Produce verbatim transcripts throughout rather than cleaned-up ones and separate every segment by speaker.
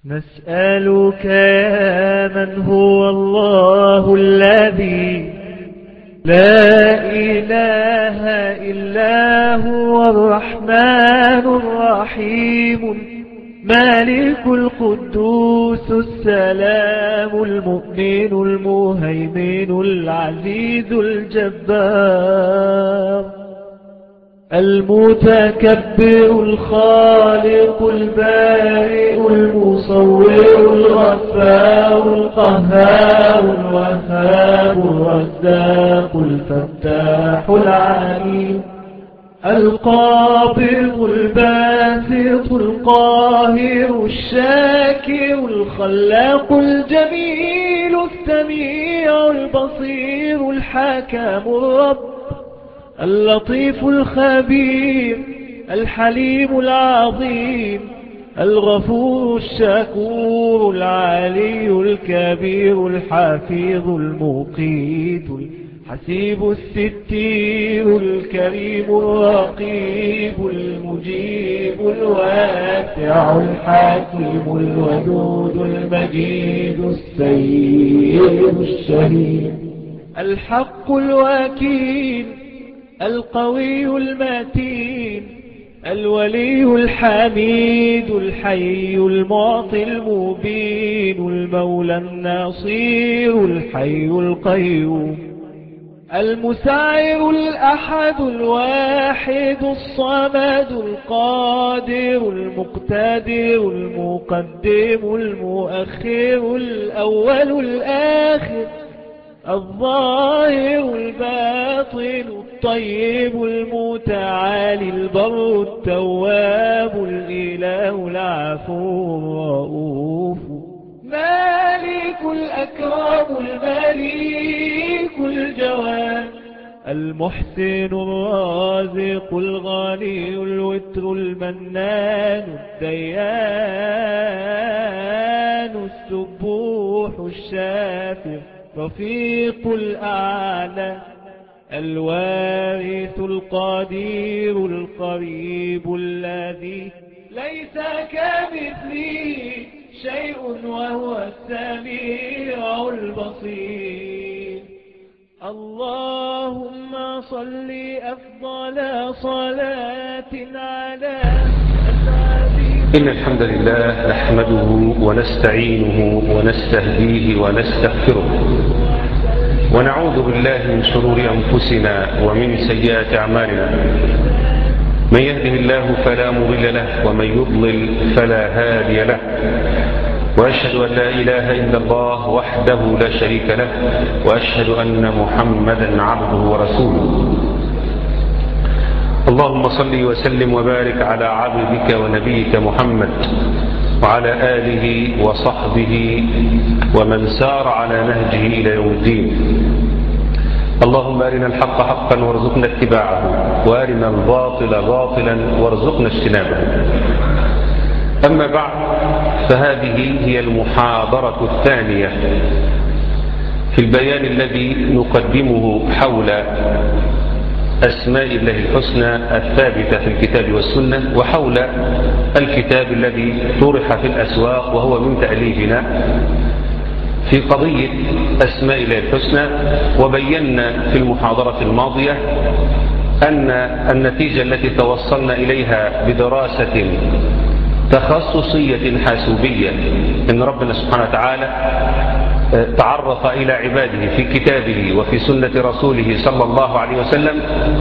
Speaker 1: نسألك يا من هو الله الذي لا إله إلا هو الرحمن الرحيم مالك القدوس السلام المؤمن المهيمن العزيز الجبار المتكبر الخالق البارئ المصور الغفار القهار الوهاب الرزاق الفتاح العليم القابض الباسط القاهر الشاكر الخلاق الجميل السميع البصير الحكم الرب اللطيف الخبير الحليم العظيم الغفور الشكور العلي الكبير الحفيظ المقيت الحسيب الستير الكريم الرقيب المجيب الواسع الحكيم الودود المجيد السيد الشهيد الحق الوكيل القوي المتين الولي الحميد الحي المعطي المبين المولى الناصير الحي القيوم المساعر الأحد الواحد الصمد القادر المقتدر المقدم المؤخر الأول الآخر الظاهر الباطن الطيب المتعالي البر التواب الإله العفو الرؤوف مالك الأكرم المليك الجواد المحسن الرازق الغني الوتر المنان الديان السبوح الشافع رفيق الأعلى الوارث القدير القريب الذي ليس كمثله شيء وهو السميع البصير اللهم صل أفضل صلاة على
Speaker 2: إن الحمد لله نحمده ونستعينه ونستهديه ونستغفره ونعوذ بالله من شرور أنفسنا ومن سيئات أعمالنا من يهده الله فلا مضل له ومن يضلل فلا هادي له وأشهد أن لا إله إلا الله وحده لا شريك له وأشهد أن محمدا عبده ورسوله اللهم صل وسلم وبارك على عبدك ونبيك محمد وعلى آله وصحبه ومن سار على نهجه إلى يوم الدين اللهم أرنا الحق حقا وارزقنا اتباعه وأرنا الباطل باطلا وارزقنا اجتنابه أما بعد فهذه هي المحاضرة الثانية في البيان الذي نقدمه حول أسماء الله الحسنى الثابتة في الكتاب والسنة وحول الكتاب الذي طرح في الأسواق وهو من تأليفنا في قضية أسماء الله الحسنى. وبينا في المحاضرة الماضية أن النتيجة التي توصلنا إليها بدراسة تخصصية حاسوبية إن ربنا سبحانه وتعالى تعرف إلى عباده في كتابه وفي سنة رسوله صلى الله عليه وسلم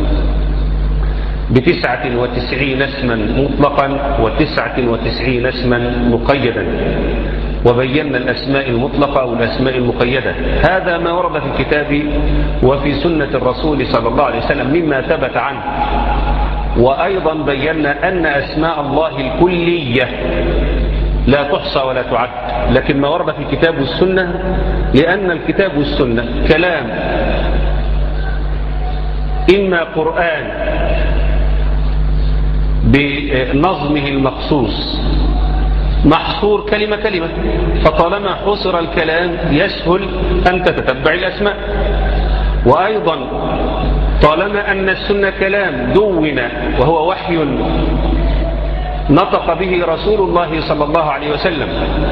Speaker 2: بتسعة وتسعين اسما مطلقا وتسعة وتسعين اسما مقيدا وبينا الأسماء المطلقة أو الأسماء المقيدة. هذا ما ورد في الكتاب وفي سنة الرسول صلى الله عليه وسلم مما ثبت عنه. وأيضا بينا أن أسماء الله الكلية لا تحصى ولا تعد، لكن ما ورد في الكتاب والسنة لأن الكتاب والسنة كلام إما قرآن بنظمه المخصوص محصور كلمة كلمة، فطالما حصر الكلام يسهل أن تتتبع الأسماء. وأيضا طالما أن السنة كلام دون وهو وحي نطق به رسول الله صلى الله عليه وسلم،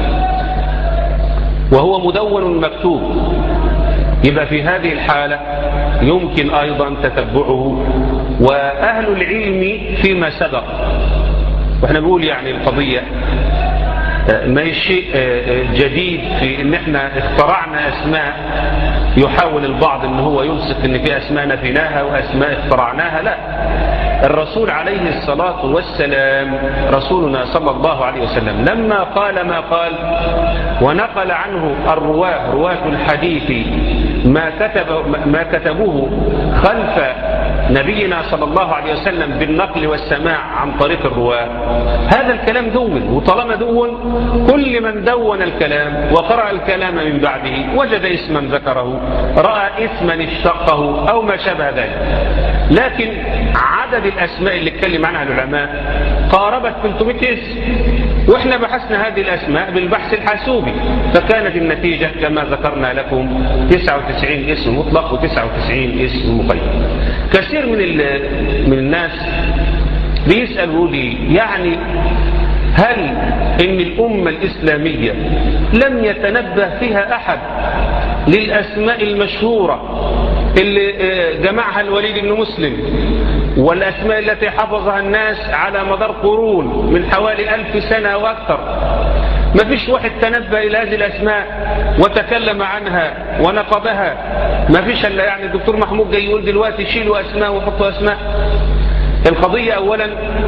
Speaker 2: وهو مدون مكتوب، يبقى في هذه الحالة يمكن أيضا تتبعه. وأهل العلم فيما سبق، وإحنا نقول يعني القضية ما شيء جديد في ان احنا اخترعنا اسماء، يحاول البعض ان هو يلصق ان في اسماء نفيناها واسماء اخترعناها. لا، الرسول عليه الصلاة والسلام رسولنا صلى الله عليه وسلم لما قال ما قال ونقل عنه الرواه رواة الحديث ما كتب ما كتبوه خلف نبينا صلى الله عليه وسلم بالنقل والسماع عن طريق الرواه، هذا الكلام دون، وطالما دون كل من دون الكلام وقرأ الكلام من بعده وجد اسما ذكره، رأى اسما اشتقه أو ما شابه ذلك. لكن عدد الأسماء اللي اتكلم عنها العلماء قاربت ثلاثمائة اسم، وإحنا بحثنا هذه الأسماء بالبحث الحاسوبي، فكانت النتيجة كما ذكرنا لكم تسعة وتسعين اسم مطلق وتسعة وتسعين اسم مقيد. كثير من من الناس بيسألوا لي يعني هل إن الأمة الإسلامية لم يتنبه فيها أحد للأسماء المشهورة اللي جمعها الوليد بن مسلم والأسماء التي حفظها الناس على مدار قرون من حوالي ألف سنة وأكثر؟ ما فيش واحد تنبه إلى هذه الأسماء وتكلم عنها ونقبها. ما فيش إلا يعني الدكتور محمود جاي يقول دلوقتي شيلوا أسماء وحطوا أسماء. القضية أولا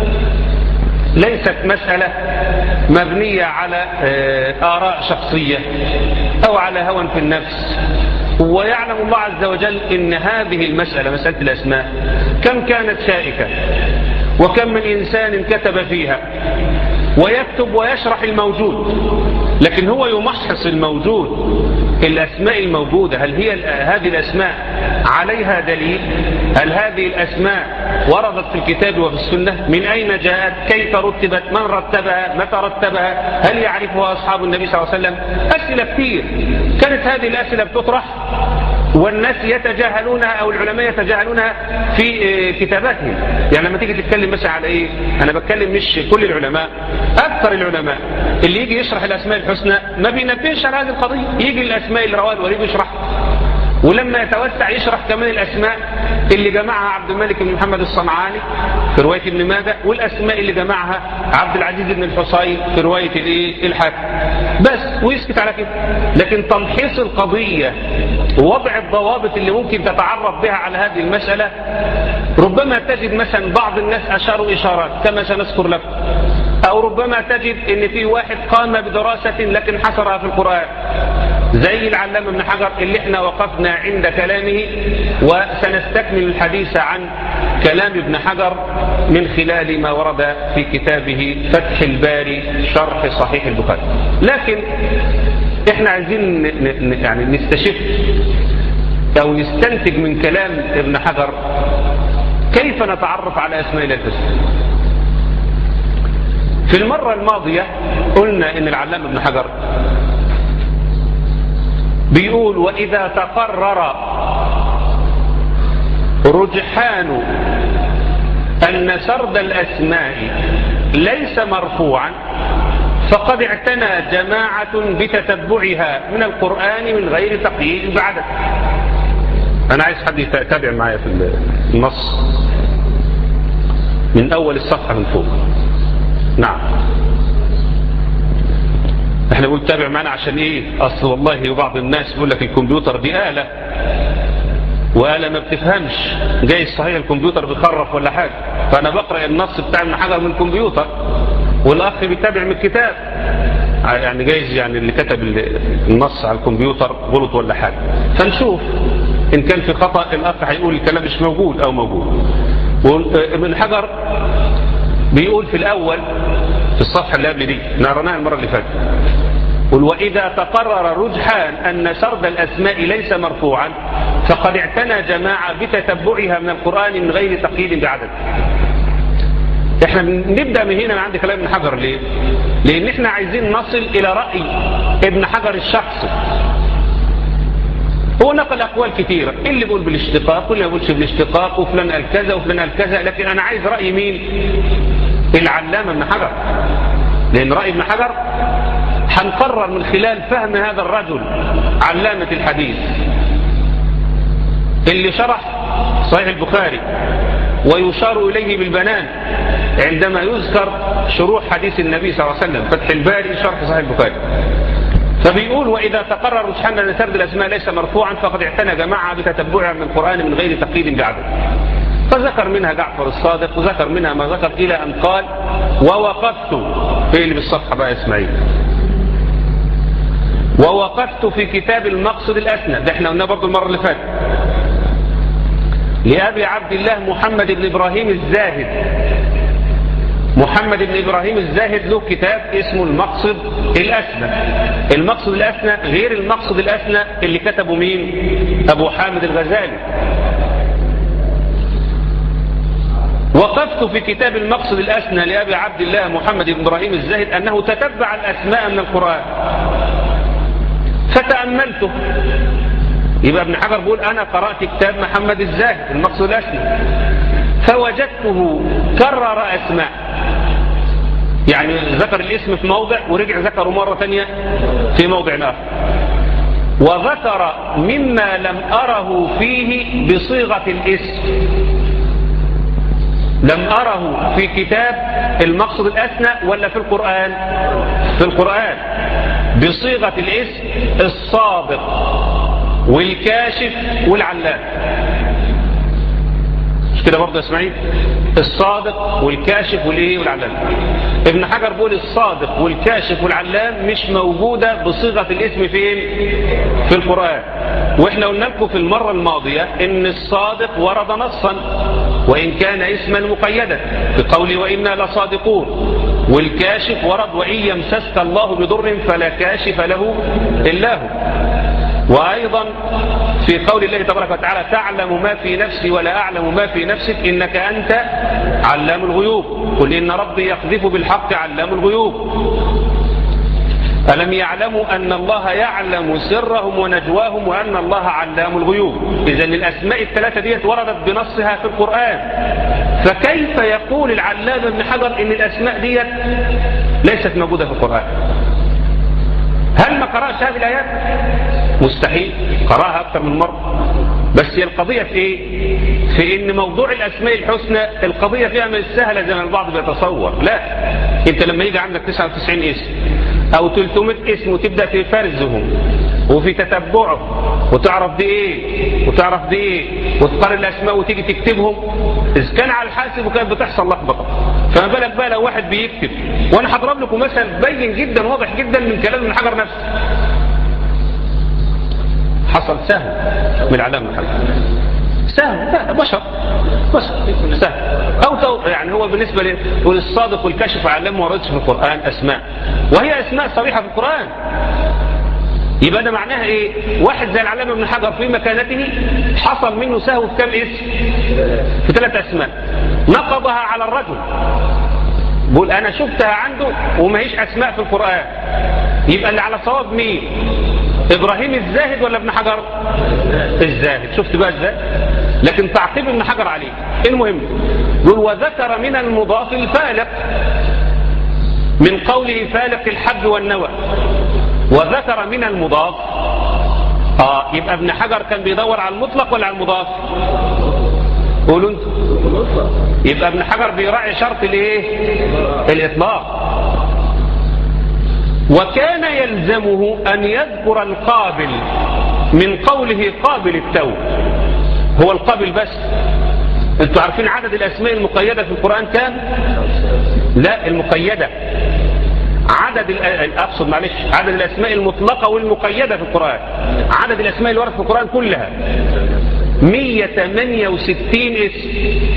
Speaker 2: ليست مسألة مبنية على آراء شخصية أو على هوى في النفس، ويعلم الله عز وجل إن هذه المسألة مسألة الأسماء كم كانت شائكة، وكم من إنسان كتب فيها ويكتب ويشرح الموجود، لكن هو يمحص الموجود. الأسماء الموجودة هل هي هذه الأسماء عليها دليل؟ هل هذه الأسماء وردت في الكتاب وفي السنة؟ من أين جاءت؟ كيف رتبت؟ من رتبها؟ متى رتبها؟ هل يعرفها أصحاب النبي صلى الله عليه وسلم؟ أسئلة كثير كانت هذه الأسئلة بتطرح والناس يتجاهلونها أو العلماء يتجاهلونها في كتاباتهم. يعني لما تيجي تتكلم مثلا على إيه، أنا بتكلم مش كل العلماء، أكثر العلماء اللي يجي يشرح الأسماء الحسنى ما بينبهش على هذه القضية. يجي الأسماء اللي رواه الوليد يشرح، ولما يتوسع يشرح كمان الأسماء اللي جمعها عبد الملك بن محمد الصنعاني في رواية ابن ماجه، والأسماء اللي جمعها عبد العزيز بن الحصين في رواية الايه الحاكم، بس ويسكت على كده. لكن تمحيص القضية ووضع الضوابط اللي ممكن تتعرف بها على هذه المسألة، ربما تجد مثلا بعض الناس أشاروا إشارات كما سنذكر لكم، أو ربما تجد ان في واحد قام بدراسة لكن حصرها في القرآن زي العلامة ابن حجر اللي احنا وقفنا عند كلامه، وسنستكمل الحديث عن كلام ابن حجر من خلال ما ورد في كتابه فتح الباري شرح صحيح البخاري. لكن احنا عايزين يعني نستشف او نستنتج من كلام ابن حجر كيف نتعرف على اسماء الله الحسنى. في المرة الماضية قلنا ان العلامة ابن حجر بيقول وإذا تقرر رجحان أن سرد الأسماء ليس مرفوعا فقد اعتنى جماعة بتتبعها من القرآن من غير تقييد بعدد. أنا عايز حد يتابع معايا في النص من أول الصفحة من فوق. نعم، احنا بنقول تابع معنا عشان ايه؟ اصل والله وبعض الناس بيقول لك الكمبيوتر دي آلة، وآلة ما بتفهمش، جاي صحيح الكمبيوتر بيخرف ولا حاجة، فانا بقرأ النص بتاع ابن حجر من الكمبيوتر والاخ بيتابع من الكتاب، يعني جايز يعني اللي كتب النص على الكمبيوتر غلط ولا حاجة، فنشوف ان كان في خطأ الاخ هيقول الكلام مش موجود او موجود. وابن حجر بيقول في الاول في الصفحة اللي قبل دي نقرناها المرة اللي فاتت، قل وإذا تقرر رجحان أن سرد الأسماء ليس مرفوعا فقد اعتنى جماعة بتتبعها من القرآن من غير تقييد بعدد. احنا نبدأ من هنا من عند كلام ابن حجر. ليه؟ لأن احنا عايزين نصل إلى رأي ابن حجر الشخصي. هو نقل أقوال كثيرة، اللي بيقول بالاشتقاق واللي ما بيقولش بالاشتقاق، وفلان قال كذا وفلان قال كذا، لكن أنا عايز رأي مين؟ العلامة ابن حجر، لأن رأي ابن حجر هنقرر من خلال فهم هذا الرجل علامة الحديث اللي شرح صحيح البخاري ويشار إليه بالبنان عندما يذكر شروح حديث النبي صلى الله عليه وسلم، فتح الباري شرح صحيح البخاري. فبيقول: وإذا تقرر رجحان أن سرد الأسماء ليس مرفوعا فقد اعتنى جماعة بتتبعها من القرآن من غير تقييد بعده. فذكر منها جعفر الصادق وذكر منها ما ذكر إلى أن قال: ووقفت في اللي بالصفحة بقى إسماعيل، ووقفت في كتاب المقصد الأسنى، ده احنا قلنا برضو المرة اللي فاتت، لأبي عبد الله محمد بن إبراهيم الزاهد. محمد بن إبراهيم الزاهد له كتاب اسمه المقصد الأسنى. المقصد الأسنى غير المقصد الأسنى اللي كتبه مين؟ أبو حامد الغزالي. وقفت في كتاب المقصد الأسنى لأبي عبد الله محمد بن إبراهيم الزاهد أنه تتبع الأسماء من القرآن فتأملته. يبقى ابن حجر بيقول: أنا قرأت كتاب محمد الزاهد المقصد الأسنى فوجدته كرر أسماء، يعني ذكر الاسم في موضع ورجع ذكره مرة ثانية في موضع آخر، وذكر مما لم أره فيه بصيغة الاسم، لم أره في كتاب المقصد الأسنى ولا في القرآن؟ في القرآن بصيغة الاسم الصادق والكاشف والعلام. مش كده برضه يا اسماعيل؟ الصادق والكاشف والايه والعلام. ابن حجر بيقول الصادق والكاشف والعلام مش موجودة بصيغة الاسم فين؟ في القرآن. واحنا قلنا لكم في المرة الماضية ان الصادق ورد نصا وان كان اسما مقيدا بقول وإنا لصادقون، والكاشف ورد وإن يمسسك الله بضر فلا كاشف له إلا هو. وأيضا في قول الله تبارك وتعالى: تعلم ما في نفسي ولا أعلم ما في نفسك إنك أنت علام الغيوب، قل إن ربي يقذف بالحق علام الغيوب. ألم يعلموا أن الله يعلم سرهم ونجواهم وأن الله علام الغيوب. إذن الأسماء الثلاثة ديت وردت بنصها في القرآن، فكيف يقول العلامة ابن حجر إن الأسماء ديت ليست موجودة في القرآن؟ هل ما قرأش هذه الآيات؟ مستحيل، قرأها أكثر من مرة. بس هي القضية في إيه؟ في إن موضوع الأسماء الحسنى القضية فيها من السهلة زي ما البعض بيتصور. لا، أنت لما يجي عندك تسعة وتسعين اسم أو ثلاثمائة اسم وتبدأ في فرزهم وفي تتبعه وتعرف دي إيه وتعرف دي إيه وتقارن الأسماء وتيجي تكتبهم، إذا كان على الحاسب وكانت بتحصل لخبطة، فما بالك بقى لو واحد بيكتب. وأنا هضرب لكم مثل بين جدا واضح جدا من كلام ابن حجر نفسه. حصل سهل من العلامة ابن حجر، سهل، لا بشر بشر سهل أو تو يعني هو بالنسبة للصادق والكشف علم وردش في القرآن أسماء، وهي أسماء صريحة في القرآن. يبقى ده معناها إيه؟ واحد زي العلامة ابن حجر في مكانته حصل منه سهو في كم اسم؟ في ثلاث أسماء نقضها على الرجل. بقول أنا شفتها عنده وما هيش أسماء في القرآن. يبقى اللي على صواب مين؟ إبراهيم الزاهد ولا ابن حجر؟ الزاهد. شفت بقى ازاي؟ لكن تعقيب ابن حجر عليه. المهم يقول: وذكر من المضاف الفالق من قوله فالق الحب والنوى. وذكر من المضاف اه يبقى ابن حجر كان بيدور على المطلق ولا على المضاف؟ قولوا انتوا. يبقى ابن حجر بيراعي شرط الايه؟ الاطلاق. وكان يلزمه أن يذكر القابل من قوله قابل التوب. هو القابل بس. انتوا عارفين عدد الأسماء المقيدة في القرآن كام؟ لا، المقيدة. عدد أقصد معلش عدد الأسماء المطلقة والمقيدة في القرآن. عدد الأسماء اللي وردت في القرآن كلها مئة وثمانية وستين اسم.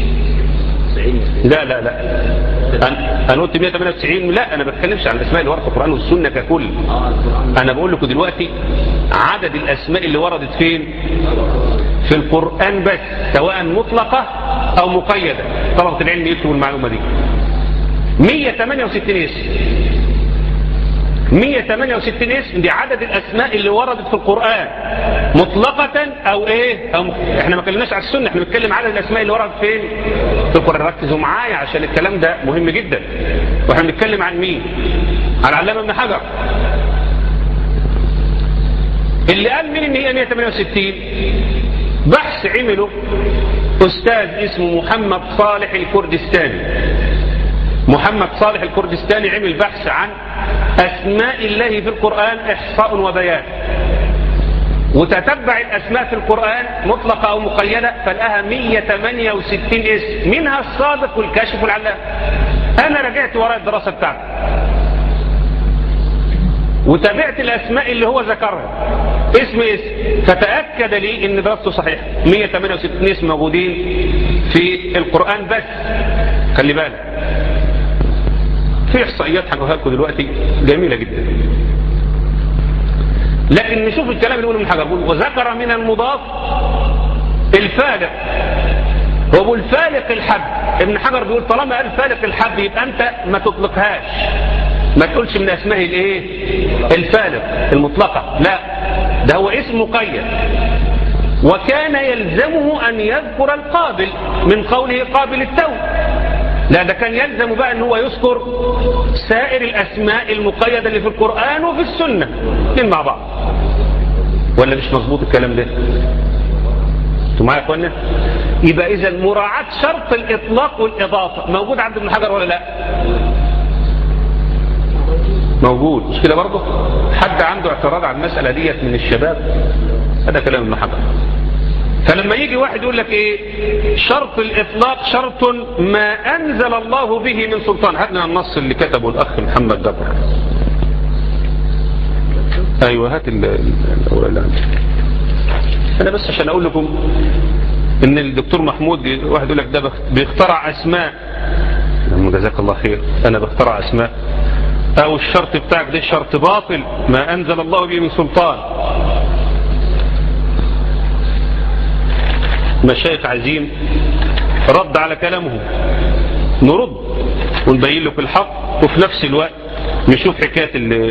Speaker 2: لا لا لا أنا قلت مئة وثمانية وتسعين. لا، أنا ما بتكلمش عن الأسماء اللي وردت في القرآن والسنة ككل. أنا بقول لكم دلوقتي عدد الأسماء اللي وردت فين؟ في القرآن بس، سواء مطلقة أو مقيدة. طلبة العلم يكتبوا المعلومة دي. مئة وثمانية وستين اسم. مية وتمانية وستين اسم دي عدد الاسماء اللي وردت في القرآن مطلقة او ايه أو احنا ما كلمناش على السنة، احنا بنتكلم عدد الاسماء اللي وردت فين في القرآن. ركزوا معايا عشان الكلام ده مهم جدا. واحنا بنتكلم عن مين؟ على العلامة ابن حجر اللي قال مين ان هي مية وتمانية وستين. بحث عمله استاذ اسمه محمد صالح الكردستاني. محمد صالح الكردستاني عمل بحث عن اسماء الله في القرآن احصاء وبيان، وتتبع الاسماء في القرآن مطلقة او مقيدة فلقاها مية وتمانية وستين اسم، منها الصادق والكاشف والعلام. انا رجعت وراء الدراسة بتاعتي وتابعت الاسماء اللي هو ذكرها اسم اسم، فتأكد لي ان دراسته صحيح. مية وتمانية وستين اسم موجودين في القرآن بس. خلي بالك في احصائيات هنقولها لكم دلوقتي جميلة جدا، لكن نشوف الكلام اللي يقوله ابن حجر. وذكر من المضاف الفالق. هو بيقول فالق الحب. ابن حجر بيقول طالما قال فالق الحب يبقى انت ما تطلقهاش، ما تقولش من اسماء الايه الفالق المطلقة، لا ده هو اسم مقيد. وكان يلزمه ان يذكر القابل من قوله قابل التوب، لا ده كان يلزم بقى ان هو يذكر سائر الاسماء المقيدة اللي في القرآن وفي السنة الاثنين مع بعض. ولا مش مظبوط الكلام ده؟ انتوا معايا يا اخوانا؟ يبقى اذا مراعاة شرط الاطلاق والاضافة موجود عند ابن حجر ولا لا؟ موجود، مش كده برضه؟ حد عنده اعتراض على المسألة ديت من الشباب؟ هذا كلام ابن حجر. فلما يجي واحد يقول لك ايه شرط الاطلاق شرط ما انزل الله به من سلطان، هات لنا النص اللي كتبه الاخ محمد جبر. ايوه هات الاول اللي عندي. انا بس عشان اقول لكم ان الدكتور محمود واحد يقول لك ده بيخترع اسماء. جزاك الله خير. انا بخترع اسماء او الشرط بتاعك ده شرط باطل ما انزل الله به من سلطان. مشايخ عزيم رد على كلامه، نرد ونبين له في الحق وفي نفس الوقت نشوف حكاية اللي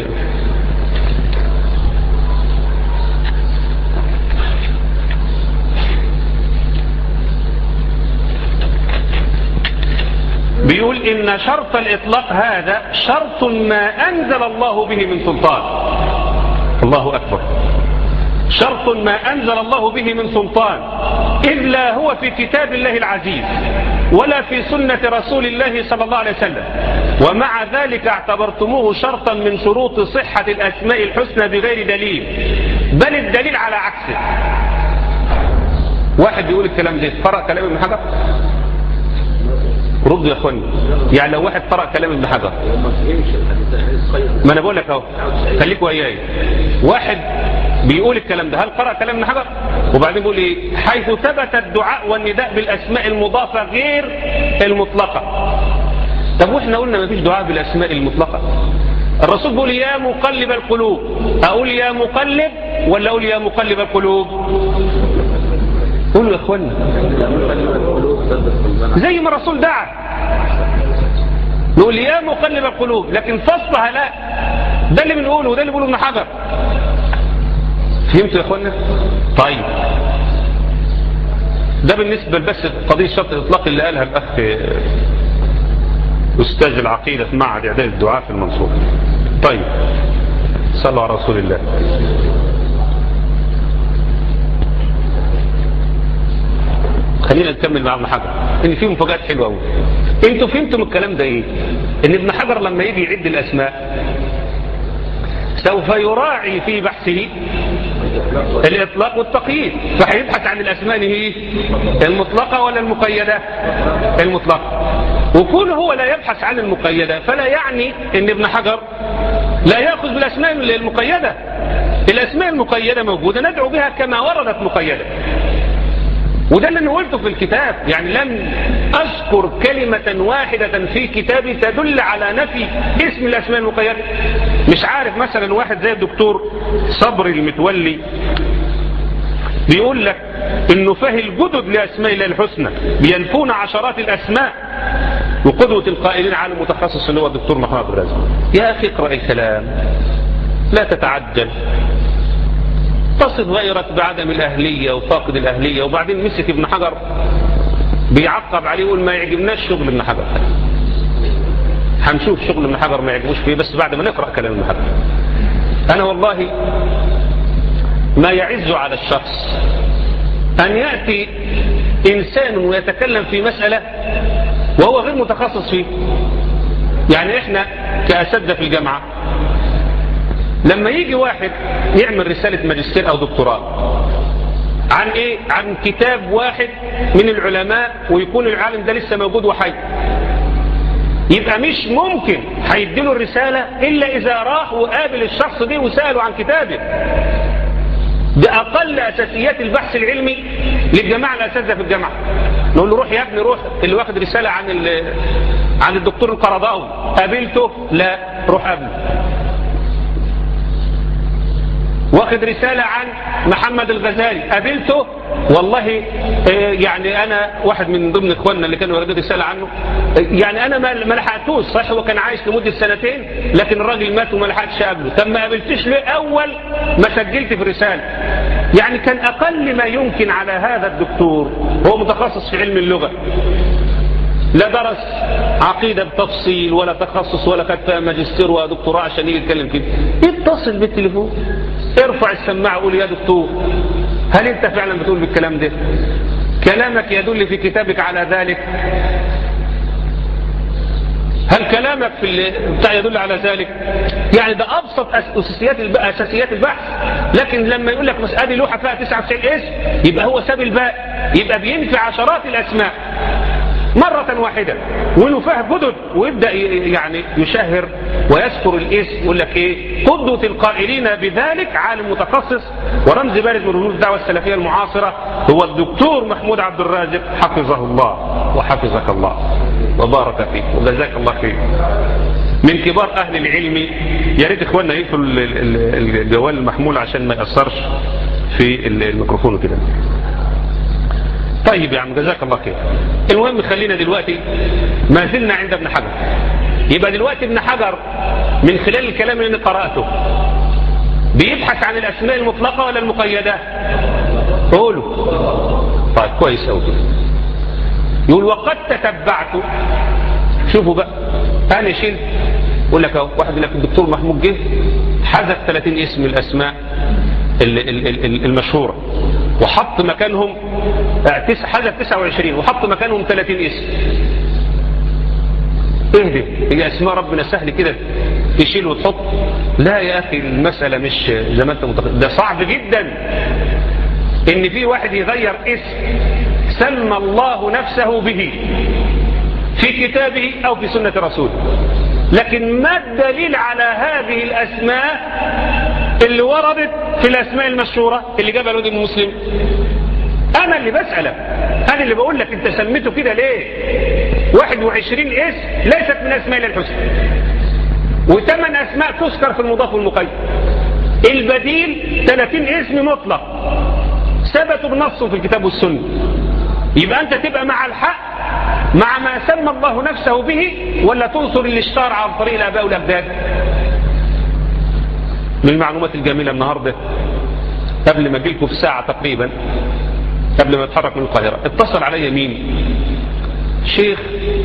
Speaker 2: بيقول إن شرط الإطلاق هذا شرط ما أنزل الله به من سلطان. الله أكبر. شرط ما أنزل الله به من سلطان، إذ لا هو في كتاب الله العزيز ولا في سنة رسول الله صلى الله عليه وسلم، ومع ذلك اعتبرتموه شرطا من شروط صحة الأسماء الحسنى بغير دليل، بل الدليل على عكسه. واحد بيقول الكلام ده قرأ كلام ابن حجر؟ ردوا يا اخواني. يعني لو واحد قرأ كلام ابن حجر، ما انا بقول لك اهو خليكوا وياي، واحد بيقول الكلام ده هل قرأ كلام ابن حجر؟ وبعدين بيقول ايه حيث ثبت الدعاء والنداء بالاسماء المضافة غير المطلقة. طب واحنا قلنا ما فيش دعاء بالاسماء المطلقة. الرسول بيقول يا مقلب القلوب، اقول يا مقلب ولا اقول يا مقلب القلوب؟ قولوا يا اخوانا زي ما الرسول دعا نقول يا مقلب القلوب، لكن فصلها لا. ده اللي بنقوله وده اللي بيقوله ابن حجر. فهمتوا يا اخوانا؟ طيب ده بالنسبة بس قضية شرط الاطلاق اللي قالها الاخ استاذ العقيدة في معهد اعداد الدعاء في المنصورة. طيب صلوا على رسول الله. خلينا نكمل مع ابن حجر ان في مفاجآت حلوه قوي. انتوا فهمتوا من الكلام ده ايه؟ ان ابن حجر لما يجي يعد الاسماء سوف يراعي في بحثه الاطلاق والتقييد، فهيبحث عن الاسماء هي المطلقه ولا المقيده؟ المطلقه. وكونه هو لا يبحث عن المقيده فلا يعني ان ابن حجر لا ياخذ بالاسماء المقيده. الاسماء المقيده موجوده ندعو بها كما وردت مقيده، وده اللي انا قلته في الكتاب. يعني لم اذكر كلمة واحدة في كتابي تدل على نفي اسم الاسماء المقيدة. مش عارف مثلا واحد زي الدكتور صبري المتولي بيقول لك انه فاهي الجدد لاسماء الله الحسنى بينفون عشرات الاسماء وقدوة القائلين عالم متخصص اللي هو الدكتور محمد عبد الرازق. يا أخي اقرأ الكلام، لا تتعجل، تصف غيرك بعدم الأهلية وفاقد الأهلية. وبعدين مسك ابن حجر بيعقب عليه يقول ما يعجبناش شغل ابن حجر. هنشوف شغل ابن حجر ما يعجبوش فيه بس بعد ما نقرأ كلام ابن حجر. أنا والله ما يعز على الشخص أن يأتي إنسان ويتكلم في مسألة وهو غير متخصص فيه. يعني إحنا كأساتذة في الجامعة لما يجي واحد يعمل رسالة ماجستير أو دكتوراه عن إيه؟ عن كتاب واحد من العلماء ويكون العالم ده لسه موجود وحي، يبقى مش ممكن هيديله الرسالة إلا إذا راح وقابل الشخص ده وسأله عن كتابه. ده أقل أساسيات البحث العلمي للجماعة الأساتذة في الجامعة. نقول له روح يا ابني روح، اللي واخد رسالة عن عن الدكتور القرضاوي قابلته؟ لا، روح قابله. واخد رسالة عن محمد الغزالي قابلته؟ والله يعني أنا واحد من ضمن إخواننا اللي كانوا واخدين رسالة عنه، يعني أنا ما لحقتوش. صحيح هو كان عايش لمدة سنتين لكن الراجل مات وما لحقتش أقابله. طب ما قابلتش ليه أول ما سجلت في رسالة؟ يعني كان أقل ما يمكن على هذا الدكتور، هو متخصص في علم اللغة، لا درس عقيدة بتفصيل ولا تخصص ولا خد فيها ماجستير ودكتوراه عشان يجي يتكلم كده، يتصل بالتليفون، ارفع السماعة قول يا دكتور هل انت فعلا بتقول بالكلام ده؟ كلامك يدل في كتابك على ذلك؟ هل كلامك في بتاع يدل على ذلك؟ يعني ده ابسط اساسيات اساسيات البحث. لكن لما يقول لك مسألة لوحة فيها تسعة وتسعين اسم يبقى هو ساب الباقي، يبقى بينفي عشرات الاسماء مرة واحدة ونفاه جدد ويبدأ يعني يشهر ويذكر الاسم يقول لك ايه؟ قدوة القائلين بذلك عالم متخصص ورمز بارز من رموز الدعوة السلفية المعاصرة هو الدكتور محمود عبد الرازق حفظه الله وحفظك الله وبارك فيك وجزاك الله خير. من كبار اهل العلم. يا ريت اخواننا يقفلوا الجوال المحمول عشان ما يأثرش في الميكروفون كده. طيب يا عم جزاك الله خير. المهم خلينا دلوقتي ما زلنا عند ابن حجر. يبقى دلوقتي ابن حجر من خلال الكلام اللي قرأته بيبحث عن الأسماء المطلقة ولا المقيدة؟ قولوا. طيب كويس أوي. يقول وقد تتبعت. شوفوا بقى أنا شلت يقول لك أهو واحد لك الدكتور محمود جه حذف ثلاثين اسم الأسماء المشهورة وحط مكانهم حذف تسعة وعشرين وحط مكانهم ثلاثين اسم. اهدي هي اسماء ربنا سهل كده تشيل وتحط؟ لا يا اخي المسألة مش زي ما انت متخيل، ده صعب جدا ان في واحد يغير اسم سمى الله نفسه به في كتابه او في سنة رسوله. لكن ما الدليل على هذه الاسماء اللي وردت في الاسماء المشهورة اللي جابها الواد ابن مسلم؟ انا اللي بسألك، انا اللي بقول لك انت سميته كده ليه؟ واحد وعشرين اسم ليست من اسماء الله الحسنى وثمان اسماء تذكر في المضاف والمقيد. البديل ثلاثين اسم مطلق ثبتوا بنص في الكتاب والسنة. يبقى انت تبقى مع الحق مع ما سمى الله نفسه به ولا تنصر الاشتار عن طريق الاباء والاجداد؟ من المعلومات الجميلة النهاردة قبل ما اجيلكم في ساعة تقريبا قبل ما اتحرك من القاهرة اتصل علي مين؟ شيخ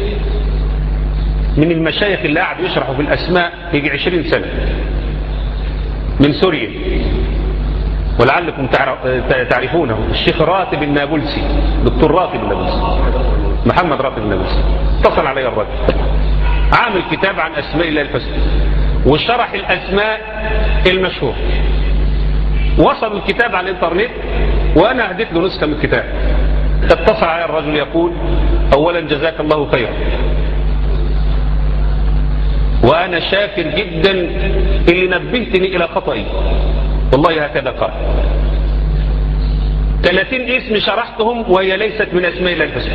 Speaker 2: من المشايخ اللي قاعد يشرحوا في الاسماء يجي عشرين سنة من سوريا ولعلكم تعرفونه، الشيخ راتب النابلسي، دكتور راتب النابلسي، محمد راتب النابلسي. اتصل علي الرجل عامل كتاب عن اسماء الله الحسنى وشرح الاسماء المشهور. وصل الكتاب على الانترنت وانا هديت له نسخة من الكتاب. اتصل علي الرجل يقول اولا جزاك الله خيرا وانا شاكر جدا اللي نبهتني الى خطئي، والله هكذا قال. ثلاثين اسم شرحتهم وهي ليست من اسماء الله الحسنى،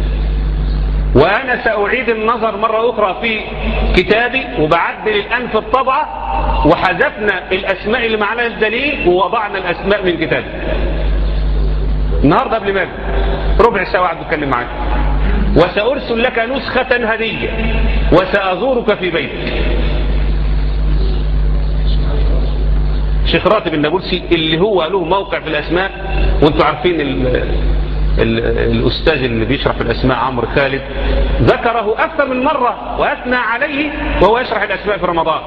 Speaker 2: وانا ساعيد النظر مرة اخرى في كتابي وبعدل الان في الطبعة وحذفنا الاسماء اللي معنا الدليل ووضعنا الاسماء من كتابي. النهاردة قبل ما ربع ساعة قاعد بتكلم معاك وسأرسل لك نسخة هدية وسأزورك في بيتك. شيخ راتب النابلسي اللي هو له موقع في الأسماء، وانتم عارفين ال ال الأستاذ اللي بيشرح في الأسماء عمرو خالد ذكره أكثر من مرة وأثنى عليه وهو يشرح الأسماء في رمضان،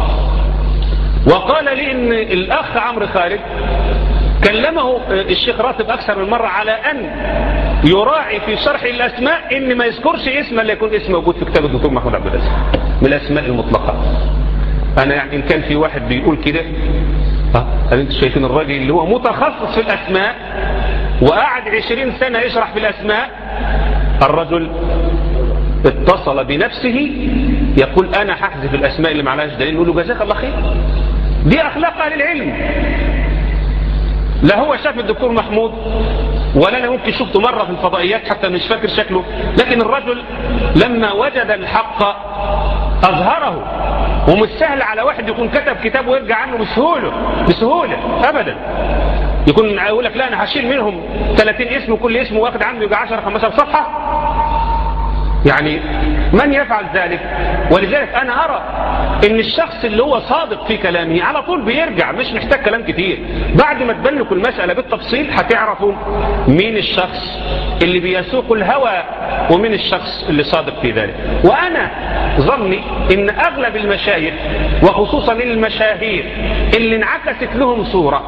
Speaker 2: وقال لي إن الأخ عمرو خالد كلمه الشيخ راتب أكثر من مرة على أن يراعي في شرح الأسماء إن ما يذكرش اسم اللي يكون اسم موجود في كتاب الدكتور محمود عبد العزيز من الأسماء المطلقة. أنا يعني إن كان في واحد بيقول كده، هل أنتم شايفين الراجل اللي هو متخصص في الأسماء وقعد عشرين سنة يشرح في الأسماء، الرجل اتصل بنفسه يقول أنا ححذف الأسماء اللي معلاش دليل، نقول له جزاك الله خير. دي أخلاق أهل العلم. لا هو شاف الدكتور محمود ولا أنا ممكن شفته مرة في الفضائيات حتى مش فاكر شكله، لكن الرجل لما وجد الحق أظهره. ومش سهل على واحد يكون كتب كتاب ويرجع عنه بسهولة بسهولة أبدا. يكون يقول لك لا أنا هشيل منهم ثلاثين اسم وكل اسم واخد عنه يبقى عشرة خمسة صفحة. يعني من يفعل ذلك؟ ولذلك أنا أرى إن الشخص اللي هو صادق في كلامه على طول بيرجع، مش محتاج كلام كتير. بعد ما تبان لكم المسألة بالتفصيل هتعرفوا مين الشخص اللي بيسوق الهوى ومين الشخص اللي صادق في ذلك. وأنا ظني إن أغلب المشايخ وخصوصا المشاهير اللي انعكست لهم صورة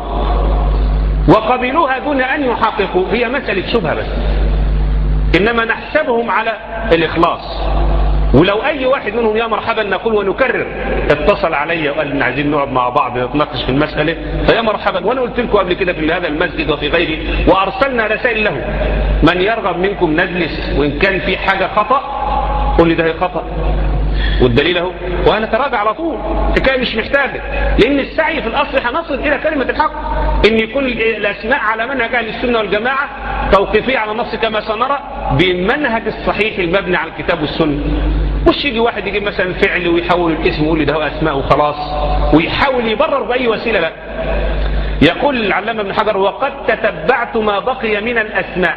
Speaker 2: وقبلوها دون أن يحققوا هي مسألة شبهة بس، إنما نحسبهم على الإخلاص. ولو أي واحد منهم يا مرحبا نقول ونكرر اتصل علي وقال إن عايزين نقعد مع بعض نتناقش في المسألة، فيا مرحبا. وأنا قلت لكم قبل كده في هذا المسجد وفي غيره وأرسلنا رسائل له، من يرغب منكم نجلس وإن كان في حاجة خطأ قل لي ده هي خطأ والدليل اهو، وانا تراجع على طول. حكايه مش محتاجه، لان السعي في الاصل هنصل الى كلمه الحق، ان يكون الاسماء على منهج اهل السنه والجماعه توقيفيه على النص كما سنرى بالمنهج الصحيح المبني على الكتاب والسنه. مش يجي واحد يجيب مثلا فعل ويحول الاسم ويقول لي ده هو اسماء وخلاص ويحاول يبرر باي وسيله. لا، يقول العلامه ابن حجر وقد تتبعت ما بقي من الاسماء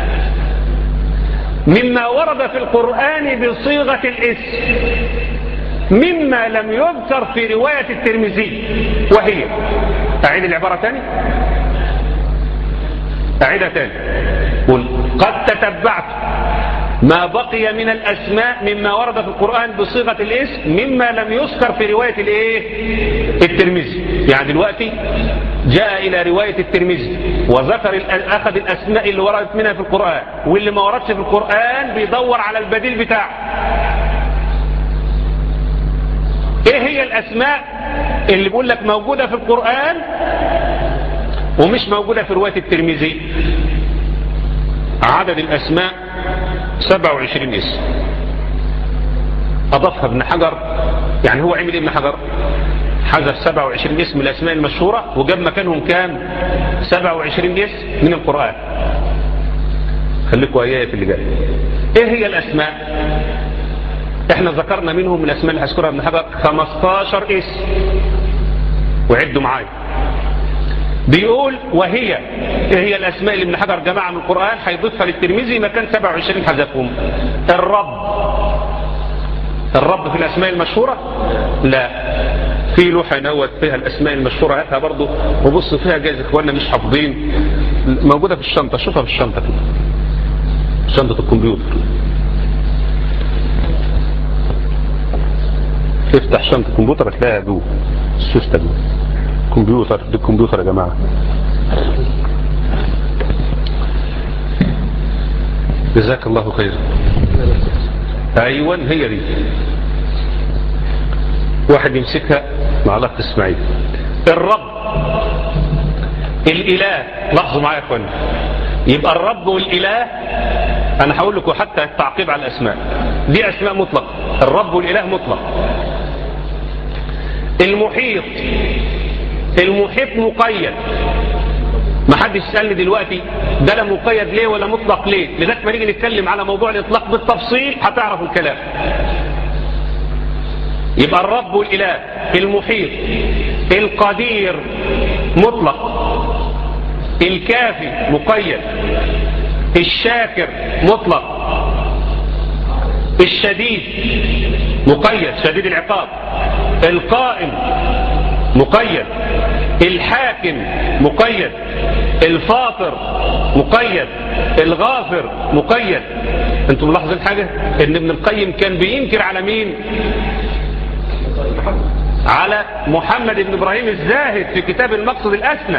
Speaker 2: مما ورد في القرآن بصيغة الاسم مما لم يذكر في رواية الترمذي، وهي أعيد العبارة تاني أعيدها تاني قل قد تتبعت ما بقي من الأسماء مما ورد في القرآن بصيغة الاسم مما لم يذكر في رواية الايه الترمذي. يعني دلوقتي جاء إلى رواية الترمذي وذكر أخذ الأسماء اللي وردت منها في القرآن، واللي ما وردش في القرآن بيدور على البديل بتاعه. ايه هي الأسماء اللي بيقول لك موجودة في القرآن ومش موجودة في رواية الترمذي؟ عدد الأسماء سبعة وعشرين اسم أضافها ابن حجر. يعني هو عمل ابن حجر حذف سبعة وعشرين اسم من الأسماء المشهورة وجاب مكانهم كام؟ سبعة وعشرين اسم من القرآن. خليكوا ايايا في اللي جاي. ايه هي الأسماء؟ احنا ذكرنا منهم من الأسماء اللي هذكرها ابن حجر خمستاشر اسم، وعدوا معايا. بيقول وهي ايه هي الأسماء اللي ابن حجر جمعها من القرآن هيضيفها للترمذي مكان سبعة وعشرين حذفهم. الرب، الرب في الأسماء المشهورة؟ لا، في لوحة نوت فيها الأسماء المشهورة، هاتها برضو وبص فيها جايز إخواننا مش حافظين، موجودة في الشنطة، شوفها في الشنطة كده، شنطة الكمبيوتر. افتح شنطة الكمبيوتر هتلاقيها جوه السوستة جوه كمبيوتر. دي الكمبيوتر يا جماعة. جزاك الله خير. ايوه هي دي، واحد يمسكها مع الاخ اسماعيل. الرب، الاله، لاحظوا معايا يا اخواني، يبقى الرب والاله. انا هقول لكم حتى التعقيب على الاسماء دي اسماء مطلق، الرب والاله مطلق. المحيط، المحيط مقيد. ما حدش يسألني دلوقتي ده لا مقيد ليه ولا مطلق ليه، لذلك ما نيجي نتكلم على موضوع الاطلاق بالتفصيل هتعرفوا الكلام. يبقى الرب والاله، المحيط، القدير مطلق، الكافي مقيد، الشاكر مطلق، الشديد مقيد شديد العقاب، القائم مقيد، الحاكم مقيد، الفاطر مقيد، الغافر مقيد. انتم ملاحظين حاجة؟ ان ابن القيم كان بينكر على مين؟ على محمد بن إبراهيم الزاهد في كتاب المقصد الأسنى.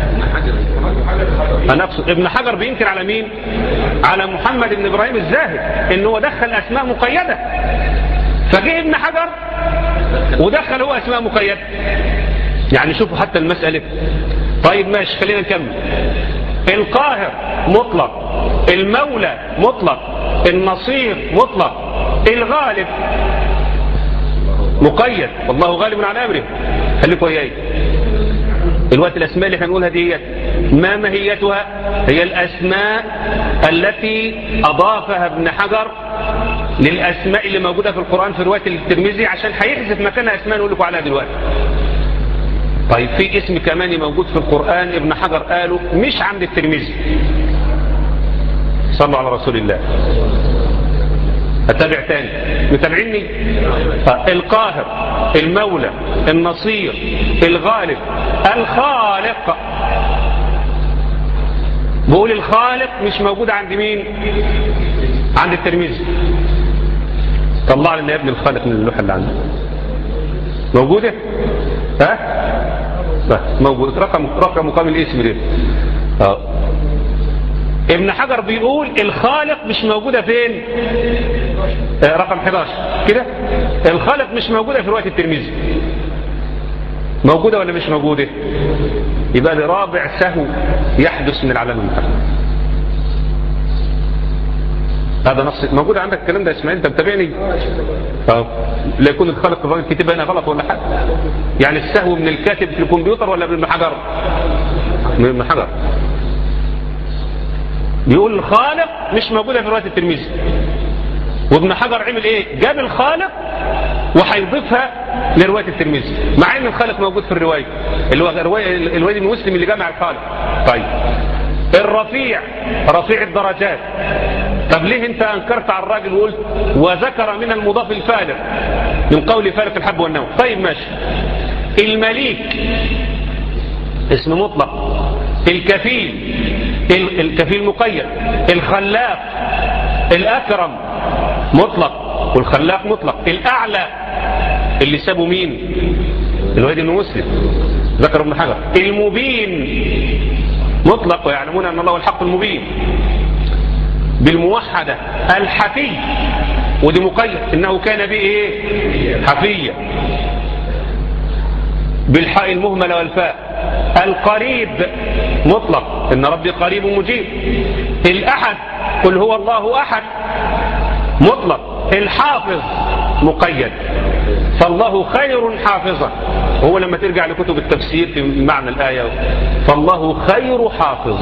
Speaker 2: أنا أقصد ابن حجر بينكر على مين؟ على محمد بن إبراهيم الزاهد إنه دخل أسماء مقيدة، فجاء ابن حجر ودخل هو أسماء مقيدة. يعني شوفوا حتى المسألة. طيب ماشي، خلينا نكمل. القاهر مطلق، المولى مطلق، النصير مطلق، الغالب مقيد، والله غالب على امره. خليكوا وياي الوقت. الاسماء اللي احنا بنقولها ديت ما ماهيتها؟ هي الاسماء التي اضافها ابن حجر للاسماء اللي موجوده في القران في روايه الترمذي، عشان هيحذف مكانها اسماء نقول لكم عليها دلوقتي. طيب في اسم كمان موجود في القران ابن حجر قاله مش عند الترمذي. صلوا على رسول الله. أتابع تاني، متابعيني؟ القاهر، المولى، النصير، الغالب، الخالق. بقول الخالق مش موجود عند مين؟ عند الترمذي. طلع لنا يا ابن الخالق من اللوحة اللي عندك. موجودة؟ ها؟ موجود. رقم رقم مقام الاسم ده. اه ابن حجر بيقول الخالق مش موجودة فين؟ آه رقم حداشر كده. الخالق مش موجودة في رواية الترمذي. موجودة ولا مش موجودة؟ يبقى لرابع سهو يحدث من العلامة المحرمة. هذا نص موجود عندك الكلام ده. اسماعيل انت متابعني؟ اه لا يكون الخالق الراجل كتبها هنا غلط ولا حاجة. يعني السهو من الكاتب في الكمبيوتر ولا من ابن حجر؟ من ابن حجر. بيقول الخالق مش موجودة في رواية الترمذي، وابن حجر عمل ايه؟ جاب الخالق وهيضيفها لرواية الترمذي، مع ان الخالق موجود في الرواية اللي هو الرواية الوالد المسلم اللي جمع الخالق. طيب الرفيع، رفيع الدرجات. طب ليه انت انكرت على الراجل وقلت وذكر من المضاف الفارق من قول فارق الحب والنوى؟ طيب ماشي. المليك اسم مطلق، الكفيل الكفيل مقيد، الخلاق، الأكرم مطلق والخلاق مطلق، الأعلى اللي سابوا مين؟ الوالد بن مسلم ذكر ابن حجر، المبين مطلق ويعلمون أن الله هو الحق المبين، بالموحدة الحفي ودي مقيد إنه كان به إيه؟ حفية، بالحاء المهملة والفاء، القريب مطلق إن ربي قريب مجيب، الأحد قل هو الله أحد مطلق، الحافظ مقيد فالله خير حافظا. هو لما ترجع لكتب التفسير في معنى الآية فالله خير حافظ.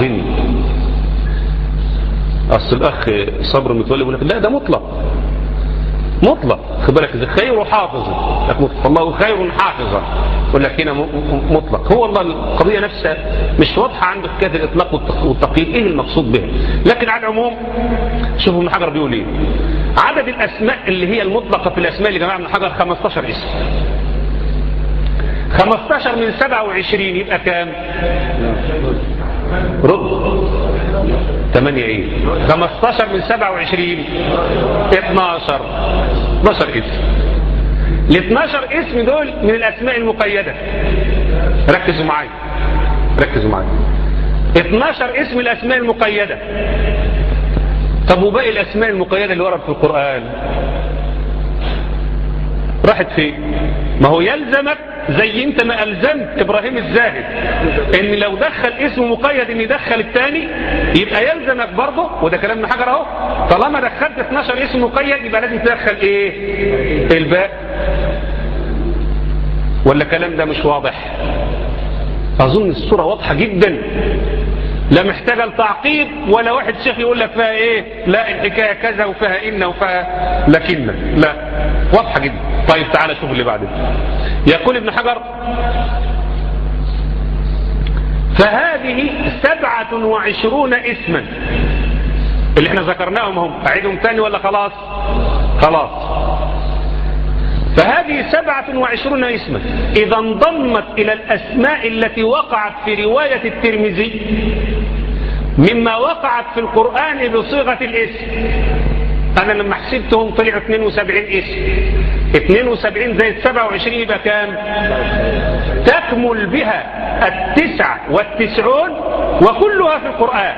Speaker 2: أصل الأخ صبر متولي يقول لك لا ده مطلق مطلق خبرك إذا خير حافظ فالله خير حافظا، يقول لك هنا مطلق. هو الله القضية نفسها مش واضحة عنده حكاية الإطلاق والتقييد إيه المقصود به. لكن على العموم شوفوا ابن حجر بيقول إيه. عدد الأسماء اللي هي المطلقة في الأسماء اللي جماعة ابن حجر خمستاشر اسم. خمستاشر من سبعة وعشرين يبقى كام؟ ربع ثمانية ايه؟ خمستاشر من سبعة وعشرين اتناشر اتناشر اسم. ال اتناشر اسم دول من الأسماء المقيدة. ركزوا معايا ركزوا معايا اتناشر اسم الأسماء المقيدة. طب وباقي الأسماء المقيدة اللي ورد في القرآن راحت فين؟ ما هو يلزمك زي انت ما ألزمت إبراهيم الزاهد ان لو دخل اسم مقيد ان يدخل الثاني، يبقى يلزمك برضه وده كلام ابن حجر اهو طالما دخلت اتناشر اسم مقيد يبقى لازم تدخل ايه؟ الباء. ولا الكلام ده مش واضح؟ اظن الصورة واضحة جدا لا محتاجة لتعقيب ولا واحد شيخ يقول لك فيها ايه لا الحكاية كذا وفيها ان وفيها لكن لا واضحة جدا. طيب تعالى شوف اللي بعده. يقول ابن حجر فهذه سبعة وعشرون اسما اللي احنا ذكرناهم هم. اعيدهم تاني ولا خلاص؟ خلاص. فهذه سبعة وعشرون اسما إذا انضمت إلى الأسماء التي وقعت في رواية الترمذي مما وقعت في القرآن بصيغة الاسم. أنا لما حسبتهم طلعوا اثنين وسبعين اسم. اثنين وسبعين زائد سبعة وعشرين يبقى كام؟ تكمل بها التسع والتسعون وكلها في القرآن.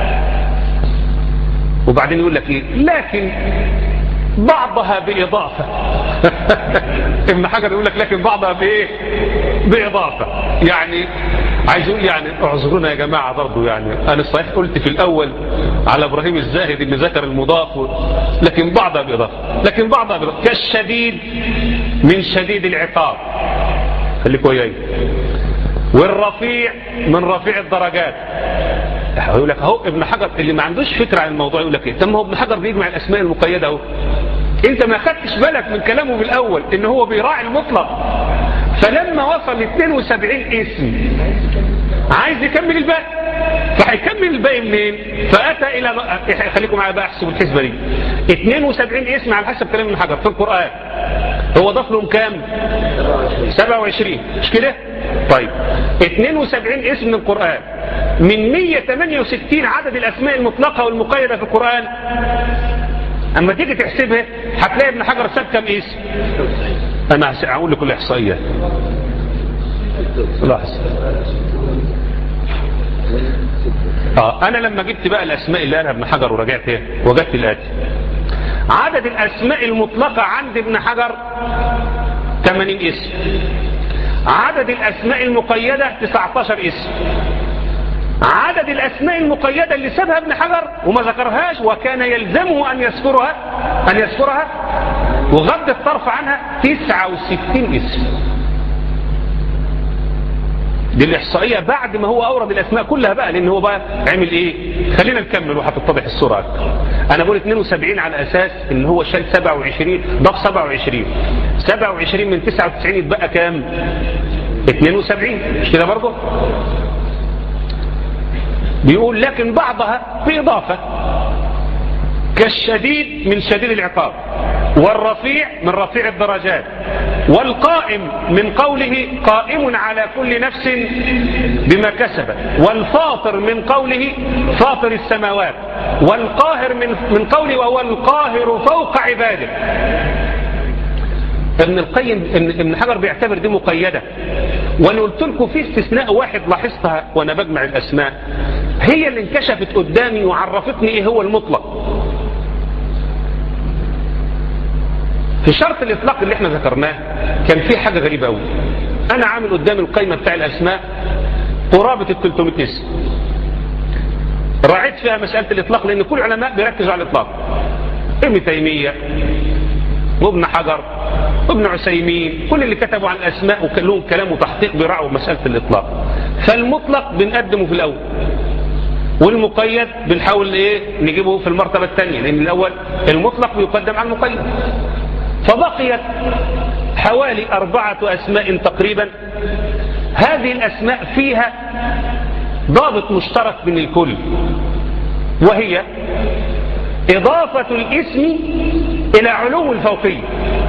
Speaker 2: وبعدين يقول لك ايه؟ لكن بعضها بإضافة. ابن حجر يقول لك لكن بعضها بايه؟ بإضافة. يعني عايز يقول يعني اعذرونا يا جماعة برضو، يعني انا صحيح قلت في الاول على ابراهيم الزاهد اللي ذكر المضاف، لكن بعضها بإضافة. لكن بعضها بإضافة كالشديد من شديد العقاب، خليك وياي، والرفيع من رفيع الدرجات. يقول لك اهو ابن حجر اللي ما عندوش فكرة عن الموضوع يقول لك ايه؟ طب ما هو ابن حجر بيجمع الاسماء المقيدة اهو. انت ما خدتش بالك من كلامه في الاول ان هو بيراعي المطلق، فلما وصل ل اثنين وسبعين اسم عايز يكمل الباقي، فهيكمل الباقي منين؟ فاتى الى، خليكم معايا بقى احسبوا الحسبه دي. اثنين وسبعين اسم على حسب كلام ابن حجر في القران، هو ضاف لهم كام؟ سبعة وعشرين، مش كده؟ طيب اثنين وسبعين اسم من القران من مئة وثمانية وستين عدد الاسماء المطلقه والمقيده في القران، اما تيجي تحسبها هتلاقي ابن حجر ساب كم اسم؟ انا هقول لكم الاحصائيه. لاحظ اه انا لما جبت بقى الاسماء اللي قالها ابن حجر ورجعت ايه وجدت الاتي: عدد الاسماء المطلقه عند ابن حجر ثمانين اسم، عدد الاسماء المقيده تسعة عشر اسم، عدد الاسماء المقيده اللي سابها ابن حجر وما ذكرهاش وكان يلزمه ان يذكرها ان يذكرها وغض الطرف عنها تسعة وستين اسم. دي الاحصائيه بعد ما هو اورد الاسماء كلها بقى، لان هو بقى عمل ايه؟ خلينا نكمل وهتتضح الصوره اكتر. انا بقول اثنين وسبعين على اساس ان هو شال سبعة وعشرين، ضاف سبعة وعشرين، سبعة وعشرين من تسعة وتسعين يتبقى كام؟ اثنين وسبعين، مش كده برضه؟ بيقول لكن بعضها بإضافة كالشديد من شديد العقاب، والرفيع من رفيع الدرجات، والقائم من قوله قائم على كل نفس بما كسبت، والفاطر من قوله فاطر السماوات، والقاهر من من قوله وهو القاهر فوق عباده. ابن القيم ابن حجر بيعتبر دي مقيدة، وانا قلت لكم في استثناء واحد لاحظتها وانا بجمع الاسماء، هي اللي انكشفت قدامي وعرفتني ايه هو المطلق. في شرط الاطلاق اللي احنا ذكرناه كان في حاجة غريبة قوي. انا عامل قدامي القائمة بتاع الاسماء قرابة ال ثلاثمائة اسم، راعيت فيها مسألة الاطلاق لان كل العلماء بيركزوا على الاطلاق، ابن تيمية وابن حجر وابن عثيمين، كل اللي كتبوا عن الاسماء وكلهم كلام وتحقيق بيراعوا مسألة الاطلاق. فالمطلق بنقدمه في الاول، والمقيد بنحاول ايه نجيبه في المرتبة الثانية، لان الاول المطلق بيقدم على المقيد. فبقيت حوالي أربعة أسماء تقريبا، هذه الأسماء فيها ضابط مشترك بين الكل، وهي إضافة الاسم إلى علو الفوقية.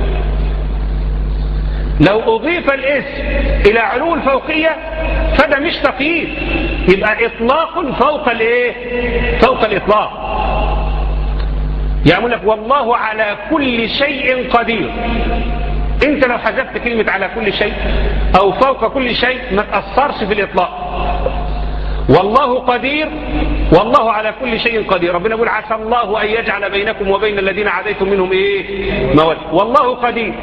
Speaker 2: لو أضيف الاسم إلى علو الفوقية فده مش تقييد، يبقى إطلاق فوق الإيه؟ فوق الإطلاق. يقول لك والله على كل شيء قدير، انت لو حذفت كلمة على كل شيء او فوق كل شيء ما تأثرش في الاطلاق. والله قدير، والله على كل شيء قدير. ربنا يقول عسى الله ان يجعل بينكم وبين الذين عاديتم منهم ايه مودة، والله قدير.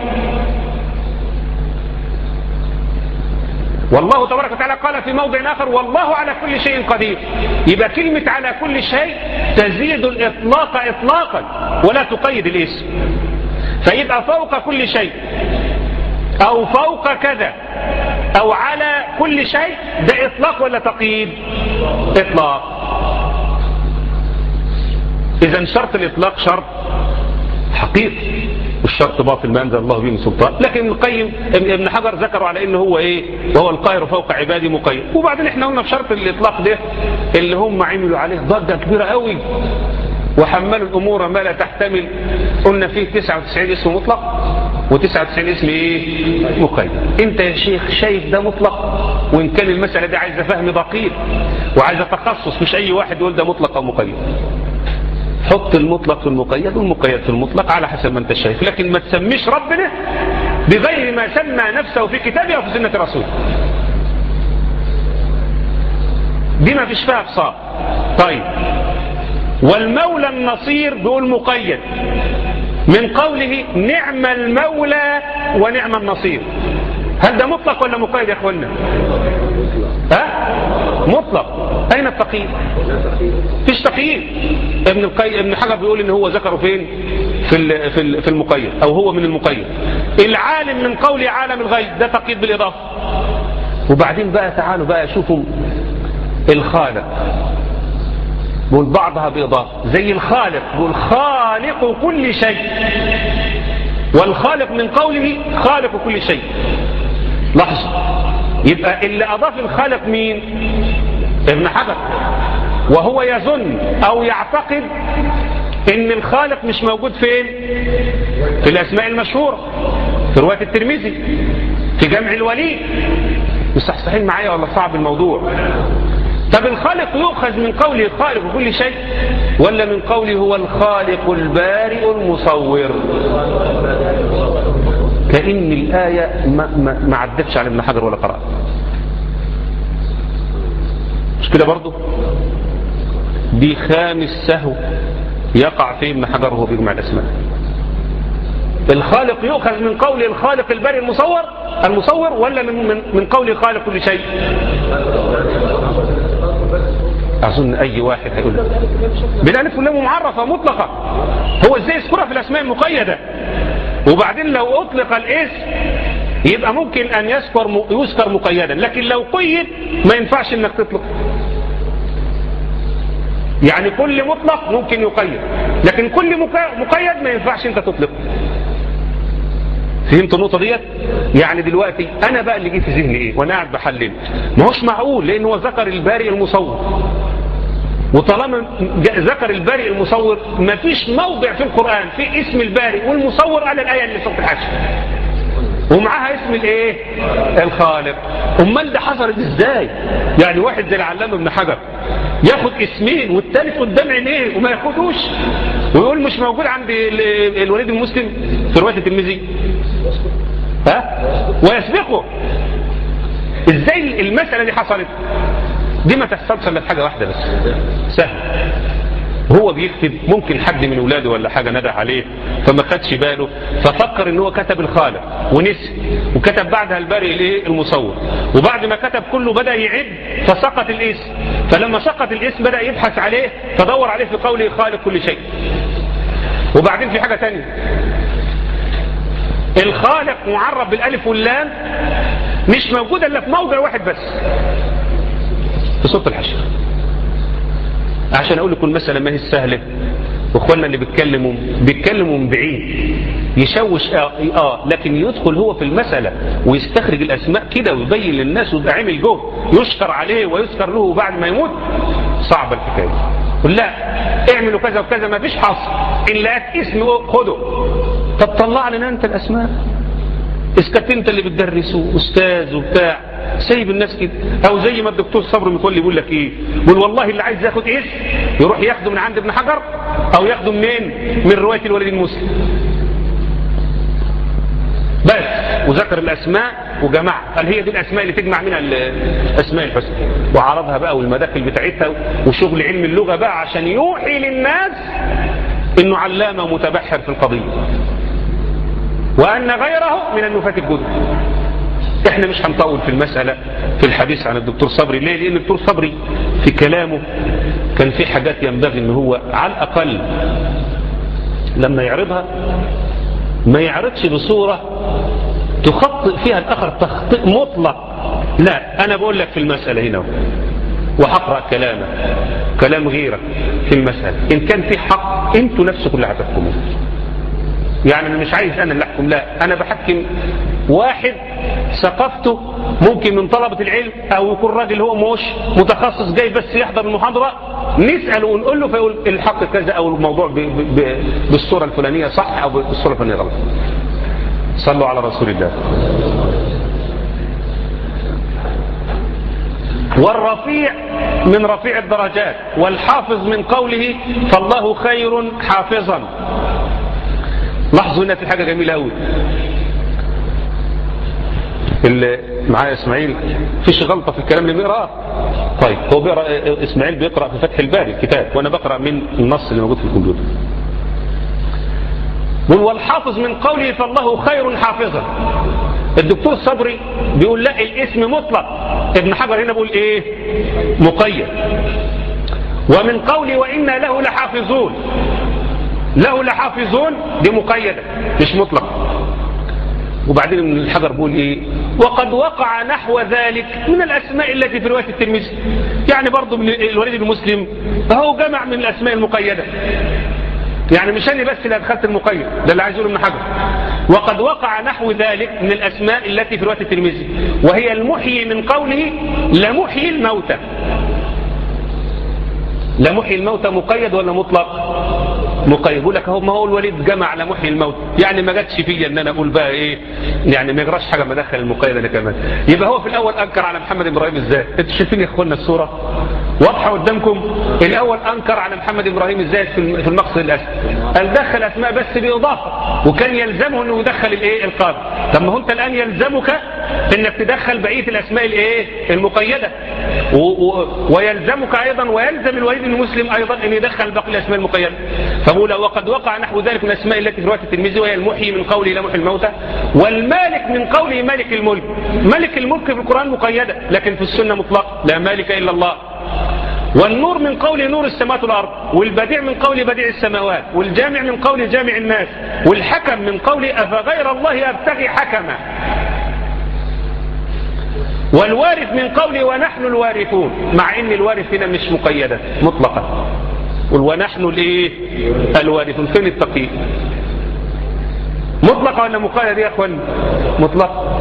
Speaker 2: والله تبارك وتعالى قال في موضع آخر والله على كل شيء قدير. يبقى كلمة على كل شيء تزيد الإطلاق إطلاقا ولا تقيد الاسم، فيبقى فوق كل شيء أو فوق كذا أو على كل شيء، ده إطلاق ولا تقييد؟ إطلاق. إذن شرط الإطلاق شرط حقيقي، والشرط باطل ما أنزل الله به من سلطان. لكن القيم ابن حجر ذكروا على انه هو ايه، وهو القاهر فوق عبادي مقيد. وبعدين احنا قلنا في شرط الاطلاق ده اللي هم عملوا عليه ضجه كبيره قوي، وحملوا الأمور ما لا تحتمل. قلنا فيه تسعة وتسعين اسم مطلق وتسعة وتسعين اسم ايه مقيد. انت يا شيخ شايف ده مطلق، وان كان المسألة دي عايزة فهم دقيق وعايزة تخصص، مش اي واحد يقول ده مطلق او مقيد. حط المطلق في المقيد والمقيد في المطلق على حسب ما انت شايف، لكن ما تسميش ربنا بغير ما سمى نفسه في كتابه او في سنة رسوله. دي ما فيش فيها بصار. طيب، والمولى النصير بيقول مقيد من قوله نعم المولى ونعم النصير. هل ده مطلق ولا مقيد يا اخوانا؟ ها؟ مطلق. اين التقييد؟ فيش تقييد. ابن القيم ابن حجر بيقول ان هو ذكره فين؟ في في في المقيد، او هو من المقيد. العالم من قول عالم الغيب ده تقييد بالاضافه. وبعدين بقى تعالوا بقى شوفوا الخالق، بقول بعضها بإضافة، زي الخالق بقول خالق كل شيء، والخالق من قوله خالق كل شيء. لحظة، يبقى اللي أضاف الخالق مين؟ ابن حجر، وهو يظن أو يعتقد إن الخالق مش موجود فين؟ في الأسماء المشهورة، في رواية الترمذي، في جمع الوليد. مصحصحين معايا ولا صعب الموضوع؟ طب الخالق يؤخذ من قوله خالق كل شيء، ولا من قوله هو الخالق البارئ المصور؟ كأن الآية ما, ما, ما عدتش على ابن حجر ولا قرأت. مش كده برضو؟ دي خامس سهو يقع فيه ابن حجر وهو بيجمع الأسماء. الخالق يؤخذ من قول الخالق البارئ المصور المصور ولا من, من, من قول خالق كل شيء؟ أظن أي واحد هيقول بالألف واللام معرفة مطلقة. هو إزاي يذكرها في الأسماء المقيدة؟ وبعدين لو أطلق الاسم يبقى ممكن أن يذكر يذكر مقيدا، لكن لو قيد ما ينفعش إنك تطلق. يعني كل مطلق ممكن يقيد، لكن كل مقيد ما ينفعش أنت تطلق. فهمت النقطة ديت؟ يعني دلوقتي أنا بقى اللي جه في ذهني إيه وأنا قاعد بحلل، ما هوش معقول لأن هو ذكر البارئ المصور، وطالما ذكر البارئ المصور ما فيش موضع في القرآن في اسم البارئ والمصور على الآية اللي صوت الحشر، ومعاها اسم الايه؟ الخالق. امال ده حصلت ازاي؟ يعني واحد زي العلامة ابن حجر ياخد اسمين والثالث قدام عينيه وما ياخدوش ويقول مش موجود عند الوليد المسلم في رواية الترمذي، ها؟ ويسبقه. ازاي المسألة دي حصلت؟ دي ما تحصلش الا في حاجة واحدة بس، سهل. هو بيكتب ممكن حد من اولاده ولا حاجة ندى عليه فما خدش باله ففكر ان هو كتب الخالق ونسي، وكتب بعدها البارئ الايه؟ المصور. وبعد ما كتب كله بدأ يعد فسقط الاسم، فلما سقط الاسم بدأ يبحث عليه فدور عليه في قوله خالق كل شيء. وبعدين في حاجة تانية، الخالق معرب بالالف واللام مش موجودة الا في موضع واحد بس في سورة الحشر. عشان اقول لكم المسألة ما هي سهلة، واخواننا اللي بيتكلموا بيتكلموا من بعيد يشوش اه, آه لكن يدخل هو في المسألة ويستخرج الاسماء كده ويبين للناس ويبقى عامل جهد يشكر عليه ويذكر له بعد ما يموت. صعبة الحكاية. قل لا اعملوا كذا وكذا ما فيش حصر، ان لقيت اسم خده. طب طلع لنا انت الاسماء، اسكت انت اللي بتدرسه استاذ وبتاع، سايب الناس كده. او زي ما الدكتور صبري متولي بيقول لك ايه، بيقول والله اللي عايز ياخد اسم يروح ياخده من عند ابن حجر او ياخده منين؟ من رواية الوليد المسلم بس، وذكر الاسماء وجمع قال هي دي الاسماء اللي تجمع منها الاسماء الحسنى، وعرضها بقى والمداخل بتاعتها وشغل علم اللغة بقى عشان يوحي للناس انه علامة متبحر في القضية وان غيره من النفاة الجدد. احنا مش هنطول في المسألة في الحديث عن الدكتور صبري. ليه؟ لان الدكتور صبري في كلامه كان في حاجات ينبغي ان هو على الاقل لما يعرضها ما يعرضش بصورة تخطئ فيها الاخر تخطئ مطلق. لا، انا بقول لك في المسألة هنا وحقرأ كلامه كلام غيرك في المسألة، ان كان في حق انتوا نفسكم اللي هتحكموا. يعني انا مش عايز انا اللي احكم، لا، انا بحكم واحد ثقافته ممكن من طلبة العلم او يكون راجل هو مش متخصص جاي بس يحضر المحاضرة نسأل ونقول له فيقول الحق كذا أو الموضوع ب ب بالصورة الفلانية صح أو بالصورة الفلانية غلط. صلوا على رسول الله. والرفيع من رفيع الدرجات، والحافظ من قوله فالله خير حافظا. لاحظوا هنا في حاجة جميلة قوي، اللي معايا اسماعيل فيش غلطة في الكلام اللي بيقرأ. طيب هو بيقرأ، اسماعيل بيقرأ في فتح الباري الكتاب وانا بقرأ من النص اللي موجود في الكمبيوتر. والحافظ من قوله فالله خير حافظا. الدكتور صبري بيقول لا الاسم مطلق، ابن حجر هنا بيقول ايه مقيد. ومن قوله وإنا له لحافظون، له لحافظون دي مقيدة مش مطلق. وبعدين ابن الحجر بيقول ايه وقد وقع نحو ذلك من الاسماء التي في رواية الترمذي. يعني برضو من الوليد بن مسلم هو جمع من الاسماء المقيدة، يعني مش انا بس اللي ادخلت المقيد، ده اللي عايز يقوله ابن حجر. وقد وقع نحو ذلك من الاسماء التي في رواية الترمذي، وهي المحيي من قوله لمحيي الموتى. لمحيي الموتى مقيد ولا مطلق؟ مقيد. يقول لك هو ما هو الوليد جمع لمحيي الموتى، يعني ما جاتش فيا ان انا اقول بقى ايه، يعني ما يجراش حاجه ما ادخل المقيد انا كمان. يبقى هو في الاول انكر على محمد ابراهيم الزاهد. انتوا شايفين يا اخوانا الصوره واضحه قدامكم؟ الاول انكر على محمد ابراهيم الزاهد في المقصد الاسد، قال دخل اسماء بس باضافه، وكان يلزمه انه يدخل الايه القاضي. طب ما هو انت الان يلزمك انك تدخل بقيه الاسماء الايه المقيده، و و ويلزمك ايضا ويلزم الوليد بن مسلم ايضا ان يدخل باقي الاسماء المقيده. فبقول وقد وقع نحو ذلك من الاسماء التي في روايه الترمذي، وهي المحيي من قوله لمحيي الموتى، والمالك من قوله مالك الملك. ملك الملك في القران مقيده، لكن في السنه مطلق، لا مالك الا الله. والنور من قوله نور السماوات والارض، والبديع من قوله بديع السماوات، والجامع من قوله جامع الناس، والحكم من قوله افغير الله ابتغي حكما، والوارث من قوله ونحن الوارثون، مع ان الوارث هنا مش مقيده مطلقا. ونحن الايه الوارثون. فين التقييد؟ مطلقه ولا مقيده يا اخوان؟ مطلق.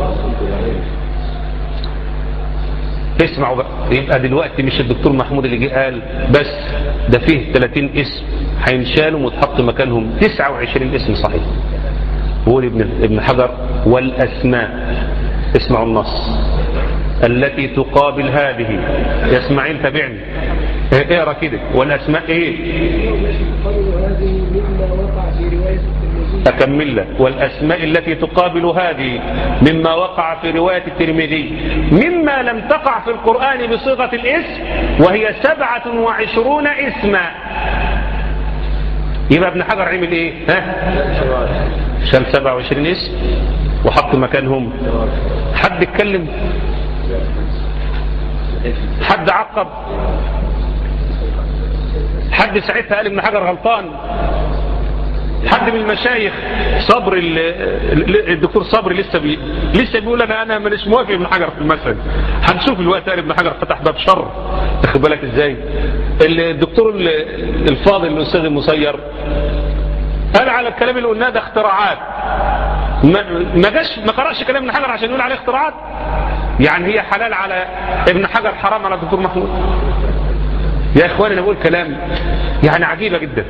Speaker 2: اسمعوا بقى، يبقى دلوقتي مش الدكتور محمود اللي جه قال بس ده فيه ثلاثين اسم هينشالوا وتحط مكانهم تسعة وعشرين اسم صحيح. بيقول ابن ابن حجر والاسماء، اسمعوا النص، التي تقابل هذه. يا اسماعيل تابعني اقرا كده. والاسماء ايه؟ أكمل لك. والأسماء التي تقابل هذه مما وقع في رواية الترمذي مما لم تقع في القرآن بصيغة الاسم، وهي سبعة وعشرون اسما. يبقى ابن حجر عمل ايه؟ ها؟ شال سبعة وعشرين اسم وحط مكانهم. حد اتكلم؟ حد عقب؟ حد ساعتها قال ابن حجر غلطان؟ حد من المشايخ صبر الدكتور صبري لسه بي لسه بيقول انا انا مش موافق ابن حجر في المسألة. هنشوف الوقت قال ابن حجر فتح باب شر، تاخد بالك ازاي؟ الدكتور الفاضل الاستاذ المسير قال على الكلام اللي قلناه ده اختراعات. ما جاش ما قرأش كلام ابن حجر عشان يقول عليه اختراعات. يعني هي حلال على ابن حجر، حرام على الدكتور محمود. يا اخواني انا بقول كلام يعني عجيبة جدا.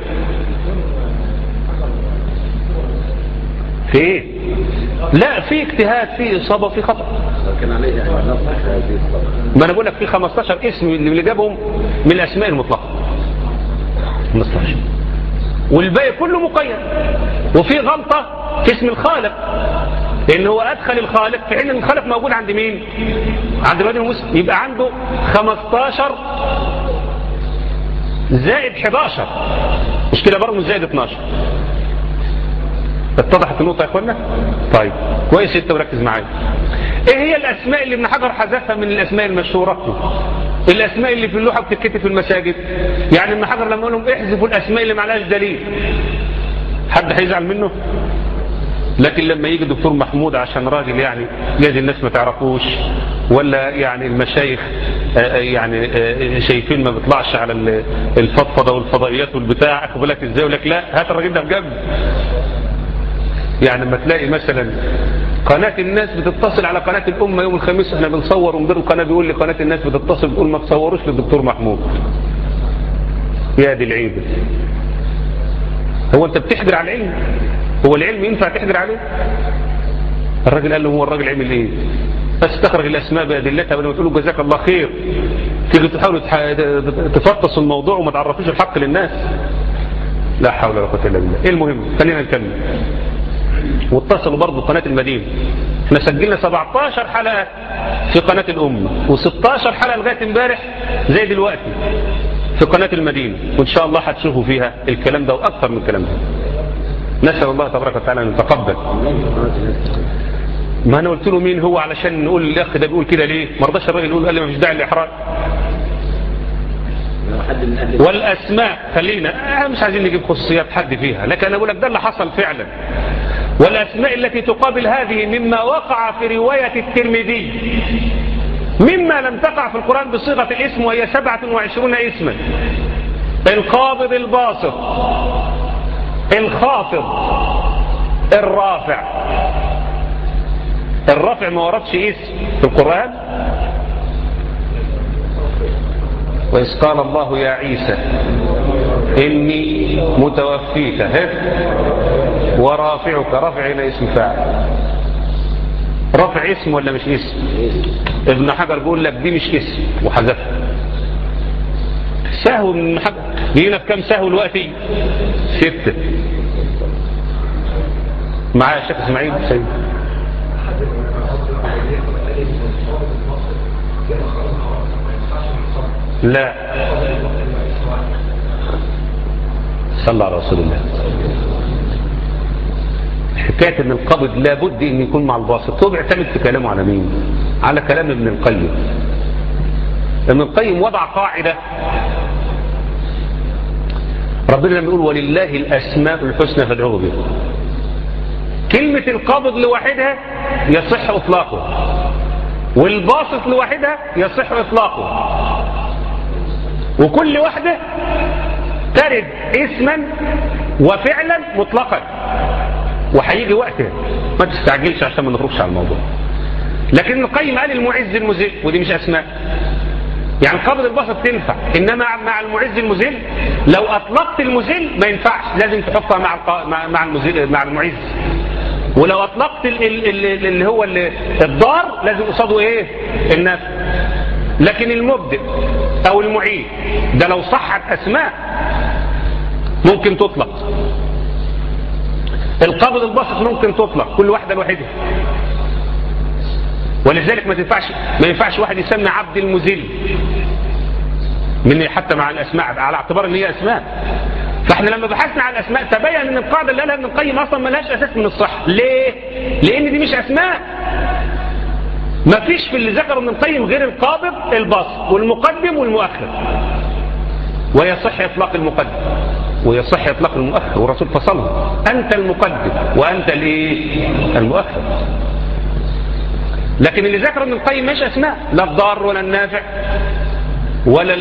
Speaker 2: في ايه؟ لا في اجتهاد، في اصابه، في خطا. لكن عليه يعني ما انا بقول لك في خمستاشر اسم اللي جابهم من الاسماء المطلقه خمستاشر، والباقي كله مقيد. وفي غلطه في اسم الخالق، لان هو ادخل الخالق في حين الخالق موجود عند مين؟ عند الوليد بن مسلم. يبقى عنده خمستاشر زائد حداشر، مش كده برضه زائد اتناشر. اتضحت النقطة يا اخوانا؟ طيب كويس انت مركز معايا. ايه هي الاسماء اللي ابن حجر حذفها من الاسماء المشهورة؟ الاسماء اللي في اللوحة بتتكتب في المساجد. يعني ابن حجر لما قال لهم احذفوا الاسماء اللي معلهاش دليل، حد هيزعل منه؟ لكن لما يجي الدكتور محمود عشان راجل يعني لازم الناس ما تعرفوش، ولا يعني المشايخ يعني شايفين ما بيطلعش على الفضفضة والفضائيات والبتاع، اخد بالك ازاي؟ يقول لك لا هات الراجل ده بجنب. يعني لما تلاقي مثلا قناة الناس بتتصل على قناة الأمة يوم الخميس احنا بنصور، ومدير القناة بيقول لي قناة الناس بتتصل بتقول ما تصوروش للدكتور محمود. يا دي العيبة. هو انت بتحجر على العلم؟ هو العلم ينفع تحجر عليه؟ الراجل قال له هو الراجل عمل ايه؟ استخرج الاسماء بادلتها ولما تقول له جزاك الله خير تيجي تحاولوا تفطسوا الموضوع وما تعرفوش الحق للناس. لا حول ولا قوه الا بالله. ايه المهم خلينا نكمل. واتصلوا برضه قناه المدينه. احنا سجلنا سبعتاشر حلقه في قناه الامه وستاشر حلقه لغايه امبارح زي دلوقتي في قناه المدينه، وان شاء الله هتشوفوا فيها الكلام ده واكثر من الكلام ده. نسال الله تبارك وتعالى ان يتقبل. ما انا قلت له مين هو علشان نقول الاخ ده بيقول كده ليه؟ ما رضاش الراجل يقول، قال لي ما فيش داعي للاحراج. والاسماء خلينا احنا مش عايزين نجيب خصوصيات حد فيها، لكن انا بقول لك ده اللي حصل فعلا. والاسماء التي تقابل هذه مما وقع في روايه الترمذي مما لم تقع في القران بصيغه الاسم، وهي سبعة وعشرون اسما: القابض الباسط، الخافض، الرافع. الرافع ما وردش اسم في القرآن. وإذ قال الله يا عيسى إني متوفيك ورافعك. رافع هنا اسم فاعل. رافع اسم ولا مش اسم؟ ابن حجر بيقول لك دي مش اسم وحذفها. سهو من حجر جينا في كم سهو دلوقتي؟ ستة. معايا الشيخ اسماعيل سيد. لا صلى على رسول الله. حكاية ان القبض لابد ان يكون مع الباسط. هو بيعتمد في كلامه على مين؟ على كلام ابن القيم. ابن القيم وضع قاعدة. ربنا لما يقول ولله الاسماء الحسنى فادعوه بها، كلمة القبض لوحدها يصح اطلاقه، والباسط لوحدها يصح اطلاقه، وكل واحدة ترد اسما وفعلا مطلقا، وهيجي وقتها ما تستعجلش عشان ما نخرجش على الموضوع. لكن القيم قال المعز المذل، ودي مش اسماء. يعني قبض البسط تنفع، انما مع المعز المذل لو اطلقت المذل ما ينفعش، لازم تحطها مع مع المذل مع المعز. ولو اطلقت اللي هو الضار لازم قصاده ايه؟ النفع. لكن المبدئ او المعيد ده لو صحت اسماء ممكن تطلق. القبض البسط ممكن تطلق كل واحده لوحدها، ولذلك ما تنفعش ما ينفعش واحد يسمي عبد المذل من حتى مع الاسماء على اعتبار ان هي اسماء. فاحنا لما بحثنا عن الاسماء تبين ان القاعده اللي قالها ابن القيم اصلا ما لهاش اساس من الصحه. ليه؟ لان دي مش اسماء. ما فيش في اللي ذكره ابن القيم غير القابض الباسط والمقدم والمؤخر، ويصح اطلاق المقدم ويصح اطلاق المؤخر، والرسول فصلهم: انت المقدم وانت الايه؟ المؤخر. لكن اللي ذكره ابن القيم مش اسماء، لا الضار ولا النافع ولا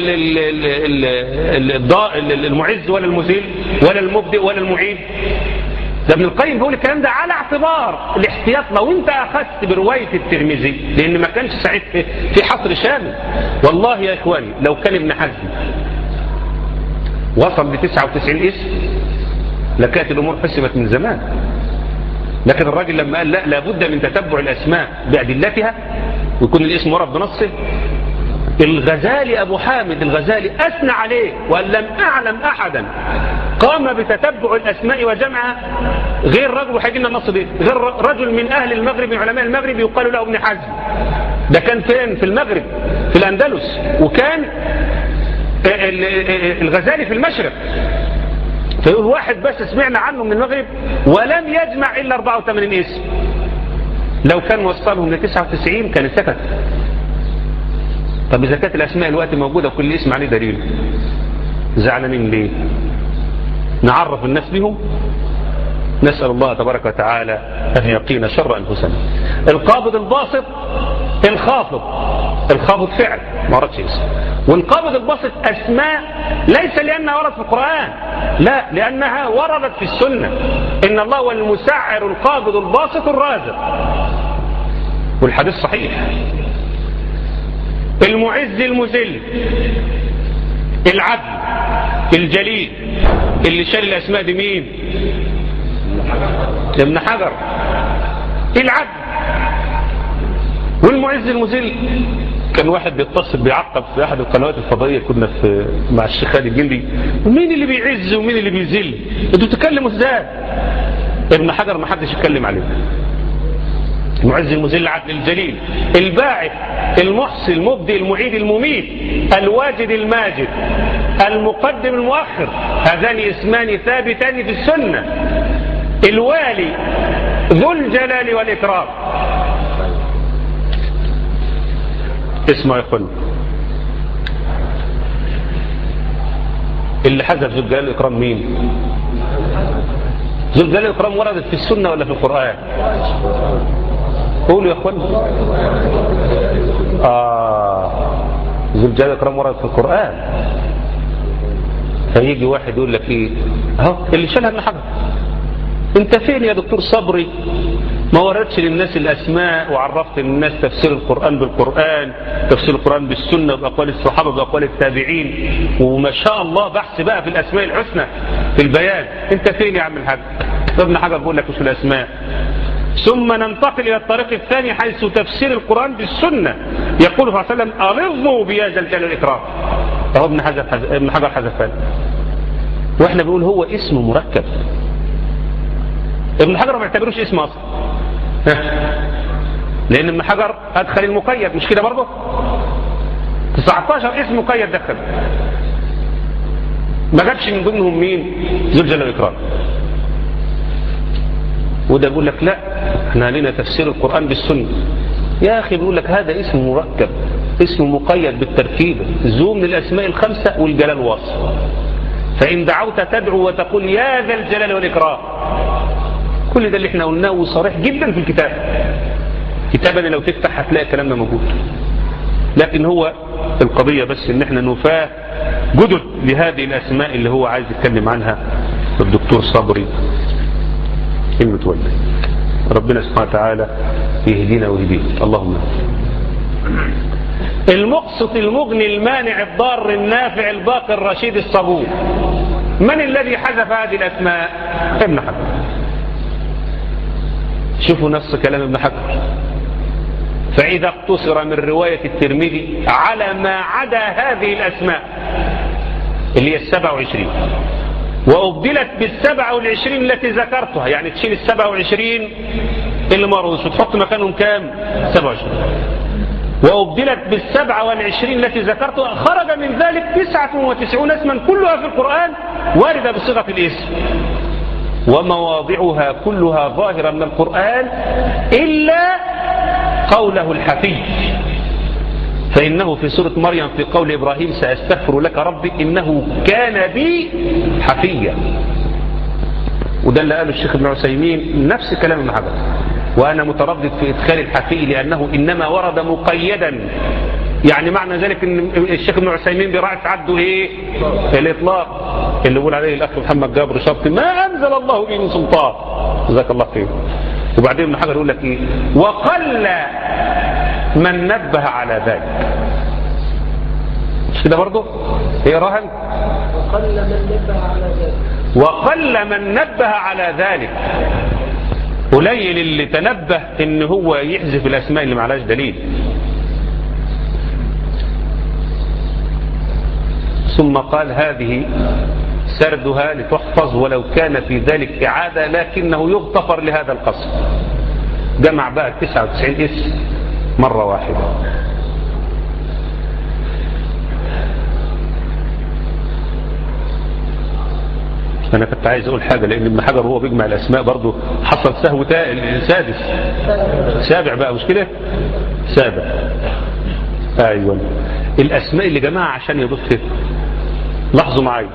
Speaker 2: المعز ولا المذل ولا المبدئ ولا المعيد. ده ابن القيم بيقول الكلام ده على اعتبار الاحتياط. لو انت اخذت بروايه الترمذي، لان ما كانش ساعات في حصر شامل، والله يا اخواني لو كان ابن حزم وصل ل تسعة وتسعين اسم لكانت الامور حسمت من زمان. لكن الراجل لما قال لا لابد من تتبع الاسماء بادلتها ويكون الاسم ورد بنصه، الغزالي أبو حامد الغزالي أثنى عليه وقال لم أعلم أحدا قام بتتبع الأسماء وجمعها غير رجل، وحيجي لنا النص دي، غير رجل من أهل المغرب من علماء المغرب يقال له ابن حزم. ده كان فين؟ في المغرب في الأندلس، وكان الغزالي في المشرق. فيقول واحد بس سمعنا عنه من المغرب ولم يجمع إلا أربعة وثمانين اسم. لو كان وصلهم ل تسعة وتسعين كان سكت. طب إذا كانت الأسماء الوقت موجودة وكل اسم عليه دليل، زعلانين ليه؟ نعرف الناس بهم. نسأل الله تبارك وتعالى أن يقينا شر أنفسنا. القابض الباسط الخافض. الخافض فعل ما وردش اسم، والقابض الباسط أسماء ليس لأنها وردت في القرآن، لا، لأنها وردت في السنة. إن الله هو المسعر القابض الباسط الرازق، والحديث صحيح. المعز المذل، العدل، الجليل اللي شال الأسماء دي مين؟ ابن حجر. العدل والمعز المذل. كان واحد بيتصل بيعقب في احد القنوات الفضائيه، كنا في مع الشيخ خالد الجندي، ومين اللي بيعز ومين اللي بيذل؟ انتوا بتتكلموا ازاي؟ ابن حجر ما حدش يتكلم عليه. المعز المذل، عدل الجليل، الباعث المحصي المبدئ المعيد المميت، الواجد الماجد، المقدم المؤخر، هذان اسمان ثابتان في السنه. الوالي ذو الجلال والاكرام. اسمه يا اخوان، اللي حذف ذو الجلال والاكرام مين؟ ذو الجلال والاكرام وردت في السنه ولا في القران؟ قولوا يا اخوان. اه ذو الجلال والاكرام وردت في القران. فيجي واحد يقول لك ايه اهو اللي شالها ابن حجر. انت فين يا دكتور صبري؟ ما وردش للناس الأسماء وعرفت للناس تفسير القرآن بالقرآن، تفسير القرآن بالسنة بأقوال الصحابة بأقوال التابعين، وما شاء الله بحث بقى في الأسماء الحسنى في البيان. انت فين يا عم الحاج؟ ابن حجر بيقول لك مش الأسماء. ثم ننتقل إلى الطريق الثاني حيث تفسير القرآن بالسنة. يقول صلى الله عليه وسلم أرضوا بيا ذا الجلال والإكرام. اهو ابن حجر ابن حجر حذفان، واحنا بنقول هو اسم مركب. ابن حجر ما يعتبروش اسم اصلا، لان ابن حجر ادخل المقيد، مش كده برضه؟ تسعة عشر اسم مقيد دخل، ما جابش من ضمنهم مين؟ ذو الجلال والاكرام. وده بيقول لك لا احنا لنا تفسير القرآن بالسنة. يا اخي بيقول لك هذا اسم مركب، اسم مقيد بالتركيبة، ذو من الاسماء الخمسة والجلال وصف. فان دعوت تدعو وتقول يا ذا الجلال والاكرام. كل ده اللي احنا قلناه وصريح جدا في الكتاب. كتابنا لو تفتح هتلاقي كلامنا موجود. لكن هو القضية بس ان احنا نفاه جدد لهذه الاسماء اللي هو عايز يتكلم عنها الدكتور صبري المتولي. ربنا سبحانه وتعالى يهدينا ويهديه اللهم. المقسط المغني المانع الضار النافع الباقي الرشيد الصبور. من الذي حذف هذه الاسماء؟ ابن حجر. شوفوا نفس كلام ابن حجر. فإذا اقتصر من رواية الترمذي على ما عدا هذه الأسماء اللي هي السبع وعشرين وأبدلت بالسبع والعشرين التي ذكرتها، يعني تشيل السبع وعشرين اللي مرضوش وتحط مكانهم كام؟ سبع وعشرين. وأبدلت بالسبع والعشرين التي ذكرتها، خرج من ذلك تسعة وتسعون اسما كلها في القرآن واردة بصيغة الاسم، ومواضعها كلها ظاهرة من القرآن إلا قوله الحفي. فإنه في سورة مريم في قول إبراهيم سأستغفر لك ربي إنه كان بي حفيا. وده اللي قاله الشيخ ابن عثيمين نفس كلام ابن حجر. وأنا متردد في إدخال الحفي لأنه إنما ورد مقيدا، يعني معنى ذلك ان الشيخ ابن عثيمين براعي عده ايه؟ الاطلاق اللي بيقول عليه الاخ محمد جابر شرطي ما انزل الله به من سلطان. جزاك الله خير. وبعدين ابن حجر يقول لك ايه؟ وقل من نبه على ذلك. مش كده برضه؟ ايه راهن؟ وقل من نبه على ذلك. وقل من نبه على ذلك. قليل اللي تنبه ان هو يحذف الاسماء اللي معلاش دليل. ثم قال هذه سردها لتحفظ ولو كان في ذلك إعادة لكنه يغتفر لهذا القصد. جمع بقى تسعة وتسعين اسم مرة واحدة. أنا كنت عايز أقول حاجة لأن ابن حجر هو بيجمع الأسماء برضو حصل سهو سادس سابع بقى، مش كده؟ سابع. أيوة الأسماء اللي جمعها عشان يضيفها. لاحظوا معايا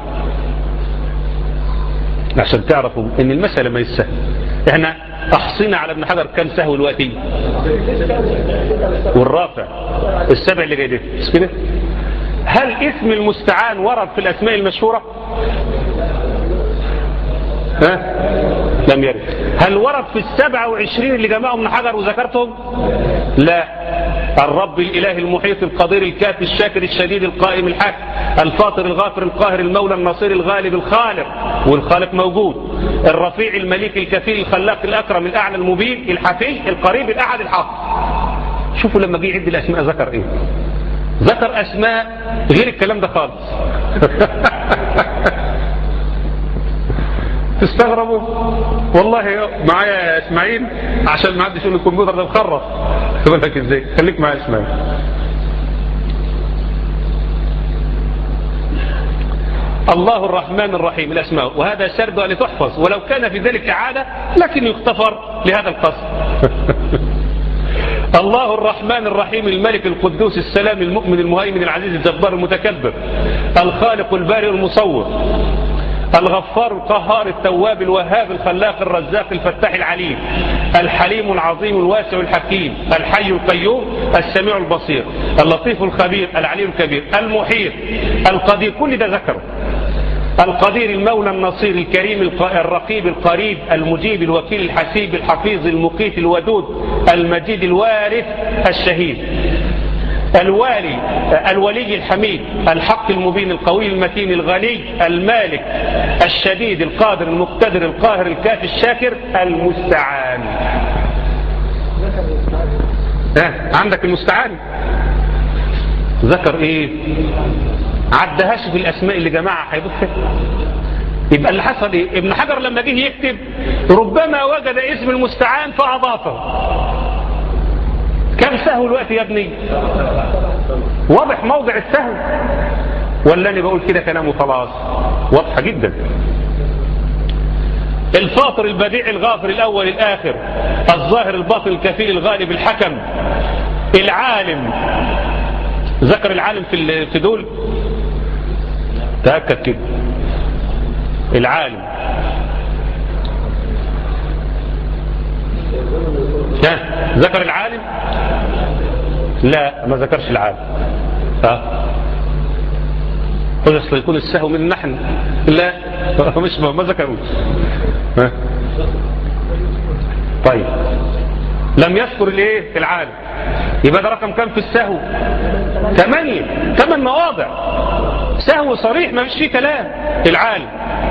Speaker 2: عشان تعرفوا ان المسألة ما يسهل. احنا احصينا على ابن حجر كم سهو الوقتي والرافع السبع اللي جاي ده، مش كده؟ هل اسم المستعان ورد في الاسماء المشهورة؟ ها؟ لم يرد. هل ورد في السبع وعشرين اللي جمعهم ابن حجر وذكرتهم؟ لا. الرب الإله المحيط القدير الكافي الشاكر الشديد القائم الحاكم الفاطر الغافر القاهر المولى النصير الغالب الخالق، والخالق موجود، الرفيع المليك الكفيل الخلاق الأكرم الأعلى المبين الحفي القريب الأحد الحافظ. شوفوا لما جه يعد الأسماء ذكر إيه؟ ذكر أسماء غير الكلام ده خالص. تستغربوا والله. معايا يا اسماعيل عشان ما حدش يقول الكمبيوتر ده مخرف. تقول لك ازاي؟ خليك معايا يا اسماعيل. الله الرحمن الرحيم الاسماء، وهذا سرد لتحفظ ولو كان في ذلك اعاده لكن يغتفر لهذا القصد. الله الرحمن الرحيم الملك القدوس السلام المؤمن المهيمن العزيز الجبار المتكبر الخالق البارئ المصور الغفار القهار التواب الوهاب الخلاق الرزاق الفتاح العليم الحليم العظيم الواسع الحكيم الحي القيوم السميع البصير اللطيف الخبير العليم الكبير المحيط القدير، كل ده ذكره. القدير المولى النصير الكريم الرقيب القريب المجيب الوكيل الحسيب الحفيظ المقيت الودود المجيد الوارث الشهيد الوالي الولي الحميد الحق المبين القوي المتين الغني المالك الشديد القادر المقتدر القاهر الكافي الشاكر المستعان. اه عندك المستعان ذكر ايه؟ عدهاش في الاسماء اللي جماعة هيبص. يبقى اللي حصل ايه؟ ابن حجر لما جه يكتب ربما وجد اسم المستعان فاضافه. كم سهو الوقت يا ابني؟ واضح موضع السهو ولا انا بقول كده كلام وخلاص؟ واضحه جدا. الفاطر البديع الغافر الاول الاخر الظاهر الباطن الكفيل الغالب الحكم العالم. ذكر العالم في في دول؟ تاكد كده. العالم ذكر العالم؟ لا ما ذكرش العالم. ها قل اصل يكون السهو من نحن. لا مش ما ذكروش. ها طيب لم يذكر الايه؟ العالم. يبقى ده رقم كم في السهو؟ ثمانية. ثمان مواضع سهو صريح ما فيش فيه كلام. العالم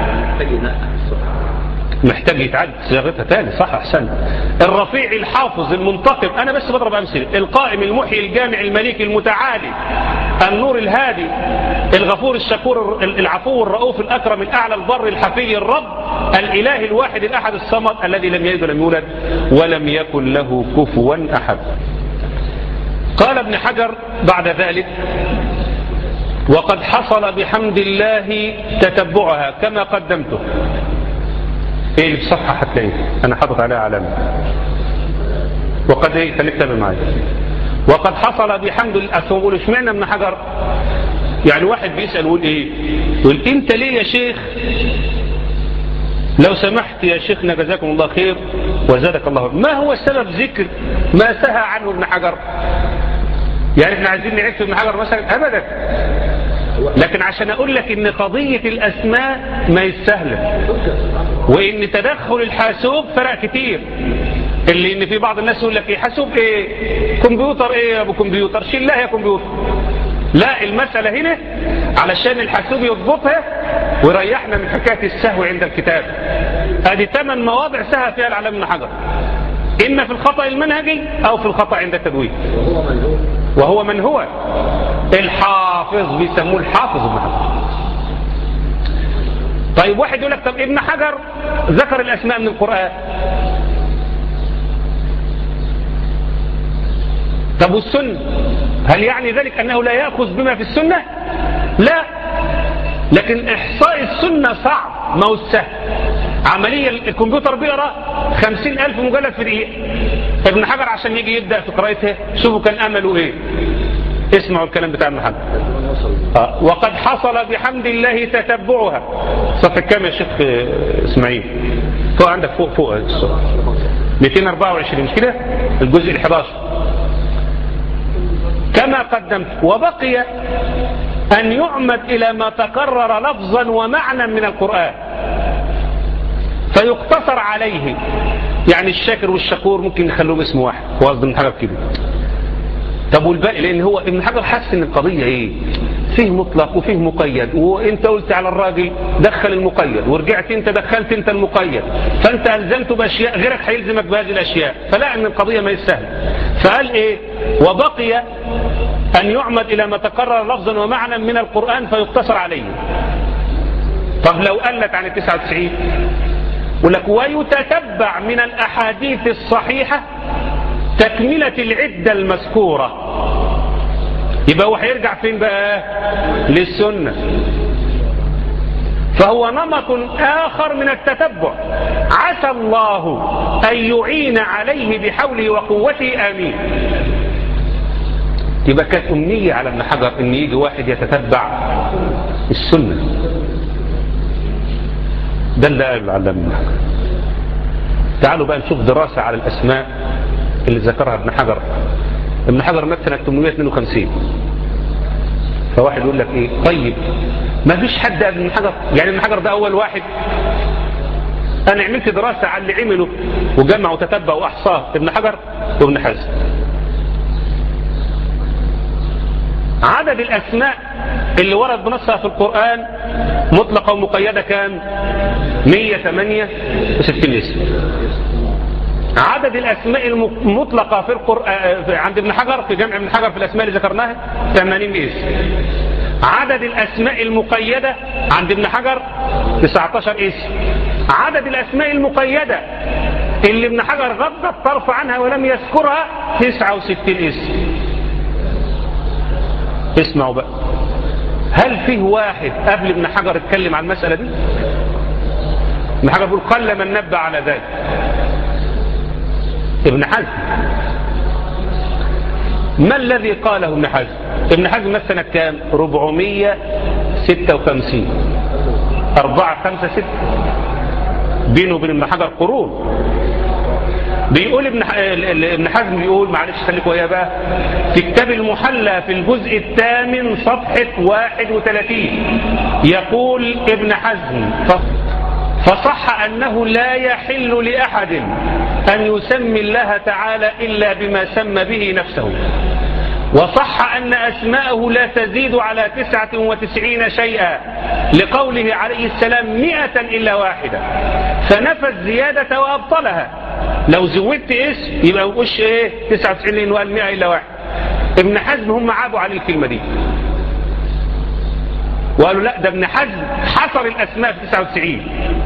Speaker 2: محتاج يتعد صياغتها تاني. صح احسن. الرفيع الحافظ المنتقم، انا بس بضرب امثله. القائم المحيي الجامع المليك المتعالي النور الهادي الغفور الشكور العفو الرؤوف الاكرم الاعلى البر الحفي الرب الاله الواحد الاحد الصمد الذي لم يلد ولم يولد ولم يكن له كفوا احد. قال ابن حجر بعد ذلك وقد حصل بحمد الله تتبعها كما قدمته. ايه اللي بصفحة هتلاقيه انا حاطط عليها علامة. وقد ايه خليك تابع معايا. وقد حصل بحمد الله. اقول اشمعنى ابن حجر؟ يعني واحد بيسأل يقول ايه؟ يقول انت ليه يا شيخ لو سمحت يا شيخنا جزاكم الله خير وزادك الله، ما هو سبب ذكر ما سهى عنه ابن حجر؟ يعني احنا عايزين نعيش ابن حجر مثلا؟ ابدا. لكن عشان اقول لك ان قضية الاسماء ما يستهلك، وان تدخل الحاسوب فرق كتير. اللي ان في بعض الناس يقول لك ايه حاسوب ايه؟ كمبيوتر ايه يا ابو كمبيوتر؟ شيل لا يا كمبيوتر. لا المسألة هنا علشان الحاسوب يضبطها ويريحنا من حكاية السهو عند الكتاب. ادي ثمان مواضع سهى فيها العلامة ابن حجر، اما في الخطأ المنهجي او في الخطأ عند التدوين. وهو من هو الحافظ، بيسموه الحافظ ابن حجر. طيب واحد يقول لك طب ابن حجر ذكر الاسماء من القرآن، طب والسنة هل يعني ذلك انه لا يأخذ بما في السنة؟ لا، لكن احصاء السنة صعب، ما هو سهل. عملية الكمبيوتر بيقرأ خمسين الف مجلد في دقيقة. ابن حجر عشان يجي يبدأ في قراءتها شوفوا كان امله ايه. اسمعوا الكلام بتاع ابن حجر. آه. وقد حصل بحمد الله تتبعها. صفحة كام يا شيخ اسماعيل؟ فوق عندك فوق فوق مئتين وأربعة وعشرين مش كده؟ الجزء الحداشر. كما قدمت. وبقي أن يعمد إلى ما تكرر لفظا ومعنى من القرآن فيقتصر عليه. يعني الشاكر والشكور ممكن نخلوهم اسم واحد، هو قصد ابن حجر كده. طب والباقي؟ لأن هو ابن حجر حس إن القضية إيه؟ فيه مطلق وفيه مقيد، وانت قلت على الراجل دخل المقيد ورجعت انت دخلت انت المقيد، فانت ألزمته بأشياء غيرك هيلزمك بهذه الأشياء، فلا ان القضية ما يسهل. فقال ايه؟ وبقي أن يعمد إلى ما تقرر لفظا ومعنى من القرآن فيقتصر عليه. طب لو قلت عن التسعة وتسعين ولك ويتتبع من الأحاديث الصحيحة تكملة العدة المذكورة، يبقى هو هيرجع فين بقى؟ للسنة. فهو نمط آخر من التتبع، عسى الله أن يعين عليه بحوله وقوته، آمين. يبقى كانت أمنية على ابن حجر أن يجي واحد يتتبع السنة. ده اللي قال العلامة ابن حجر. تعالوا بقى نشوف دراسة على الأسماء اللي ذكرها ابن حجر. ابن حجر مات سنة ثمانمائة واثنين وخمسين. فواحد يقول لك ايه؟ طيب ما فيش حد قبل ابن حجر؟ يعني ابن حجر ده أول واحد؟ أنا عملت دراسة على اللي عمله وجمع وتتبع وأحصاه ابن حجر وابن حزم. عدد الأسماء اللي ورد بنصها في القرآن مطلقة ومقيدة كام؟ مئة وثمانية وستين اسم. عدد الأسماء المطلقة في القرآن عند ابن حجر في جمع ابن حجر في الأسماء اللي ذكرناها ثمانين اسم. عدد الأسماء المقيدة عند ابن حجر تسعة عشر اسم. عدد الأسماء المقيدة اللي ابن حجر غض الطرف عنها ولم يذكرها تسعة وستين اسم. اسمعوا بقى، هل فيه واحد قبل ابن حجر اتكلم عن المسألة دي؟ ابن حجر يقول قل من نبه على ذلك. ابن حزم ما الذي قاله ابن حزم؟ ابن حزم مات سنة كام؟ أربعمائة وستة وخمسين. أربعة خمسة ستة بينه وبين ابن حجر قرون. بيقول ابن ابن حزم بيقول، معلش خليكم وياه بقى، في كتاب المحلى في الجزء الثامن صفحة واحد وثلاثين يقول ابن حزم: فصح أنه لا يحل لأحد أن يسمي الله تعالى إلا بما سمى به نفسه، وصح أن أسماءه لا تزيد على تسعة وتسعين شيئا لقوله عليه السلام مئة إلا واحدة، فنفى الزيادة وأبطلها. لو زودت اسم يبقى وقش ايه تسعة وتسعين لأنه قال مئة إلا واحد. ابن حزم هم عابوا عليه الكلمة دي وقالوا لا، ده ابن حزم حصر الأسماء في تسعة وتسعين.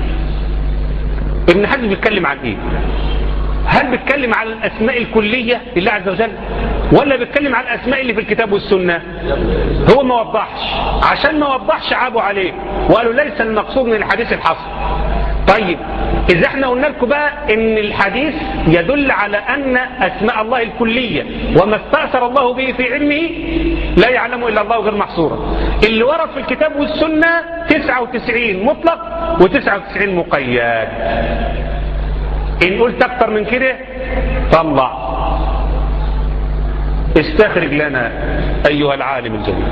Speaker 2: ابن حزم بيتكلم عن ايه؟ هل بيتكلم عن الأسماء الكلية لله عز وجل ولا بيتكلم عن الأسماء اللي في الكتاب والسنة؟ هو ما وضحش، عشان ما وضحش عابوا عليه وقالوا ليس المقصود من الحديث الحصر. طيب إذا احنا قلنا لكم بقى ان الحديث يدل على أن أسماء الله الكلية وما استأثر الله به في علمه لا يعلم إلا الله غير محصورة، اللي ورد في الكتاب والسنة تسعة وتسعين مطلق وتسعة وتسعين مقيد. إن قلت أكتر من كده طلع استخرج لنا أيها العالم الجليل.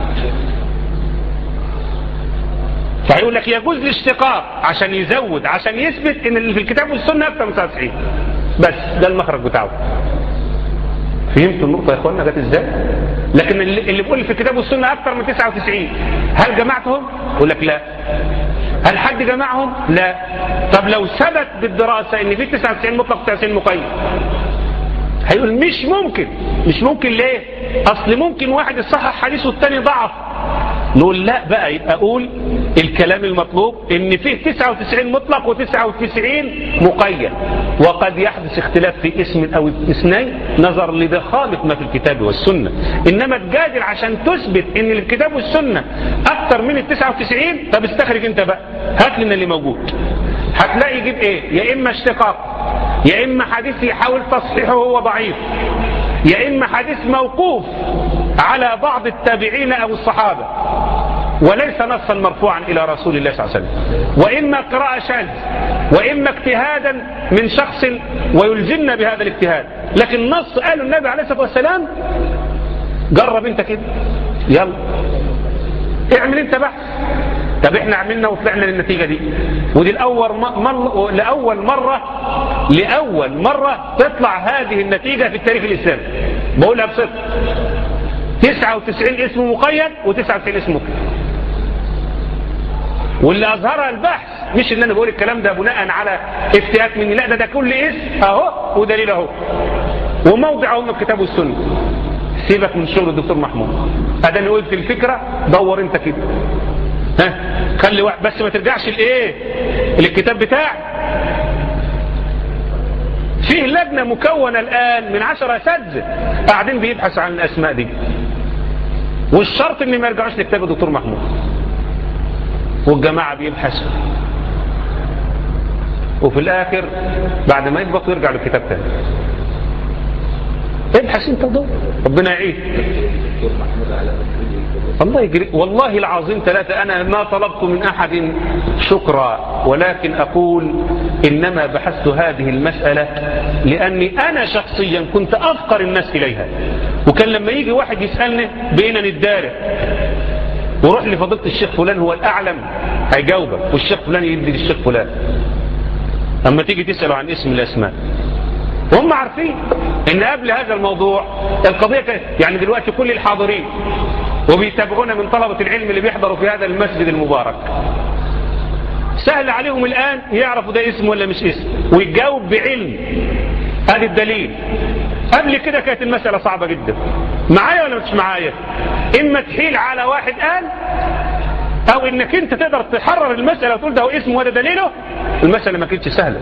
Speaker 2: فيقول لك يجوز الاشتقاق عشان يزود، عشان يثبت ان اللي في الكتاب والسنه اكثر من تسعة وتسعين، بس ده المخرج بتاعه. فهمتوا النقطه يا اخوانا جت ازاي؟ لكن اللي بيقول في الكتاب والسنه اكثر من تسعة وتسعين هل جمعتهم؟ يقول لك لا. هل حد جمعهم؟ لا. طب لو ثبت بالدراسه ان في تسعة وتسعين مطلق وتسعة وتسعين مقيد، هيقول مش ممكن. مش ممكن ليه؟ اصل ممكن واحد يصحح حديث والثاني ضعف. نقول لا بقى، يبقى اقول الكلام المطلوب ان فيه تسعة وتسعين مطلق وتسعة وتسعين مقيد، وقد يحدث اختلاف في اسم او اثنين نظر لضخامة ما في الكتاب والسنة. انما تجادل عشان تثبت ان الكتاب والسنة اكتر من ال تسعة وتسعين، طب استخرج انت بقى، هات لنا اللي موجود. هتلاقي يجيب ايه؟ يا اما اشتقاق، يا اما حديث يحاول تصحيحه وهو ضعيف، يا اما حديث موقوف على بعض التابعين او الصحابة وليس نصا مرفوعا الى رسول الله صلى الله عليه وسلم، واما قراءة شاذ، واما اجتهادا من شخص ويلزمنا بهذا الاجتهاد. لكن نص قاله النبي عليه الصلاة والسلام، جرب انت كده، يلا اعمل انت بحث. طب احنا عملنا وطلعنا للنتيجة دي، ودي الأول مرة لأول مرة لأول مرة تطلع هذه النتيجة في التاريخ الإسلامي، بقولها بصدق. تسعة وتسعين اسم مقيد وتسعة وتسعين اسم مطلق. واللي أظهرها البحث، مش إن أنا بقول الكلام ده بناء على افتئات مني، لا، ده ده كل اسم أهو ودليل أهو وموضعه من الكتاب والسنة. سيبك من شغل الدكتور محمود، أداني قلت الفكرة دور أنت كده، ها خلي واحد بس ما ترجعش لإيه الكتاب بتاعك. فيه لجنة مكونة الآن من عشر أساتذة قاعدين بيبحثوا عن الأسماء دي، والشرط إن ما يرجعوش لكتاب الدكتور محمود، والجماعة بيبحثوا وفي الآخر بعد ما يثبتوا يرجع للكتاب تاني. ابحث انت دور، ربنا يعيد. الله يجري والله العظيم ثلاثة، أنا ما طلبت من أحد شكرا، ولكن أقول إنما بحثت هذه المسألة لأني أنا شخصيا كنت أفقر الناس إليها، وكان لما يجي واحد يسألني بقينا نتدارك وروح لفضيلة الشيخ فلان هو الأعلم هيجاوبك، والشيخ فلان يدي للشيخ فلان. أما تيجي تسأله عن اسم الأسماء وهم عارفين ان قبل هذا الموضوع القضية كانت يعني دلوقتي كل الحاضرين وبيتابعونا من طلبة العلم اللي بيحضروا في هذا المسجد المبارك سهل عليهم الآن يعرفوا ده اسم ولا مش اسم ويجاوب بعلم. هذا الدليل. قبل كده كانت المسألة صعبة جدا. معايا ولا مش معايا؟ إما تحيل على واحد قال أو إنك أنت تقدر تحرر المسألة وتقول ده هو اسم وده دليله. المسألة ما كانتش سهلة.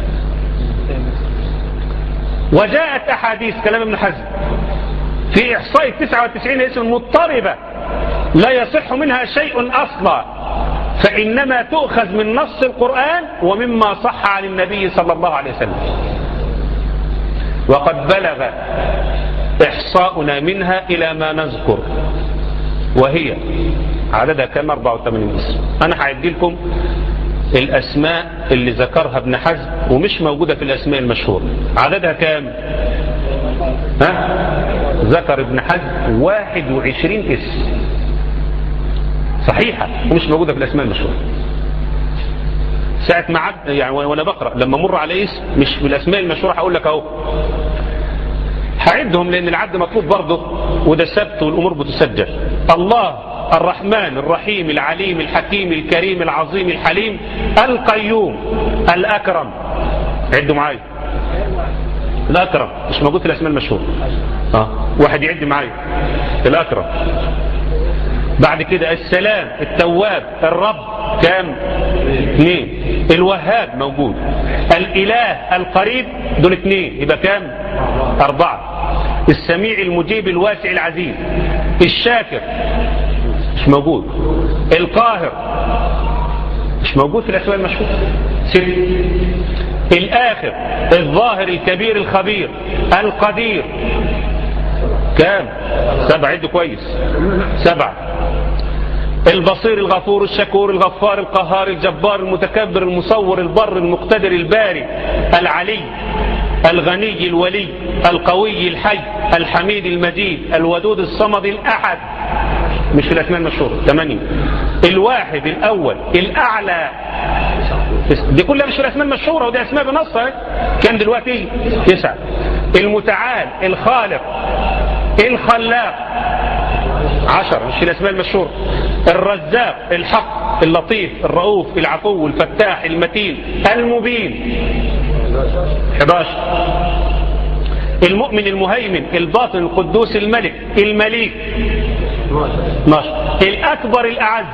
Speaker 2: وجاءت أحاديث كلام ابن حزم في إحصاء تسعة وتسعين اسم مضطربة لا يصح منها شيء أصلا، فإنما تؤخذ من نص القرآن ومما صح عن النبي صلى الله عليه وسلم. وقد بلغ إحصاؤنا منها إلى ما نذكر، وهي عددها كم؟ أربعة وثمانين اسم. أنا هعد لكم الأسماء اللي ذكرها ابن حزم ومش موجودة في الأسماء المشهورة. عددها كام؟ ها؟ ذكر ابن حزم واحد وعشرين اسم صحيحة ومش موجودة في الأسماء المشهورة. ساعة ما عد يعني وأنا بقرأ لما مر على اسم مش في الأسماء المشهورة هقول لك أهو هعدهم لأن العد مطلوب برضه وده سبت والأمور بتسجل. الله الرحمن الرحيم العليم الحكيم الكريم العظيم الحليم القيوم الأكرم. عدوا معايا. الأكرم مش موجود في الأسماء المشهورة. اه واحد يعد معايا. الأكرم. بعد كده السلام التواب الرب كام؟ اثنين. الوهاب موجود. الإله القريب دول اثنين يبقى كام؟ أربعة. السميع المجيب الواسع العزيز. الشاكر مش موجود. القاهر مش موجود في الأسماء المشهورة. ست. الآخر الظاهر الكبير الخبير القدير كام؟ سبعة. عد كويس. سبعة. البصير الغفور الشكور الغفار القهار الجبار المتكبر المصور البر المقتدر الباري العلي الغني الولي القوي الحي الحميد المجيد الودود الصمد الأحد مش في الأسماء المشهورة. ثمانية. الواحد الأول الأعلى دي كلها مش في الأسماء المشهورة ودي أسماء بنصها. كان دلوقتي تسعة. المتعال الخالق الخلاق عشر مش في الأسماء المشهورة. الرزاق الحق اللطيف الرؤوف العفو الفتاح المتين المبين أحد عشر. المؤمن المهيمن الباطن القدوس الملك المليك اثنا عشر. الأكبر الأعز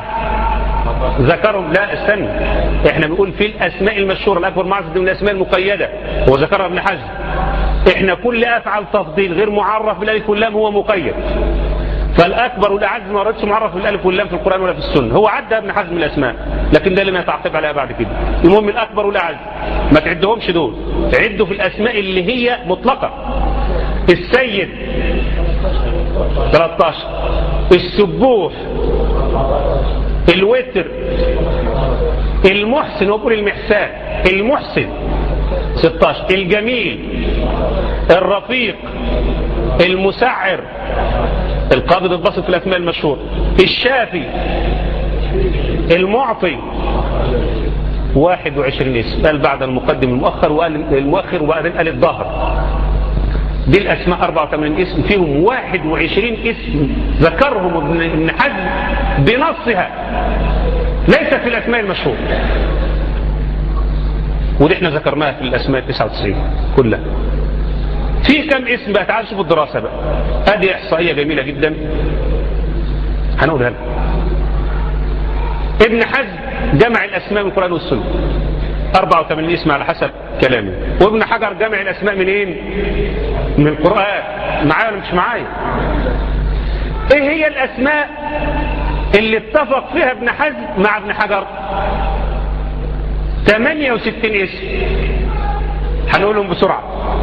Speaker 2: ذكرهم لا استنى احنا بنقول في الأسماء المشهورة الأكبر معز من الأسماء المقيدة وذكرها ابن حزم. احنا كل أفعل تفضيل غير معرف بالألف واللام هو مقيد، فالأكبر والأعز ما وردش معرف بالألف واللام في القرآن ولا في السنة. هو عدى ابن حزم الأسماء لكن ده لما يتعقب عليها بعد كده. المهم الأكبر والأعز ما تعدهمش دول، عدوا في الأسماء اللي هي مطلقة. السيد ثلاثة عشر. السبوح الوتر المحسن وقول المحسان المحسن ستة عشر. الجميل الرفيق المسعر القابض البسط في الأسماء المشهورة. الشافي المعطي واحد وعشرين اسم. قال بعد المقدم المؤخر وقال المؤخر وبعدين قال الظهر. دي الأسماء أربعة وثمانين اسم، فيهم واحد وعشرين اسم ذكرهم ابن حزم بنصها، ليس في الأسماء المشهورة، ودي احنا ذكرناها في الأسماء تسعة وتسعين كلها. في كم اسم بقى؟ تعالوا شوفوا الدراسة بقى، هذه إحصائية جميلة جدا هنقولها لكم. ابن حزم جمع الأسماء من القرآن والسنة أربعة وثمانين اسم على حسب كلامه، وابن حجر جمع الأسماء منين؟ من القرآن. معايا ولا مش معايا؟ ايه هي الأسماء اللي اتفق فيها ابن حزم مع ابن حجر؟ ثمانية وستين اسم هنقولهم بسرعة.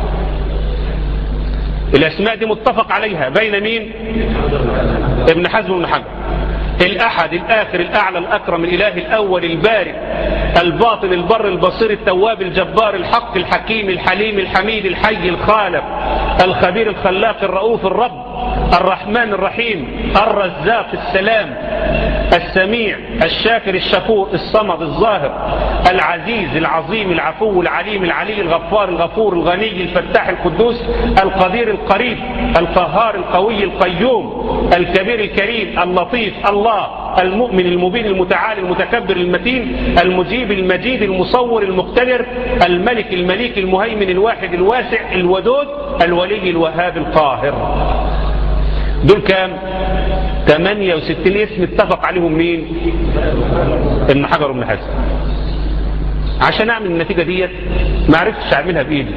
Speaker 2: الأسماء دي متفق عليها بين مين؟ ابن حزم وابن حجر. الأحد الآخر الأعلى الأكرم الإله الأول البارئ الباطن البر البصير التواب الجبار الحق الحكيم الحليم الحميد الحي الخالق الخبير الخلاق الرؤوف الرب الرحمن الرحيم الرزاق السلام السميع الشاكر الشكور الصمد الظاهر العزيز العظيم العفو العليم العلي الغفار الغفور الغني الفتاح القدوس القدير القريب القهار القوي القيوم الكبير الكريم اللطيف الله المؤمن المبين المتعالي المتكبر المتين المجيب المجيد المصور المقتدر الملك المليك المهيمن الواحد الواسع الودود الولي الوهاب القاهر. دول كام؟ ثمانية وستين اسم اتفق عليهم مين؟ ابن حجر وابن حزم. عشان اعمل النتيجة ديت ما عرفتش اعملها بايدي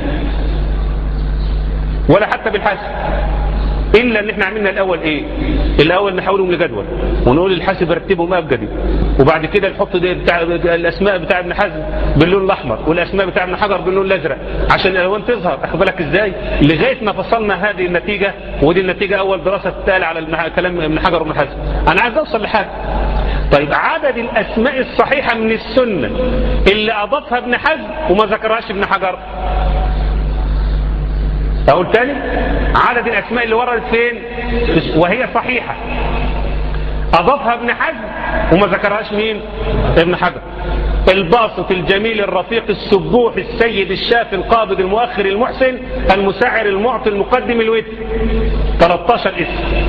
Speaker 2: ولا حتى بالحاسب، الا ان احنا عملنا الاول ايه؟ الاول نحولهم لجدول ونقول الحاسب رتبهم ابجدي، وبعد كده نحط بتاع الاسماء بتاع ابن حزم باللون الاحمر والاسماء بتاع ابن حجر باللون الازرق عشان الالوان تظهر. اخد بالك ازاي؟ لغايه ما فصلنا هذه النتيجه، ودي النتيجه اول دراسه تتقال على كلام ابن حجر وابن حزم. انا عايز اوصل لحاجه. طيب عدد الاسماء الصحيحه من السنه اللي اضافها ابن حزم وما ذكرهاش ابن حجر، اقول تاني، عدد الاسماء اللي وردت فين وهي صحيحة اضافها ابن حزم وما ذكرهاش مين؟ ابن حجر. الباسط الجميل الرفيق السبوح السيد الشافي القابض المؤخر المحسن المسعر المعطي المقدم الوتر. ثلاثة عشر اسم.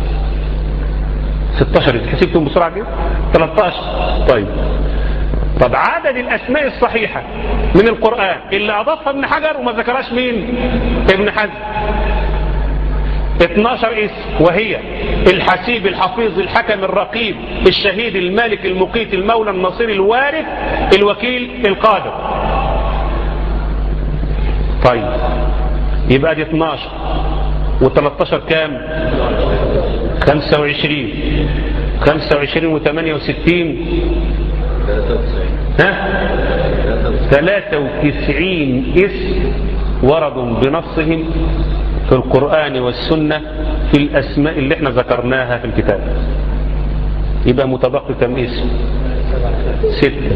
Speaker 2: ستة عشر اسم حسبتم بسرعة كده؟ ثلاثة عشر. طيب طب عدد الأسماء الصحيحة من القرآن اللي أضافها ابن حجر وما ذكرهاش مين؟ ابن حزم. اثني عشر اسم، وهي الحسيب الحفيظ الحكم الرقيب الشهيد المالك المقيت المولى النصير الوارث الوكيل القادر. طيب يبقى دي اثني عشر و13 كام؟ خمسة وعشرين. خمسة وعشرين وثمانية وستين ها؟ ثلاثة وتسعين اسم وردوا بنصهم في القرآن والسنة في الأسماء اللي احنا ذكرناها في الكتاب. يبقى متبقي كم اسم؟ ستة.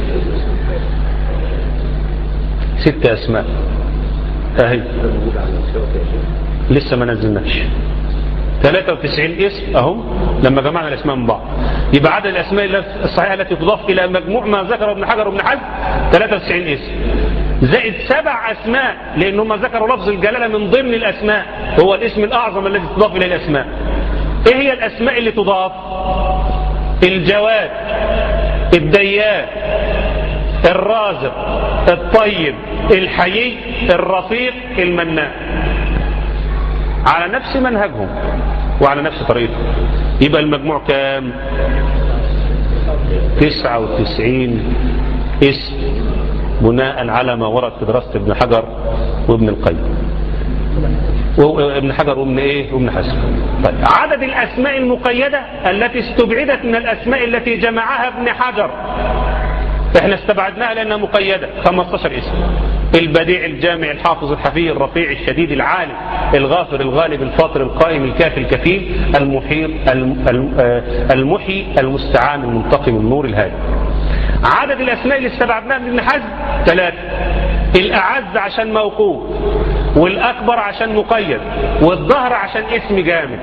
Speaker 2: ستة أسماء اهي لسه ما نزلناش. ثلاثة وتسعين اسم اهم لما جمعنا الاسماء من بعض، يبقى عدد الاسماء الصحيحة التي تضاف الى مجموع ما ذكره ابن حجر وابن حزم ثلاثة وتسعين اسم، زائد سبع اسماء لانهم ذكروا لفظ الجلالة من ضمن الاسماء، هو الاسم الاعظم الذي تضاف الى الاسماء. ايه هي الاسماء اللي تضاف؟ الجواد الديان الرازق الطيب الحيي الرفيق المنان، على نفس منهجهم وعلى نفس طريقتهم. يبقى المجموع كام؟ تسعة وتسعين اسم بناء على ما ورد في دراسة ابن حجر وابن القيم وابن حجر وابن ايه وابن حزم. طيب عدد الاسماء المقيدة التي استبعدت من الاسماء التي جمعها ابن حجر احنا استبعدناها لانها مقيدة، خمسة عشر اسم. البديع الجامع الحافظ الحفي الرفيع الشديد العالم الغافر الغالب الفاطر القائم الكافي الكفيل المحيط المحي المستعان المنتقم النور الهادي. عدد الاسماء اللي استبعدناها من ابن حزم ثلاثة. الاعز عشان موقوف، والاكبر عشان مقيد، والظهر عشان اسم جامد.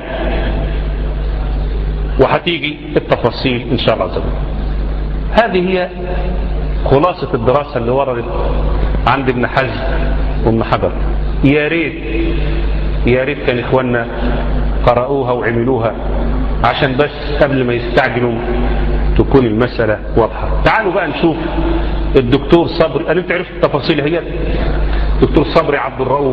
Speaker 2: وهتيجي التفاصيل ان شاء الله عز وجل. هذه هي خلاصة الدراسة اللي وردت عند ابن حزم وابن حجر. يا ريت يا ريت كان إخواننا قرأوها وعملوها عشان بس قبل ما يستعجلوا تكون المسألة واضحة. تعالوا بقى نشوف الدكتور صبري. أنا انت عرفت التفاصيل هي دكتور صبري عبد الرؤوف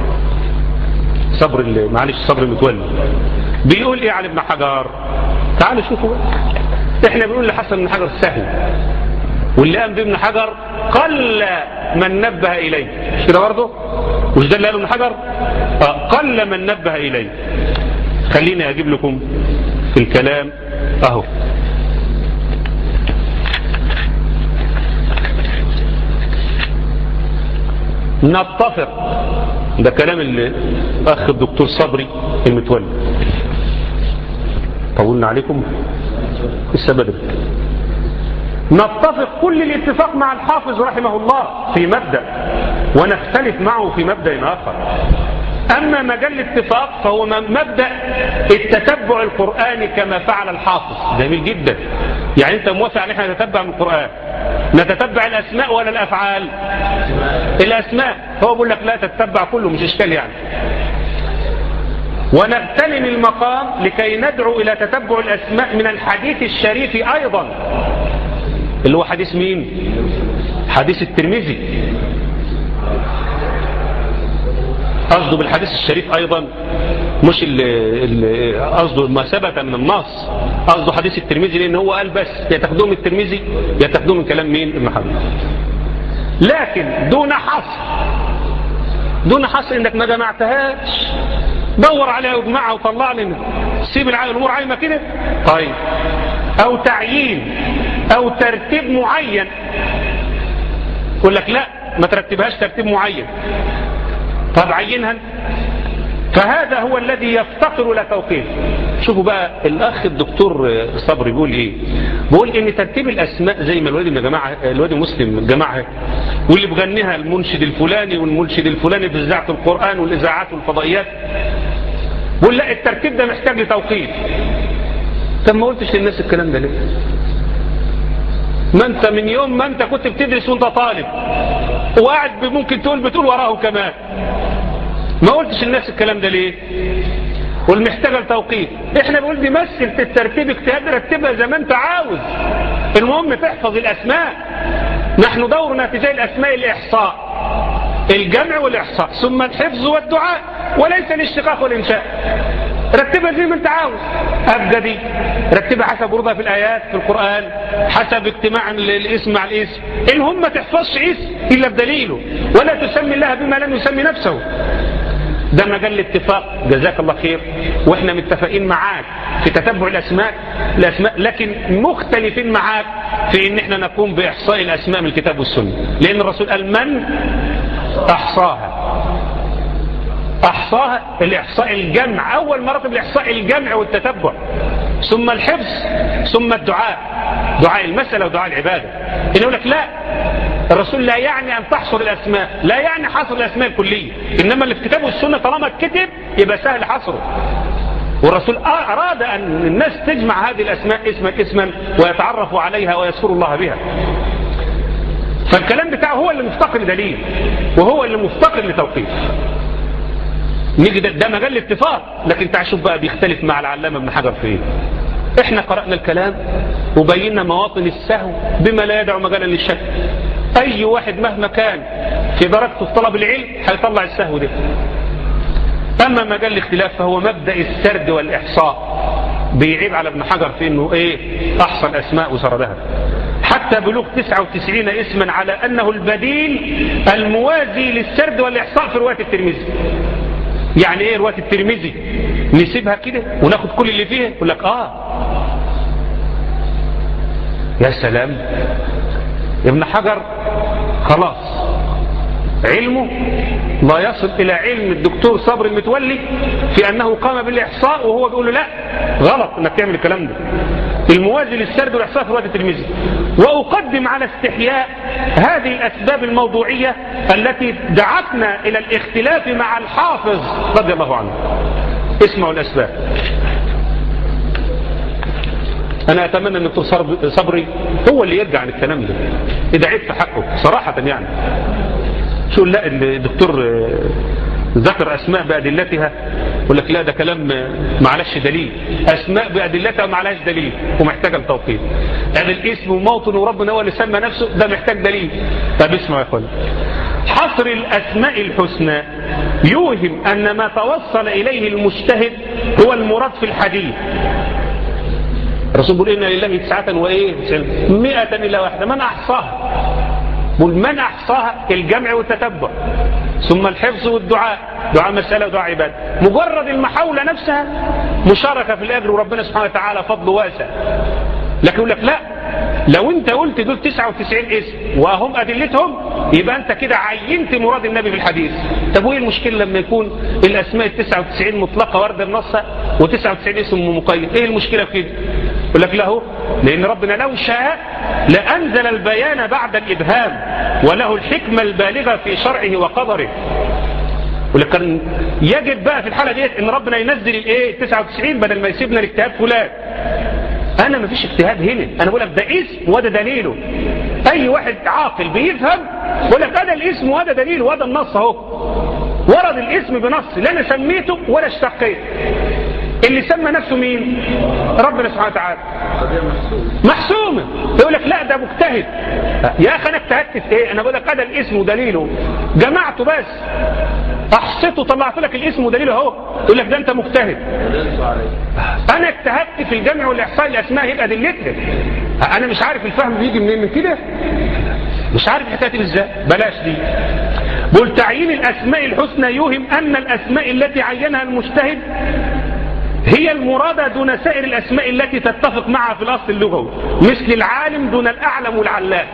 Speaker 2: صبري معلش صبري متولي بيقول ايه على ابن حجر. تعالوا شوفوا بقى. احنا بنقول لحسن بن حجر سهل واللي قام بابن حجر قل من نبه اليه مش كده برضه مش ده اللي قاله ابن حجر آه قل من نبه اليه. خليني اجيب لكم في الكلام اهو. نتفق ده كلام الاخ الدكتور صبري المتولي. طولنا عليكم لسه بدري. نتفق كل الاتفاق مع الحافظ رحمه الله في مبدأ ونختلف معه في مبدأ آخر. أما مجال الاتفاق فهو مبدأ التتبع القرآني كما فعل الحافظ. جميل جدا. يعني أنت موافق على احنا نتتبع من القرآن نتتبع الأسماء ولا الأفعال؟ الأسماء. هو بيقول لك لا تتبع كله مش إشكال يعني. ونغتنم المقام لكي ندعو إلى تتبع الأسماء من الحديث الشريف أيضا اللي هو حديث مين؟ حديث الترمذي. قصده بالحديث الشريف أيضا مش قصده ما ثبت من النص، قصده حديث الترمذي لأن هو قال بس يتاخدوه من الترمذي يتاخدوه من كلام مين؟ ابن حجر. لكن دون حصر دون حصر انك ما جمعتهاش دور عليها واجمعها وطلع لنا سيب الامور عايمه كده. طيب او تعيين او ترتيب معين يقول لك لا ما ترتبهاش ترتيب معين. طب عينها. فهذا هو الذي يفتقر الى توقيف. شوفوا بقى الاخ الدكتور صبري بيقول ايه. بيقول ان ترتيب الاسماء زي ما الواد جماعه الواد مسلم جماعه واللي بغنيها المنشد الفلاني والمنشد الفلاني في اذاعه القران والاذاعات والفضائيات. بيقول لا الترتيب ده محتاج لتوقيف. طب ما قلتش للناس الكلام ده ليه؟ ما انت من يوم ما انت كنت بتدرس وانت طالب وقاعد ممكن تقول بتقول وراه كمان. ما قلتش للناس الكلام ده ليه؟ والمحتاجه لتوقيف. احنا بنقول دي مسألة الترتيب اجتهاد رتبها زي ما انت عاوز. المهم تحفظ الاسماء. نحن دورنا تجاه الاسماء الاحصاء الجمع والاحصاء ثم الحفظ والدعاء وليس الاشتقاق والانشاء. رتبها زي ما انت عاوز. ابجدي رتبها حسب وردها في الايات في القران حسب اجتماع الاسم مع الاسم. المهم ما تحفظش اسم الا بدليله ولا تسمي الله بما لم يسمي نفسه. ده مجال الاتفاق جزاك الله خير. واحنا متفقين معاك في تتبع الاسماء الاسماء لكن مختلفين معاك في ان احنا نقوم باحصاء الاسماء من الكتاب والسنه. لان الرسول قال من احصاها احصاها الاحصاء الجمع. اول مراتب الاحصاء الجمع والتتبع ثم الحفظ ثم الدعاء دعاء المسألة ودعاء العبادة. إنه يقول لك لا الرسول لا يعني أن تحصر الأسماء لا يعني حصر الأسماء الكلية إنما اللي في كتاب والسنة طالما اتكتب يبقى سهل حصره. والرسول أراد أن الناس تجمع هذه الأسماء اسما اسما ويتعرفوا عليها ويذكروا الله بها. فالكلام بتاعه هو اللي مفتقر لدليل وهو اللي مفتقر لتوقيف. نيجي ده, ده مجال الاتفاق. لكن تعال شوف بقى بيختلف مع العلامة ابن حجر في ايه. احنا قرأنا الكلام وبينا مواطن السهو بما لا يدع مجالا للشك. اي واحد مهما كان في درجته في طلب العلم هيطلع السهو ده. اما مجال الاختلاف فهو مبدأ السرد والاحصاء. بيعيب على ابن حجر في انه ايه احصى الاسماء وسردها حتى بلوغ تسعة وتسعين اسما على انه البديل الموازي للسرد والاحصاء في رواية الترمذي. يعني ايه رواية الترمذي نسيبها كده وناخد كل اللي فيها؟ يقول لك اه يا سلام. ابن حجر خلاص علمه لا يصل الى علم الدكتور صبري المتولي في انه قام بالاحصاء وهو بيقول له لا غلط انك تعمل الكلام ده. الموازي للسرد والاحصاء في رواية الترمذي. واقدم على استحياء هذه الاسباب الموضوعية التي دعتنا الى الاختلاف مع الحافظ رضي الله عنه. اسمعوا الاسباب. انا اتمنى ان الدكتور صبري هو اللي يرجع عن الكلام ده اذا عيب في حقه صراحة. يعني شو لا الدكتور ذكر أسماء بأدلتها، يقول لك لا ده كلام معلش دليل. أسماء بأدلتها معلش دليل ومحتاجة التوقيت. هذا الاسم وموطن وربنا هو اللي سمى نفسه، ده محتاج دليل. طب اسمعوا يا اخوانا، حصر الأسماء الحسنى يوهم أن ما توصل إليه المجتهد هو المراد في الحديث. الرسول بيقول إن لله تسعة وإيه مئة إلا واحدة، من أحصاها؟ بقول من أحصاها الجمع والتتبع، ثم الحفظ والدعاء، دعاء مسألة ودعاء عبادة. مجرد المحاولة نفسها مشاركة في الأجر، وربنا سبحانه وتعالى فضل واسع. لكن يقول لك لا، لو انت قلت دول تسعة وتسعين اسم وهم أدلتهم يبقى انت كده عينت مراد النبي في الحديث. طب وايه المشكلة لما يكون الأسماء التسعة وتسعين مطلقة وردة النص وتسعة وتسعين اسم مقيد؟ ايه المشكلة في كده؟ يقول لك له لأن ربنا لو شاء لأنزل البيان بعد الإبهام، وله الحكمة البالغة في شرعه وقدره. ولكن يجب بقى في الحالة ديت ان ربنا ينزل الايه تسعة وتسعين بدل ما يسيبنا الاجتهاد فلان. انا مفيش اجتهاد هنا، انا بقول لك ده اسم وده دليله. اي واحد عاقل بيفهم بقول لك هذا الاسم وهذا دليله وهذا النص اهو. ورد الاسم بنص لا انا سميته ولا اشتقيت. اللي سمى نفسه مين؟ ربنا سبحانه وتعالى. محسومه. يقول لك لا ده مجتهد. يا اخي انا اجتهدت في ايه؟ انا بقول لك هذا الاسم ودليله، جمعته بس احصيته طلعت لك الاسم ودليله اهو. يقول لك ده انت مجتهد. انا اجتهدت في الجمع والاحصاء الاسماء يبقى دلتها. انا مش عارف الفهم بيجي منين من كده، مش عارف حكايتي ازاي. بلاش دي. بقول تعيين الاسماء الحسنى يوهم ان الاسماء التي عينها المجتهد هي المرادة دون سائر الاسماء التي تتفق معها في الاصل اللغوي، مثل العالم دون الاعلم والعلام.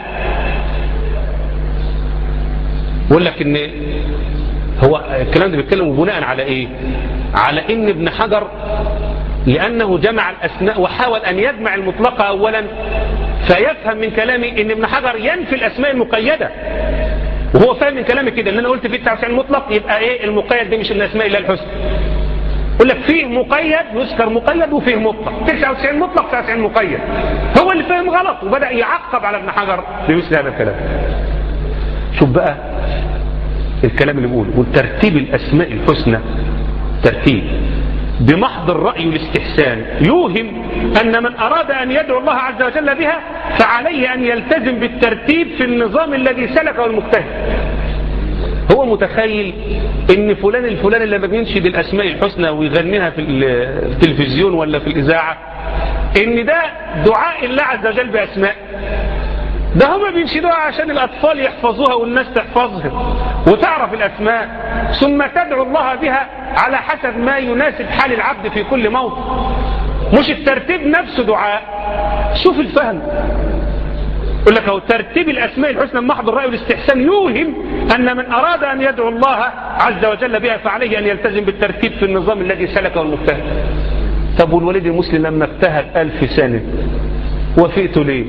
Speaker 2: بقول لك ان هو الكلام ده بيتكلم بناء على ايه؟ على ان ابن حجر لانه جمع الاسماء وحاول ان يجمع المطلقة اولا، فيفهم من كلامي ان ابن حجر ينفي الاسماء المقيدة، وهو فاهم من كلامي كده ان انا قلت في تسعة وتسعين مطلق يبقى ايه المقيد دي مش من الاسماء الا الحسنى. يقول لك فيه مقيد يذكر مقيد وفيه مطلق، تسعة وتسعين مطلق تسعة وتسعين مقيد. هو اللي فاهم غلط وبدأ يعقب على ابن حجر بمثل هذا الكلام. شوف بقى الكلام اللي بيقوله، وترتيب الأسماء الحسنى ترتيب بمحض الرأي والاستحسان يوهم أن من أراد أن يدعو الله عز وجل بها فعليه أن يلتزم بالترتيب في النظام الذي سلكه المجتهد. هو متخيل ان فلان الفلاني لما بينشد الأسماء الحسنى ويغنيها في التلفزيون ولا في الإذاعة ان ده دعاء الله عز وجل بأسماء. ده هم بينشدوها عشان الأطفال يحفظوها والناس تحفظها وتعرف الأسماء، ثم تدعو الله بها على حسب ما يناسب حال العبد في كل موطن، مش الترتيب نفسه دعاء. شوف الفهم. يقول لك هو ترتيب الأسماء الحسنى محض الرأي والاستحسان يوهم أن من أراد أن يدعو الله عز وجل بها فعليه أن يلتزم بالترتيب في النظام الذي سلكه المجتهد. طب والوليد المسلم لما اجتهد ألف سنة وفئته ليه؟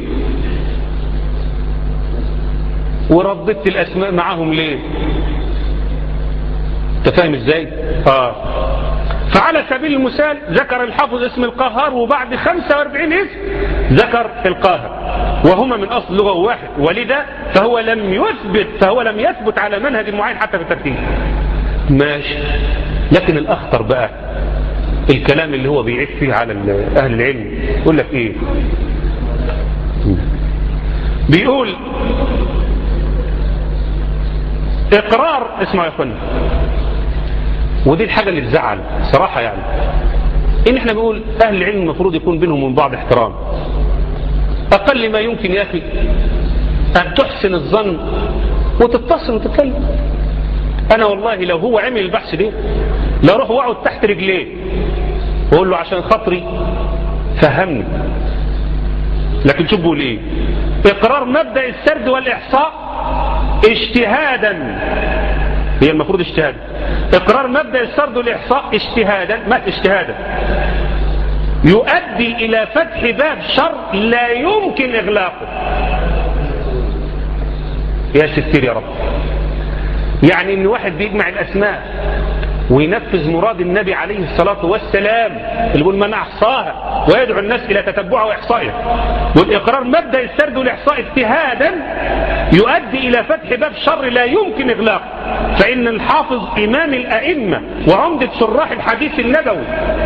Speaker 2: ورددت الأسماء معهم ليه؟ تفهم ازاي؟ آه. فعلى سبيل المثال ذكر الحافظ اسم القاهر وبعد خمسة وأربعين اسم ذكر القاهر وهما من أصل لغة واحد، ولذا فهو لم يثبت فهو لم يثبت على منهج معين حتى في الترتيب. ماشي. لكن الأخطر بقى الكلام اللي هو بيعيب فيه على أهل العلم. يقول لك إيه؟ بيقول إقرار، اسمعوا يا أخوانا، ودي الحاجة اللي تزعل صراحة، يعني إن إحنا بنقول أهل العلم المفروض يكون بينهم من بعض احترام. أقل ما يمكن يا أخي أن تحسن الظن وتتصل وتتكلم. أنا والله لو هو عمل البحث ده لا روح وقعد تحت رجليه وأقول له عشان خاطري فهمني. لكن شوف بقول إيه؟ إقرار مبدأ السرد والإحصاء اجتهادا، هي المفروض اجتهاد. إقرار مبدأ السرد والإحصاء اجتهادا، ما اجتهادا يؤدي إلى فتح باب شر لا يمكن إغلاقه. يا ستير يا رب. يعني إن واحد بيجمع الأسماء وينفذ مراد النبي عليه الصلاة والسلام اللي يقول من أحصاها ويدعو الناس إلى تتبعها وإحصائها. والإقرار مبدأ السرد والإحصاء اجتهادا يؤدي إلى فتح باب شر لا يمكن إغلاقه، فإن الحافظ إمام الأئمة وعمدة شراح الحديث النبوي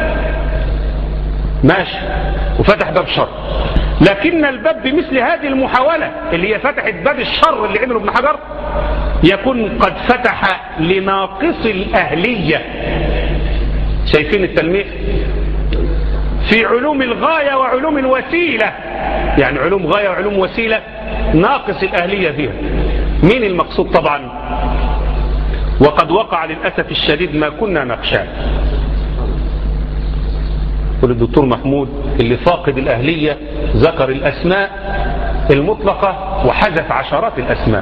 Speaker 2: ماشي وفتح باب شر، لكن الباب بمثل هذه المحاولة اللي هي فتحت باب الشر اللي عمله ابن حجر يكون قد فتح لناقص الأهلية. شايفين التلميح في علوم الغاية وعلوم الوسيلة، يعني علوم غاية وعلوم وسيلة ناقص الأهلية فيها. مين المقصود؟ طبعا وقد وقع للأسف الشديد ما كنا نخشاه. والدكتور محمود اللي فاقد الأهلية ذكر الأسماء المطلقة وحذف عشرات الأسماء.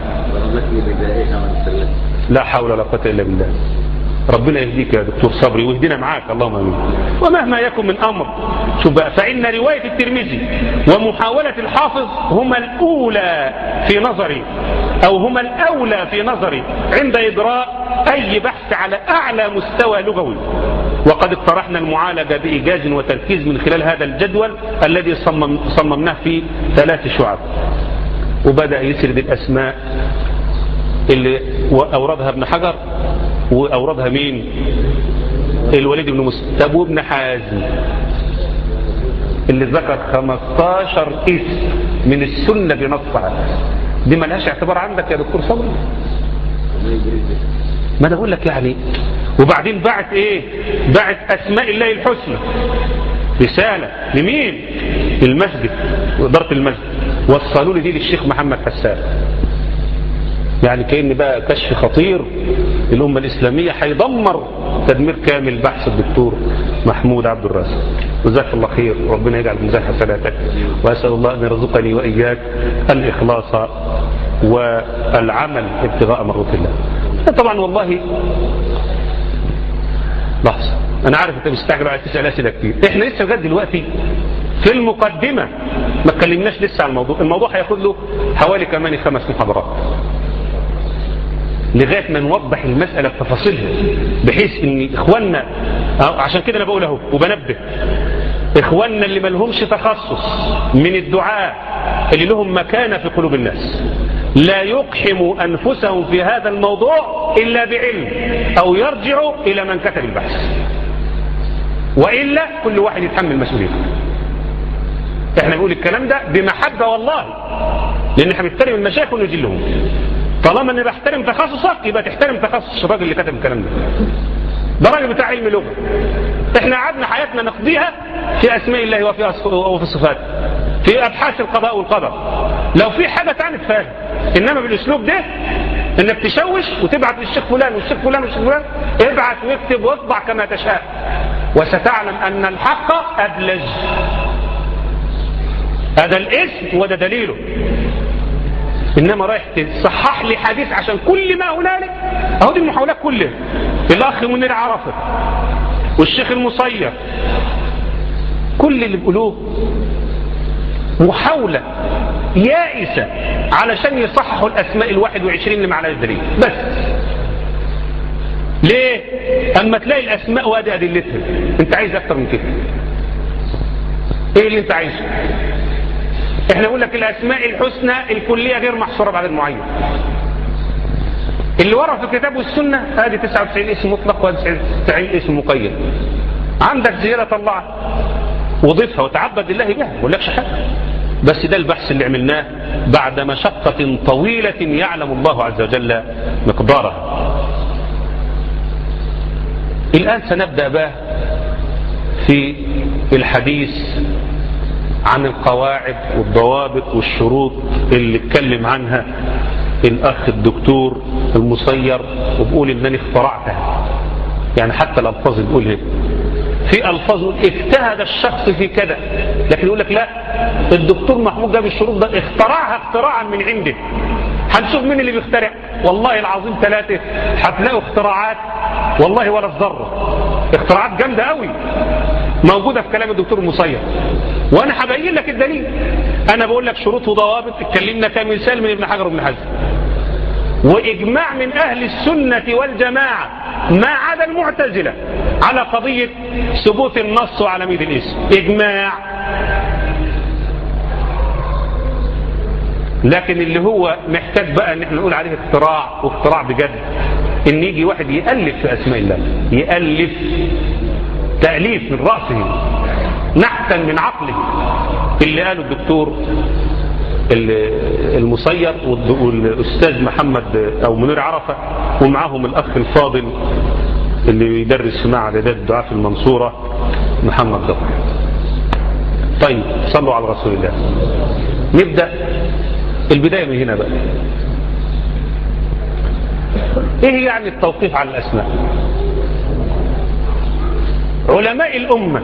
Speaker 2: لا حول ولا قوة إلا بالله. ربنا يهديك يا دكتور صبري ويهدينا معاك اللهم امين. ومهما يكن من امر شوف بقى، فإن رواية الترمذي ومحاولة الحافظ هما الأولى في نظري أو هما الأولى في نظري عند إجراء أي بحث على أعلى مستوى لغوي. وقد اقترحنا المعالجة بإيجاز وتركيز من خلال هذا الجدول الذي صمم صممناه في ثلاث شعب. وبدأ يسرد الأسماء اللي أوردها ابن حجر وأوردها مين؟ الوليد بن مسلم. طب وابن حازم اللي ذكر خمستاشر اسم من السنة بنصها، دي ملهاش اعتبار عندك يا دكتور صبري؟ ما ده اقول لك يعني. وبعدين بعت ايه؟ بعت اسماء الله الحسنى رسالة لمين؟ المسجد وإدارة المسجد، وصلوا لي دي للشيخ محمد حسان. يعني كأن بقى كشف خطير للأمة الإسلامية هيدمر تدمير كامل بحث الدكتور محمود عبد الرازق. جزاك الله خير وربنا يجعل ميزان حسناتك، وأسأل الله أن يرزقني وإياك الإخلاص والعمل ابتغاء مرضات الله. طبعا والله لحظة، أنا عارف أنت مستعجل وعايز تسأل أسئلة كتير. إحنا لسه لغاية دلوقتي في المقدمة ما اتكلمناش لسه عن الموضوع. الموضوع هياخد له حوالي كمان خمس محاضرات لغاية ما نوضح المسألة بتفاصيلها، بحيث ان اخواننا، عشان كده انا بقول اهو وبنبه اخواننا اللي ما لهمش تخصص من الدعاء اللي لهم مكانة في قلوب الناس لا يقحموا انفسهم في هذا الموضوع الا بعلم او يرجعوا الى من كتب البحث، وإلا كل واحد يتحمل مسؤوليته. احنا نقول الكلام ده بمحبة والله، لان احنا بنحترم المشايخ ونجلهم. طالما اني بحترم تخصصك يبقى تحترم تخصص الراجل اللي كتب الكلام ده. ده راجل بتاع علم لغة. احنا قعدنا حياتنا نقضيها في اسماء الله وفي وفي صفاته، في ابحاث القضاء والقدر. لو في حاجة تانية تفهم، انما بالاسلوب ده انك تشوش وتبعت للشيخ فلان والشيخ فلان والشيخ فلان، ابعت واكتب واطبع كما تشاء، وستعلم ان الحق ابلج. هذا الاسم وده دليله. انما رايح تصحح لي حديث عشان كل ما هنالك. اهو دي المحاولات كلها. الاخ منير عرفه والشيخ المصير، كل اللي بيقولوه محاولة يائسة علشان يصححوا الاسماء الواحد وعشرين اللي معلهاش دليل بس. ليه؟ اما تلاقي الاسماء وادي ادلتها، انت عايز اكتر من كده؟ ايه اللي انت عايزه؟ احنا نقول لك الاسماء الحسنى الكلية غير محصورة بعدد معين. اللي ورا في الكتاب والسنة هذه تسعة وتسعين اسم مطلق وتسعة وتسعين اسم مقيد. عندك زيادة طلعها وضيفها وتعبد لله بها، ما لكش حاجة. بس ده البحث اللي عملناه بعد مشقة طويلة يعلم الله عز وجل مقدارها. الآن سنبدأ بقى في الحديث عن القواعد والضوابط والشروط اللي اتكلم عنها الأخ الدكتور المصير، وبقول إنني اخترعتها. يعني حتى الألفاظ بيقول هيك، في ألفاظ اجتهد الشخص في كذا، لكن يقول لك لا، الدكتور محمود جاب الشروط ده اخترعها اختراعا من عنده. هنشوف مين اللي بيخترع. والله العظيم ثلاثة هتلاقوا اختراعات والله ولا الذرة، اختراعات جامدة قوي موجودة في كلام الدكتور المصير، وانا هبين لك الدليل. انا بقول لك شروط وضوابط اتكلمنا كمثال من ابن حجر وابن حزم. وإجماع من أهل السنة والجماعة ما عدا المعتزلة على قضية ثبوت النص وعلمية الاسم، إجماع. لكن اللي هو محتاج بقى ان احنا نقول عليه اختراع، واختراع بجد، ان يجي واحد يألف في اسماء الله، يألف تأليف من رأسه نحتا من عقله، اللي قاله الدكتور المصير والأستاذ محمد أو منير عرفة، ومعهم الأخ الفاضل اللي يدرس في معهد إعداد الدعاة في المنصورة محمد ضفر. طيب صلوا على رسول الله. نبدأ البداية من هنا بقى. ايه يعني التوقيف على الأسماء؟ علماء الأمة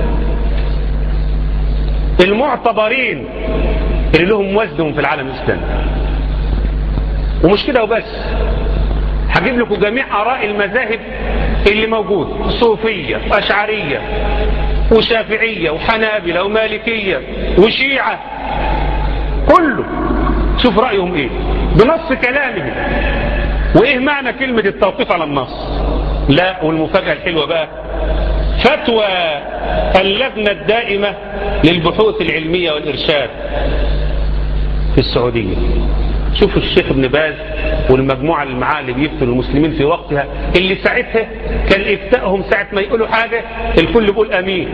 Speaker 2: المعتبرين اللي لهم وزنهم في العالم الإسلامي، ومش كده وبس، هجيب لكم جميع آراء المذاهب اللي موجود، صوفية وأشعرية وشافعية وحنابلة ومالكية وشيعة، كله شوف رأيهم ايه بنص كلامهم، وايه معنى كلمة التوقيف على النص. لا، والمفاجأة الحلوة بقى، فتوى اللجنة الدائمة للبحوث العلمية والإرشاد في السعودية. شوفوا الشيخ ابن باز والمجموعة اللي معاه اللي بيفتوا المسلمين في وقتها، اللي ساعتها كان افتائهم ساعة ما يقولوا حاجة الكل يقول امين،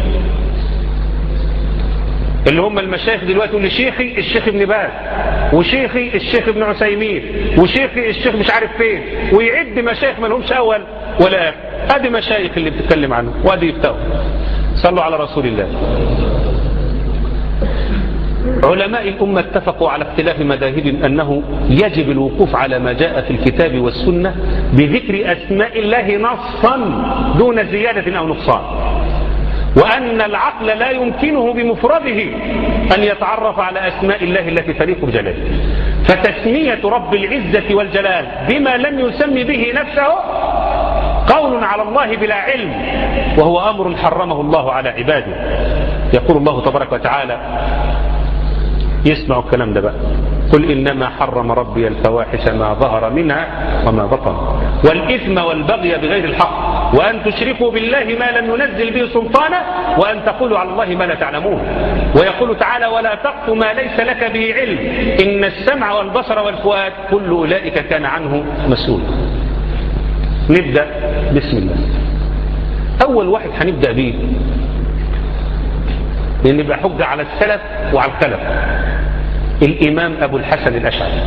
Speaker 2: اللي هم المشايخ دلوقتي يقول شيخي الشيخ ابن باز، وشيخي الشيخ ابن عثيمين، وشيخي الشيخ مش عارف فين، ويعد مشايخ ما لهمش اول ولا اخر. ادي مشايخ اللي بتتكلم عنه، وادي يفتوا. صلوا على رسول الله. علماء الأمة اتفقوا على اختلاف مذاهب أنه يجب الوقوف على ما جاء في الكتاب والسنة بذكر أسماء الله نصا دون زيادة أو نقصان، وأن العقل لا يمكنه بمفرده أن يتعرف على أسماء الله التي تليق بجلاله، فتسمية رب العزة والجلال بما لم يسمي به نفسه قول على الله بلا علم، وهو أمر حرمه الله على عباده. يقول الله تبارك وتعالى، يسمعوا الكلام ده بقى، قل إنما حرم ربي الفواحش ما ظهر منها وما بطن والإثم والبغي بغير الحق وأن تشركوا بالله ما لم ينزل به سلطانا وأن تقولوا على الله ما لا تعلمون. ويقول تعالى ولا تقف ما ليس لك به علم إن السمع والبصر والفؤاد كل أولئك كان عنه مسؤول. نبدأ بسم الله. أول واحد هنبدأ به لأن يبقى حجة على السلف وعلى الخلف، الإمام أبو الحسن الأشعري.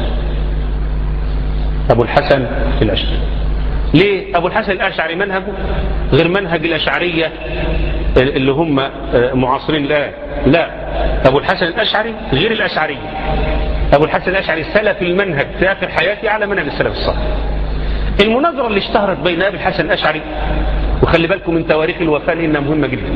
Speaker 2: أبو الحسن الأشعري ليه؟ أبو الحسن الأشعري منهجه غير منهج الأشعرية اللي هم معاصرين الآن. لا، أبو الحسن الأشعري غير الأشعرية. أبو الحسن الأشعري سلف المنهج في آخر حياته على منهج السلف الصالح. المناظرة اللي اشتهرت بين أبي الحسن الأشعري، وخلي بالكم من تواريخ الوفاة لأنها مهمة جدا،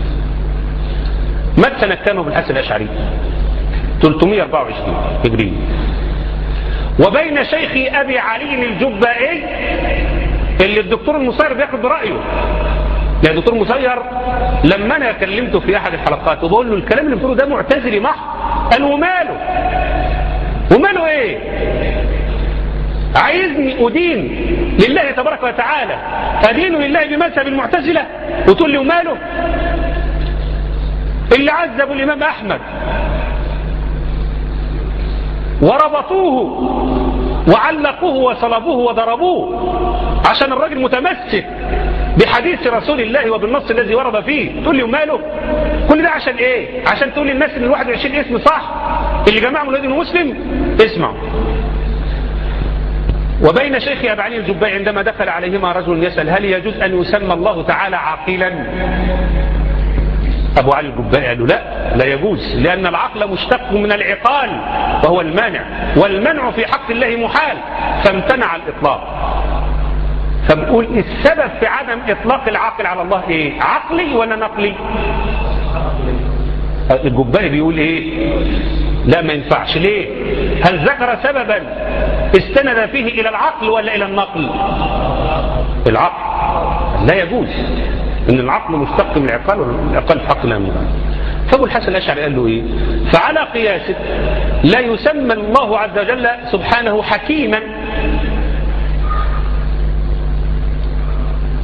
Speaker 2: مات سنة كان أبو الحسن الأشعري ثلاثمائة وأربعة وعشرين هجري، وبين شيخي أبي علي الجبائي اللي الدكتور المصير بياخد برأيه. يعني الدكتور المصير لما أنا كلمته في أحد الحلقات وبقول له الكلام اللي بتقوله ده معتزلي محض، قال وماله وماله إيه؟ عايزني أدين لله تبارك وتعالى، أدين لله بمذهب المعتزلة وتقول لي وماله؟ اللي عذبوا الإمام أحمد وربطوه وعلقوه وصلبوه وضربوه عشان الراجل متمسك بحديث رسول الله وبالنص الذي ورد فيه، تقول لي وماله؟ كل ده عشان ايه؟ عشان تقول للناس ان الواحد وعشرين اسم صح اللي جمعهم الذي مسلم؟ اسمعوا. وبين شيخ أبي علي الجبائي عندما دخل عليهما رجل يسأل هل يجوز أن يسمى الله تعالى عاقلا؟ أبو علي الجبائي قال له لا، لا يجوز، لأن العقل مشتق من العقال وهو المانع، والمنع في حق الله محال، فامتنع الإطلاق. فبقول السبب في عدم إطلاق العقل على الله إيه؟ عقلي ولا نقلي؟ الجبائي بيقول إيه؟ لا ما ينفعش. ليه؟ هل ذكر سببا استند فيه إلى العقل ولا إلى النقل؟ العقل. لا يجوز، إن العقل مشتق من العقال والعقال في حق الله محال. فأبو الحسن الأشعري قال له إيه؟ فعلى قياسه لا يسمى الله عز وجل سبحانه حكيما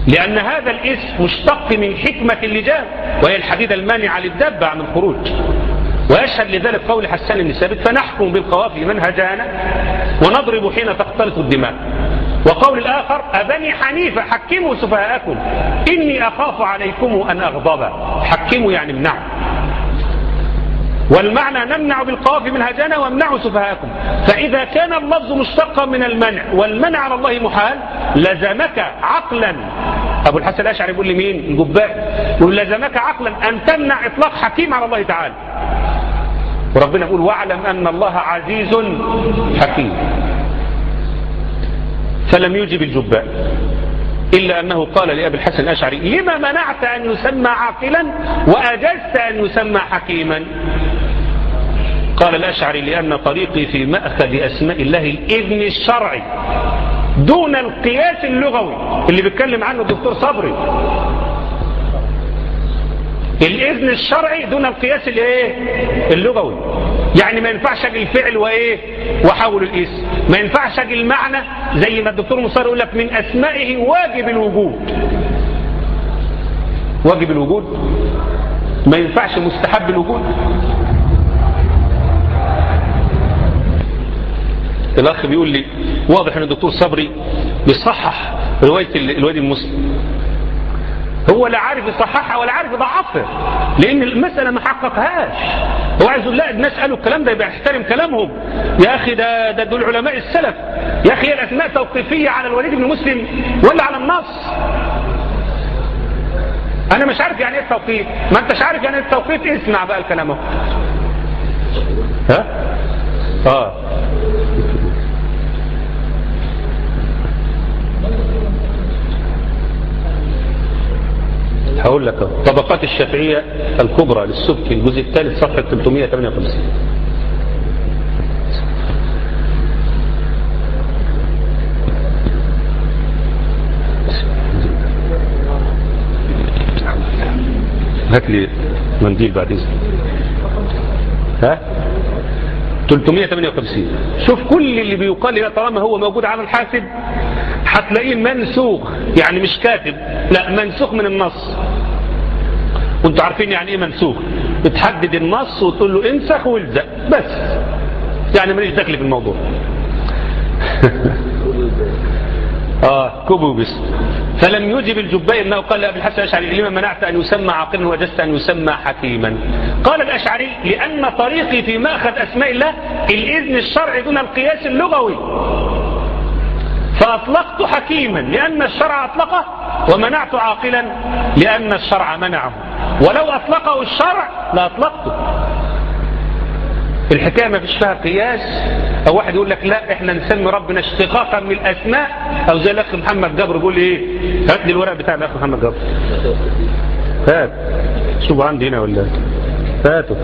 Speaker 2: لأن هذا الاسم مشتق من حكمة اللجام، وهي الحديدة المانعة للدابة عن الخروج. ويشهد لذلك قول حسان بن ثابت: فنحكم بالقوافل من هجانا ونضرب حين تختلط الدماء. وقول الآخر: أبني حنيفة حكموا سفهاءكم إني أخاف عليكم أن أغضب. حكموا يعني امنعوا. والمعنى: نمنع بالقوافل من هجانا وامنعوا سفهاءكم. فإذا كان اللفظ مشتقا من المنع، والمنع على الله محال، لزمك عقلا. أبو الحسن الأشعري يقول لمين؟ الجبائي، يقول: لزمك عقلا أن تمنع إطلاق حكيم على الله تعالى. وربنا يقول: واعلم أن الله عزيز حكيم. فلم يجب الجبائي، إلا أنه قال لأبي الحسن الأشعري: لما منعت أن يسمى عاقلا وأجزت أن يسمى حكيما؟ قال الأشعري: لأن طريقي في مأخذ أسماء الله الإذن الشرعي دون القياس اللغوي اللي بيتكلم عنه الدكتور صبري. الإذن الشرعي دون القياس الايه اللغوي. يعني ما ينفعش اجي الفعل وايه وحول الاسم، ما ينفعش اجي المعنى زي ما الدكتور مصار يقول لك: من اسمائه واجب الوجود. واجب الوجود ما ينفعش مستحب الوجود. الاخ بيقول لي: واضح ان الدكتور صبري بيصحح روايه الوادي المسلم. هو لا عارف يصححها ولا عارف يضعفها، لان المساله ما حققهاش. هو عايز يقول: لا الناس قالوا الكلام ده يبقى احترم كلامهم. يا اخي ده ده دول علماء السلف. يا اخي الاسماء توقيفيه على الوليد بن مسلم ولا على النص؟ انا مش عارف يعني ايه التوقيف. ما انتش عارف يعني ايه التوقيف. اسمع بقى الكلام اهو. ها اه هقول لك: طبقات الشافعية الكبرى للسبكي الجزء الثالث صفحة ثلاثمائة وثمانية وخمسين. هات لي منديل بعد إذنك. ها ثلاثمائة وثمانية وخمسين. شوف كل اللي بيقال طالما هو موجود على الحاسب هتلاقيه منسوخ، يعني مش كاتب، لا منسوخ من النص. وانتوا عارفين يعني ايه منسوخ؟ بتحدد النص وتقول له انسخ والزق بس، يعني ماليش دخل في الموضوع. اه كبو بس. فلم يجب الجبائي انه قال لأبي الحسن الأشعري: لما منعت ان يسمى عاقلا وجزت ان يسمى حكيما؟ قال الأشعري: لأن طريقي في مأخذ أسماء الله الإذن الشرعي دون القياس اللغوي، فأطلقت حكيما لأن الشرع أطلقه، ومنعت عاقلا لأن الشرع منعه. ولو أطلقه الشرع لأطلقته. الحكاية ما فيش فيها قياس، أو واحد يقول لك: لا احنا نسمي ربنا اشتقاقا من الأسماء، أو زي الأخ محمد جبر يقول إيه؟ هات لي الورق بتاع الأخ محمد جبر. هات شوفوا عندي هنا ولا هاتوا.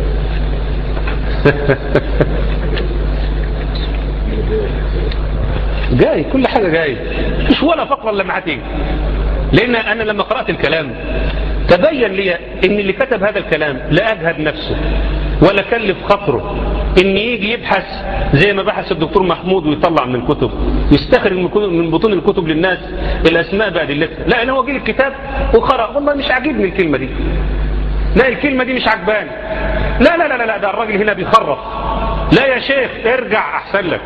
Speaker 2: جاي كل حاجة جاي، مش ولا فقرة لما هتيجي. لأن أنا لما قرأت الكلام تبين لي إن اللي كتب هذا الكلام لا أجهد نفسه ولا كلف خطره إن يجي يبحث زي ما بحث الدكتور محمود ويطلع من الكتب، يستخرج من بطون الكتب للناس الأسماء بأدلتها. لا، أنا هو جيل الكتاب وقرأ، والله مش عاجبني الكلمة دي، لا الكلمة دي مش عجباني، لا لا لا لا ده الراجل هنا بيخرف. لا يا شيخ ارجع أحسن لك.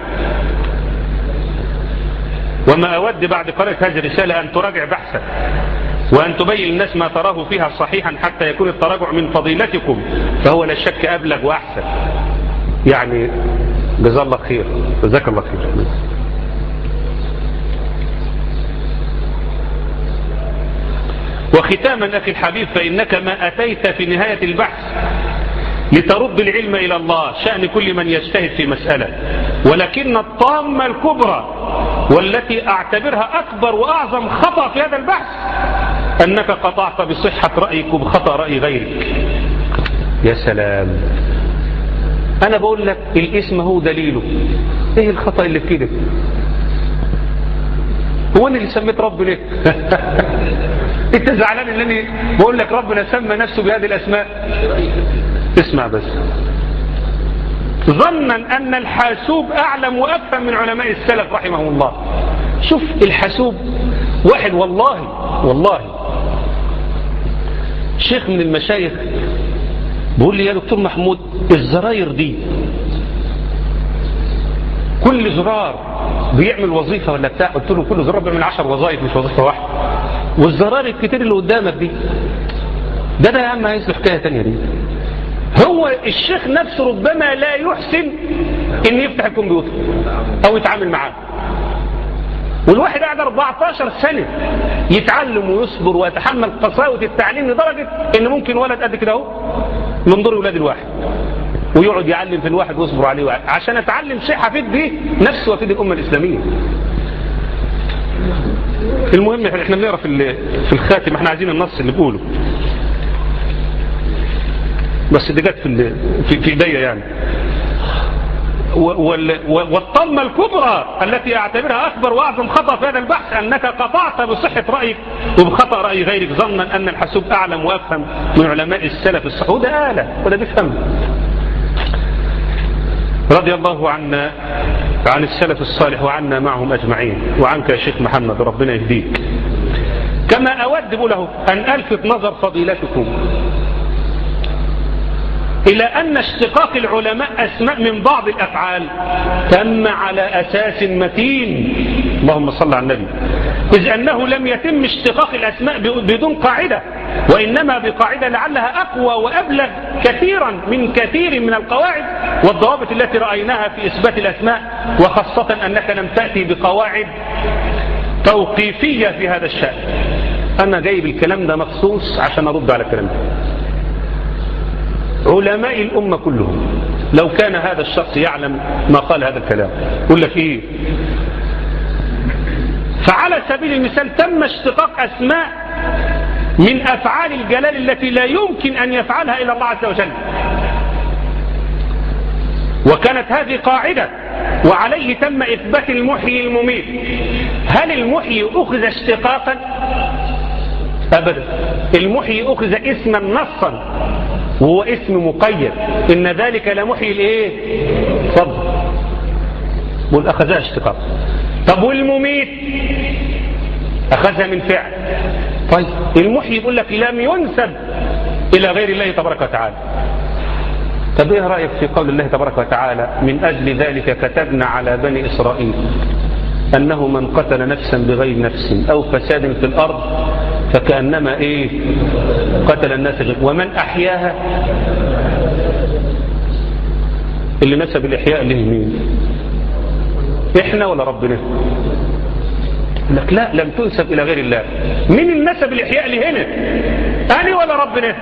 Speaker 2: وما أود بعد قراءة هذه الرسالة أن تراجع بحثك وأن تبين الناس ما تراه فيها صحيحا حتى يكون التراجع من فضيلتكم، فهو لا شك أبلغ وأحسن. يعني جزا الله خير، جزاك الله خير. وختاما أخي الحبيب، فإنك ما أتيت في نهاية البحث لترد العلم إلى الله، شأن كل من يجتهد في مسألة، ولكن الطامة الكبرى والتي أعتبرها أكبر وأعظم خطأ في هذا البحث أنك قطعت بصحة رأيك وبخطأ رأي غيرك. يا سلام، أنا بقول لك الاسم هو دليله، إيه الخطأ اللي في كده؟ هو أنا اللي سميت رب ليه؟ أنت زعلان إن أنا بقول لك ربنا سمى نفسه بهذه الأسماء؟ اسمع بس. ظنا أن الحاسوب أعلم وأفهم من علماء السلف رحمه الله. شوف الحاسوب واحد والله والله شيخ من المشايخ بيقول لي يا دكتور محمود الزراير دي كل زرار بيعمل وظيفة ولا بتاع؟ قلت له كل زرار بيعمل عشر وظائف مش وظيفة واحدة. والزرار الكتير اللي قدامك دي ده ده يا عم عايز له حكاية تانية دي. هو الشيخ نفسه ربما لا يحسن ان يفتح الكمبيوتر او يتعامل معاه، والواحد قاعد أربعتاشر سنة يتعلم ويصبر ويتحمل قساوة التعليم لدرجة ان ممكن ولد قد كده اهو من دور ولاد الواحد ويقعد يعلم في الواحد ويصبر عليه واحد عشان اتعلم شيء حفيد به نفسه وفيد الامة الاسلامية. المهم احنا بنقرا في في الخاتم، احنا عايزين النص اللي بقوله بس دي جت في في في ايديا يعني. والطمة الكبرى التي اعتبرها اكبر واعظم خطأ في هذا البحث انك قطعت بصحة رأيك وبخطأ رأي غيرك ظنا ان الحاسوب اعلم وافهم من علماء السلف الصحيح. وده آلة وده بيفهم. رضي الله عنا عن السلف الصالح وعنا معهم اجمعين وعنك يا شيخ محمد ربنا يهديك. كما اود بقوله ان الفت نظر فضيلتكم إلى أن اشتقاق العلماء أسماء من بعض الأفعال تم على أساس متين، اللهم صل على النبي، إذ أنه لم يتم اشتقاق الأسماء بدون قاعدة، وإنما بقاعدة لعلها أقوى وأبلغ كثيرا من كثير من القواعد والضوابط التي رأيناها في إثبات الأسماء، وخاصة أنك لم تأتي بقواعد توقيفية في هذا الشأن. أنا جايب الكلام ده مخصوص عشان أرد على الكلام ده. علماء الأمة كلهم لو كان هذا الشخص يعلم ما قال هذا الكلام يقول لك إيه؟ فعلى سبيل المثال تم اشتقاق أسماء من أفعال الجلال التي لا يمكن أن يفعلها إلا الله عز وجل، وكانت هذه قاعدة وعليه تم إثبات المحيي المميت. هل المحيي أخذ اشتقاقا؟ أبدا. المحيي أخذ اسما نصا وهو اسم مقيد، إن ذلك لمحيي الإيه؟ صدر والأخذها اشتقاق. طب والمميت أخذها من فعل. طيب المحيي يقول لك لم ينسب إلى غير الله تبارك وتعالى. طب إيه رأيك في قول الله تبارك وتعالى من أجل ذلك كتبنا على بني إسرائيل أنه من قتل نفسا بغير نفس أو فساد في الأرض فكأنما إيه قتل الناس غير، ومن أحياها اللي نسب الإحياء له مين؟ إحنا ولا ربنا؟ لك لا، لم تنسب إلى غير الله. مين اللي نسب الإحياء له هنا؟ أنا ولا ربنا؟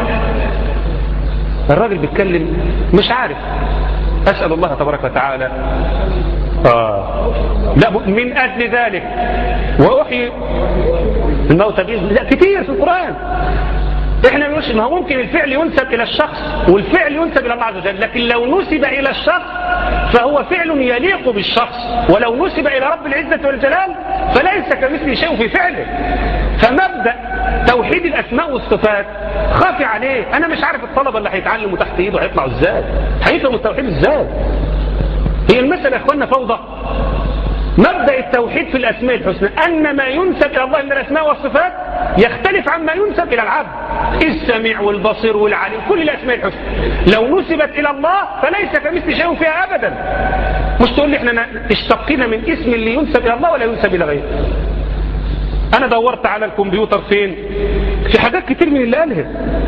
Speaker 2: الراجل بيتكلم مش عارف. أسأل الله تبارك وتعالى آه. لا من أجل ذلك وأحيي الموتى بإذن الله كتير في القرآن. احنا مش ما هو ممكن الفعل ينسب إلى الشخص والفعل ينسب إلى الله عز وجل، لكن لو نسب إلى الشخص فهو فعل يليق بالشخص، ولو نسب إلى رب العزة والجلال فليس كمثل شيء في فعله. فمبدأ توحيد الأسماء والصفات خافي عليه. أنا مش عارف الطلبة اللي هيتعلموا تحت إيده هيطلعوا إزاي، هيفهموا التوحيد إزاي. هي المسألة يا أخوانا فوضى. مبدأ التوحيد في الأسماء الحسنى أن ما ينسب إلى الله من الأسماء والصفات يختلف عما ينسب إلى العبد. السميع والبصير والعليم كل الأسماء الحسنى لو نسبت إلى الله فليس كمثل شيء فيها أبدا. مش تقول لي احنا اشتقنا من اسم اللي ينسب إلى الله ولا ينسب إلى غيره. أنا دورت على الكمبيوتر فين؟ في حاجات كتير من اللي قالها.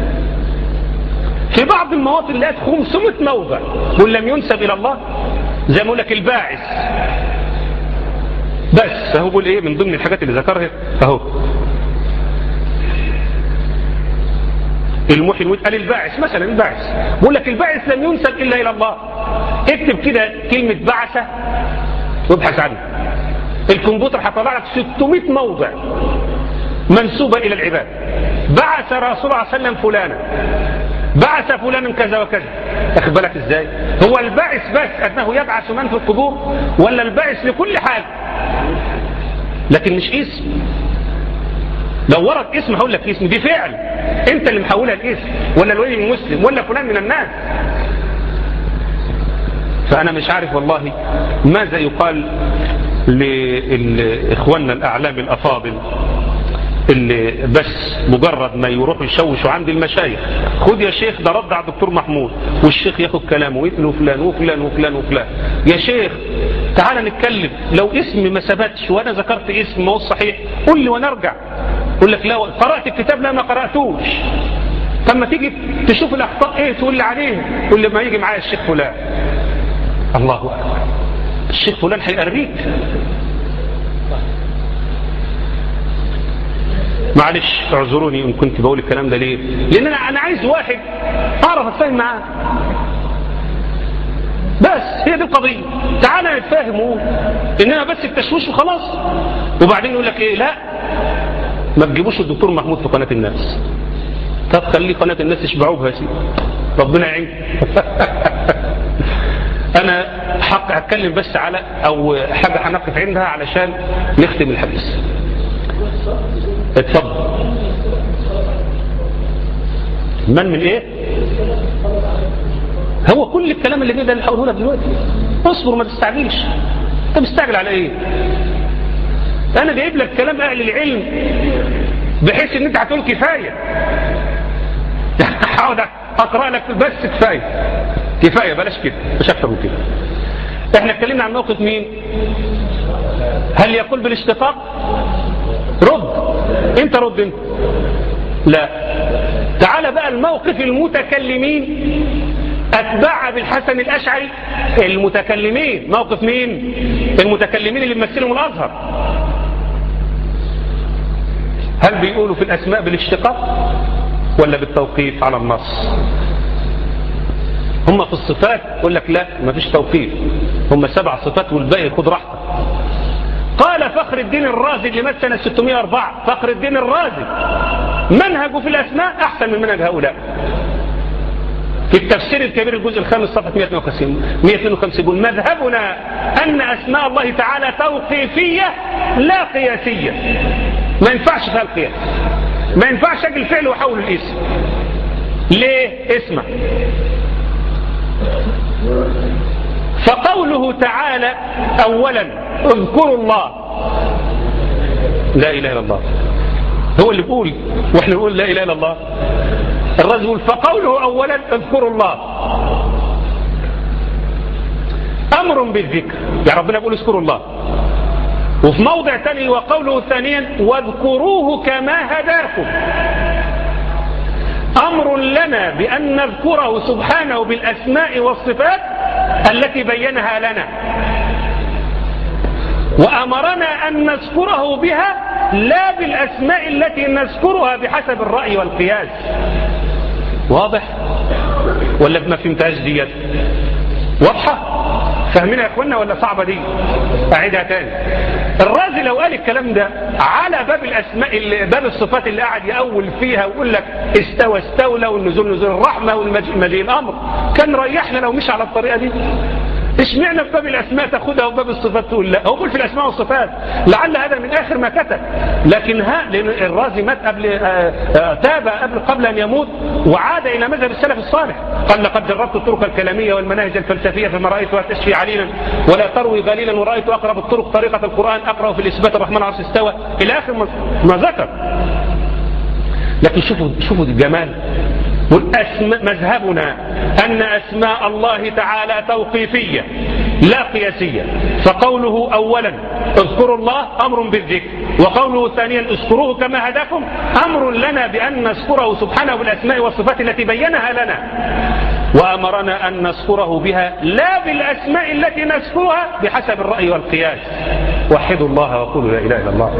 Speaker 2: في بعض المواطن لقيت خمسمائة موضع قل لم ينسب إلى الله، زي ما يقول لك الباعث بس. فهو بيقول ايه من ضمن الحاجات اللي ذكرها اهو المحيي المميت قال الباعث مثلا. الباعث بيقول لك الباعث لم ينسب الا الى الله. اكتب كده كلمه بعثه وابحث عنها، الكمبيوتر هيطلع لك ستمائة موضع منسوبه الى العباد. بعث رسول الله صلى الله عليه وسلم فلانا، بعث فلانا كذا وكذا. اخد بالك ازاي؟ هو الباعث بس انه يبعث من في القبور، ولا الباعث لكل حال؟ لكن مش اسم. لو ورد اسم هقول لك اسم، دي فعل انت اللي محولها الاسم، ولا الولي المسلم، ولا فلان من الناس. فانا مش عارف والله ماذا يقال لإخواننا الأعلام الأفاضل اللي بس مجرد ما يروحوا يشوشوا عند المشايخ، خد يا شيخ ده رد على الدكتور محمود، والشيخ ياخد كلامه ويقول وفلان وفلان وفلان وفلان. يا شيخ تعال نتكلم، لو اسم ما ثبتش وانا ذكرت اسم ما هو صحيح قول لي وانا ارجع. يقول لك لا قرأت الكتاب، لا ما قرأتوش. طب ما تيجي تشوف الاخطاء ايه تقول لي عليه، تقول لي ما يجي معايا الشيخ فلان. الله اكبر، الشيخ فلان هيقريك. معلش اعذروني ان كنت بقول الكلام ده ليه، لان انا انا عايز واحد اعرف اتفاهم معاه، بس هي دي القضيه. تعالى نتفاهم ونقول انما بس التشويش وخلاص. وبعدين يقول لك ايه، لا ما تجيبوش الدكتور محمود في قناه الناس. طب خليه قناه الناس يشبعوه بها سي ربنا يعين. انا حق هتكلم بس على او حاجه هنقف عندها علشان نختم الحديث. اتفضل. من من ايه؟ هو كل الكلام اللي ده اللي هقوله لك دلوقتي. اصبر ما تستعجلش. انت مستعجل على ايه؟ انا جايب لك كلام اهل العلم بحيث ان انت هتقول كفايه. هقعد اقرا لك بس كفايه كفايه، بلاش كده، مش اكتر من كده. احنا اتكلمنا عن موقف مين؟ هل يقول بالاشتقاق؟ رد انت، رد انت. لا، تعال بقى الموقف المتكلمين اتباع بالحسن الاشعري. المتكلمين موقف مين؟ المتكلمين اللي بيمثلهم الازهر. هل بيقولوا في الاسماء بالاشتقاق ولا بالتوقيف على النص؟ هم في الصفات يقول لك لا ما فيش توقيف، هم سبع صفات والباقي خد راحتك. قال فخر الدين الرازي اللي مات سنة ستمائة وأربعة، فخر الدين الرازي منهجه في الأسماء أحسن من منهج هؤلاء. في التفسير الكبير الجزء الخامس صفحة مئة واثنين وخمسين يقول مذهبنا أن أسماء الله تعالى توقيفية لا قياسية. ما ينفعش فيها القياس، ما ينفعش أجي الفعل وحول الاسم. ليه؟ اسمع. فقوله تعالى أولا اذكروا الله، لا إله إلا الله، هو اللي بيقول واحنا نقول لا إله إلا الله. الرجل يقول فقوله أولا اذكروا الله أمر بالذكر، يعني ربنا يقول اذكروا الله. وفي موضع ثاني وقوله ثانيا واذكروه كما هداكم، أمر لنا بأن نذكره سبحانه بالأسماء والصفات التي بينها لنا، وأمرنا أن نذكره بها لا بالأسماء التي نذكرها بحسب الرأي والقياس. واضح ولا ما فهمتهاش ديت؟ واضحة؟ فاهمينها يا اخوانا ولا صعبة دي؟ أعيدها تاني. الرازي لو قال الكلام ده على باب الأسماء اللي باب الصفات اللي قاعد يأول فيها ويقول لك استوى استولى والنزول نزول الرحمة والمجيء مجيء الأمر، كان ريحنا لو مش على الطريقة دي. اشمعنى في باب الأسماء تاخدها وباب الصفات تقول لا؟ هو يقول في الأسماء والصفات، لعل هذا من آخر ما كتب. لكن ها لأن الرازي مات قبل آآ آآ تاب قبل قبل أن يموت وعاد إلى مذهب السلف الصالح. قال لقد جربت الطرق الكلامية والمناهج الفلسفية فما رأيتها تشفي عليلا ولا تروي غليلا، ورأيت أقرب الطرق طريقة القرآن أقرأ في الإثبات الرحمن عرش استوى إلى آخر ما ذكر. لكن شوفوا شوفوا الجمال. مذهبنا أن أسماء الله تعالى توقيفية لا قياسية. فقوله أولا اذكروا الله أمر بالذكر، وقوله ثانيا اذكروه كما هداكم أمر لنا بأن نذكره سبحانه بالأسماء والصفات التي بينها لنا، وأمرنا أن نذكره بها لا بالأسماء التي نذكرها بحسب الرأي والقياس. وحدوا الله وقولوا لا إله إلا الله.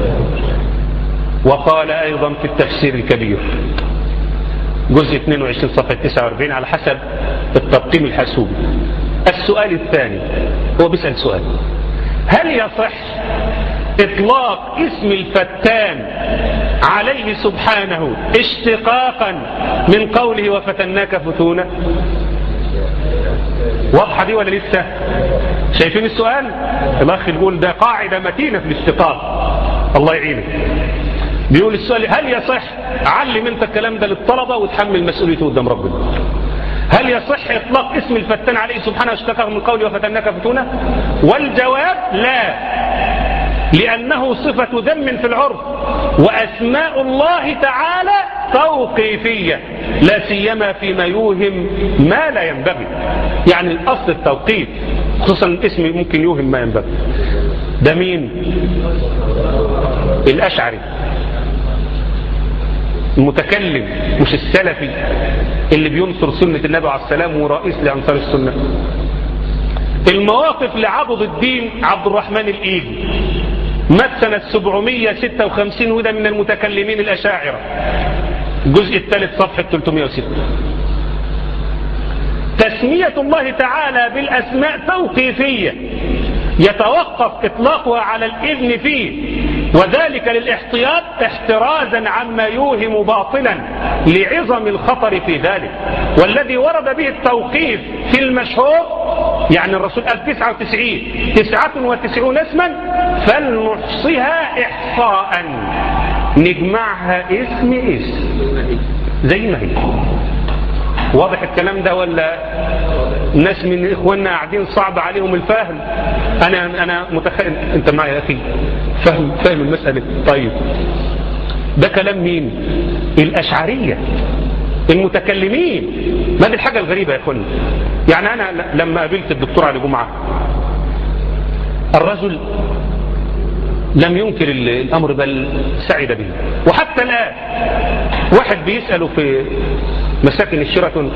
Speaker 2: وقال أيضا في التفسير الكبير جزء اثنين وعشرين صفحة تسعة وأربعين على حسب الترقيم الحاسوبي. السؤال الثاني هو بيسأل سؤال: هل يصح إطلاق اسم الفتان عليه سبحانه اشتقاقا من قوله وفتناك فتونا؟ واضحة دي ولا لسه؟ شايفين السؤال؟ الأخ يقول ده قاعدة متينة في الاشتقاق، الله يعينك. بيقول السؤال: هل يصح؟ علم انت الكلام ده للطلبة وتحمل مسؤوليته قدام ربنا. هل يصح إطلاق اسم الفتان عليه سبحانه واشتقه من قوله وفتناك فتونة؟ والجواب لا، لأنه صفة ذم في العرف، وأسماء الله تعالى توقيفية، لا سيما فيما يوهم ما لا ينبغي. يعني الأصل التوقيف، خصوصا الاسم ممكن يوهم ما ينبغي. ده مين؟ الأشعري المتكلم، مش السلفي اللي بينصر سنة النبي عليه السلام ورئيس لأنصار السنة. المواقف لعبد الدين عبد الرحمن الإيدي مات سنة سبعمية وستة وخمسين، وده من المتكلمين الأشاعرة، الجزء الثالث صفحة ثلاثمائة وستة. تسمية الله تعالى بالأسماء توقيفية، يتوقف إطلاقها على الإذن فيه، وذلك للاحتياط احترازا عما يوهم باطلا لعظم الخطر في ذلك. والذي ورد به التوقيف في المشهور، يعني الرسول قال تسعة وتسعين تسعة وتسعون اسما فلنحصيها إحصاء، نجمعها اسم اسم زي ما هي. واضح الكلام ده ولا ناس من إخواننا قاعدين صعب عليهم الفهم؟ أنا أنا متخيل أنت معي يا أخي فهم فهم المسألة. طيب ده كلام مين؟ الأشعرية المتكلمين. ما دي الحاجة الغريبة يا أخواني. يعني أنا لما قابلت الدكتور علي جمعة، الرجل لم ينكر الأمر بل سعد به. وحتى الآن واحد بيسأله في مساكن الشيراتون،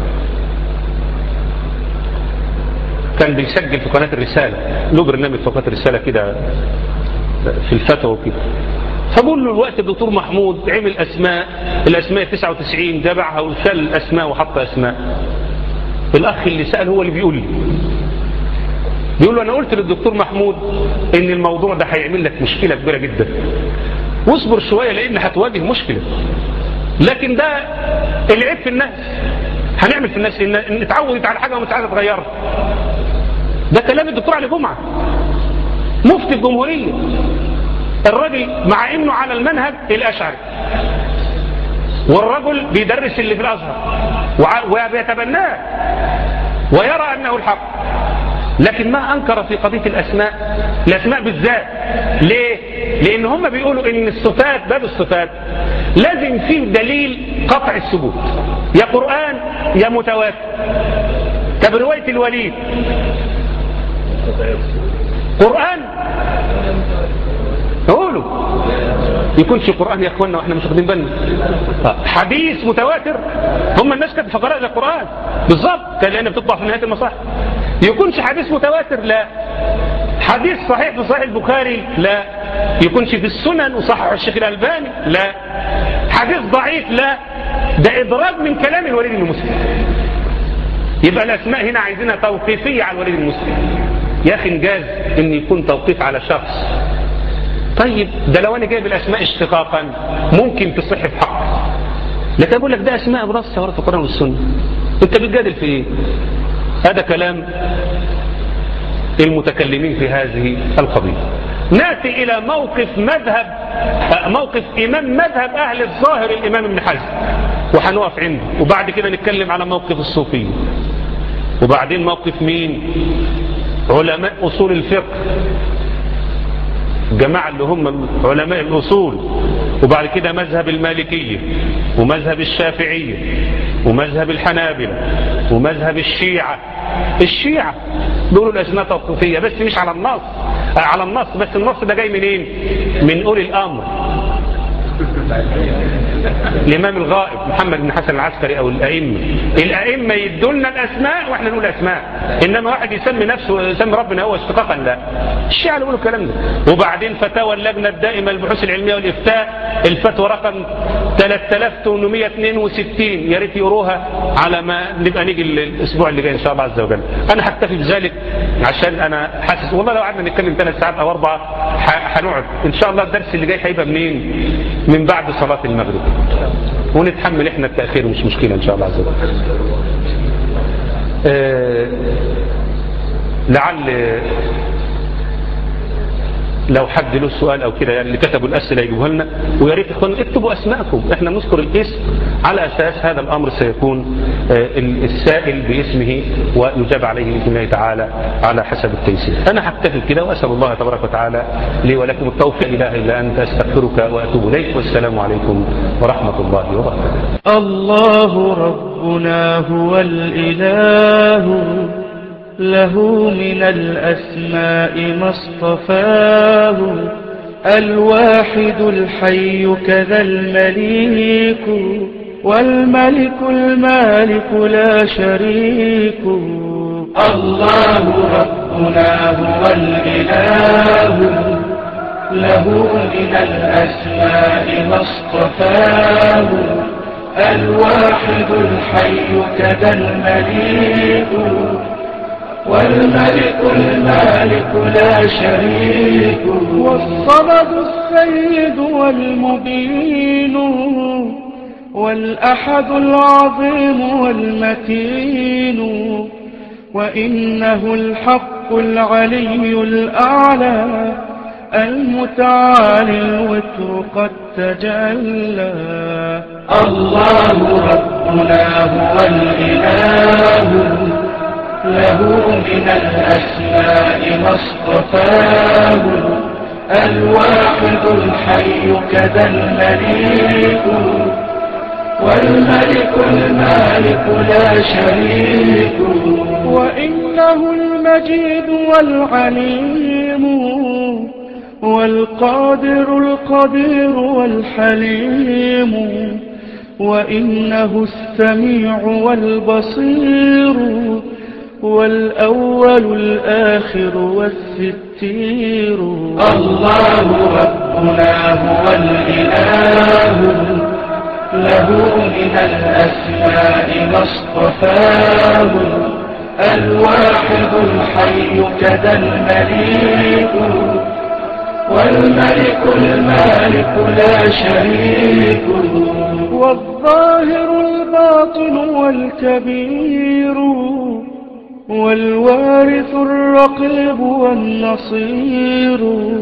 Speaker 2: كان بيسجل في قناة الرسالة، له برنامج في قناة الرسالة كده في الفتوى وكده، فبقول له الوقت الدكتور محمود عمل أسماء، الأسماء تسعة وتسعين جمعها وشال الأسماء وحط أسماء. الأخ اللي سأل هو اللي بيقول لي بيقول له أنا قلت للدكتور محمود إن الموضوع ده هيعمل لك مشكلة كبيرة جدا، واصبر شوية لأن هتواجه مشكلة، لكن ده العيب في الناس، هنعمل في الناس إن اتعودت على حاجة ومش عايزة تغيرها. ده كلام الدكتور علي جمعة مفتي الجمهورية، الراجل مع انه على المنهج الاشعري، والرجل بيدرس اللي في الازهر وبيتبناه ويرى انه الحق، لكن ما انكر في قضية الاسماء، الاسماء بالذات. ليه؟ لان هم بيقولوا ان الصفات، باب الصفات لازم فيه دليل قطع الثبوت، يا قرآن يا متواتر. طب رواية الوليد قرآن؟ قولوا يكونش قرآن يا اخوانا واحنا مش واخدين بالنا. حديث متواتر، هم الناس كانت فقراء للقرآن بالظبط، كان لأنها بتطبع في نهاية المصاحف. يكونش حديث متواتر؟ لا. حديث صحيح في صحيح البخاري؟ لا. يكونش في السنن وصحح الشيخ الألباني؟ لا. حديث ضعيف؟ لا. ده إضراب من كلام الوليد المسلم. يبقى الأسماء هنا عايزينها توقيفية على الوليد المسلم. يا أخي انجاز ان يكون توقيف على شخص. طيب ده لو انا جايب الاسماء اشتقاقا ممكن تصح في حق، لكن اقول لك ده اسماء برصة ورد في القرآن والسنة، انت بتجادل في ايه؟ هذا كلام المتكلمين في هذه القضية. نأتي الى موقف مذهب موقف امام مذهب اهل الظاهر الامام ابن حزم، وحنقف عنده، وبعد كده نتكلم على موقف الصوفية، وبعدين موقف مين؟ علماء أصول الفقه، جماعة اللي هم علماء الأصول، وبعد كده مذهب المالكية ومذهب الشافعية ومذهب الحنابلة ومذهب الشيعة. الشيعة بيقولوا الأسماء توقيفية بس مش على النص، على النص بس النص ده جاي منين؟ من أولي الأمر، الإمام الغائب محمد بن حسن العسكري أو الأئمة. الأئمة يدولنا الأسماء وإحنا نقول أسماء، إنما واحد يسمي نفسه يسمي ربنا هو اشتقاقا، لا. الشيعة يقولوا الكلام ده. وبعدين فتاوى اللجنة الدائمة للبحوث العلمية والإفتاء، الفتوى رقم ثلاثة آلاف وثمانمائة واثنين وستين، يا ريت يقروها على ما نبقى نيجي الأسبوع اللي جاي إن شاء الله عز وجل. أنا هكتفي بذلك عشان أنا حاسس والله لو قعدنا نتكلم ثلاث ساعات أو أربعة هنقعد. إن شاء الله الدرس اللي جاي هيبقى منين؟ من بعد صلاة المغرب، ونتحمل احنا التأخير مش مشكلة ان شاء الله عز وجل. أه لعل لو حد له سؤال او كده يعني اللي كتبوا الاسئله يجيبوها لنا، ويا ريت اخوانا اكتبوا اسماءكم، احنا نذكر الاسم على اساس هذا الامر سيكون السائل باسمه ويجاب عليه باذن الله تعالى على حسب التيسير. انا هكتفي كده واسال الله تبارك وتعالى لي ولكم التوفيق. لا اله الا انت استغفرك واتوب اليك، والسلام عليكم ورحمه الله وبركاته.
Speaker 1: الله ربنا هو الاله، له من الأسماء ما اصطفاه، الواحد الحي كذا المليك، والملك المالك لا شريك. الله ربنا هو الإله، له من الأسماء ما اصطفاه، الواحد الحي كذا المليك، والملك المالك لا شريك. والصمد السيد والمبين، والأحد العظيم والمتين، وإنه الحق العلي الأعلى، المتعالي الوتر قد تجلى. الله ربنا هو الإله، له من الأسماء ما اصطفاه، الواحد الحي كذا المليك، والملك المالك لا شريك. وإنه المجيد والعليم، والقادر القدير والحليم، وإنه السميع والبصير، والأول الآخر والستير. الله ربنا هو الإله، له من الأسماء ما اصطفاه، الواحد الحي كذا المليك، والملك المالك لا شريك. والظاهر الباطن والكبير، والوارث الرقيب والنصير،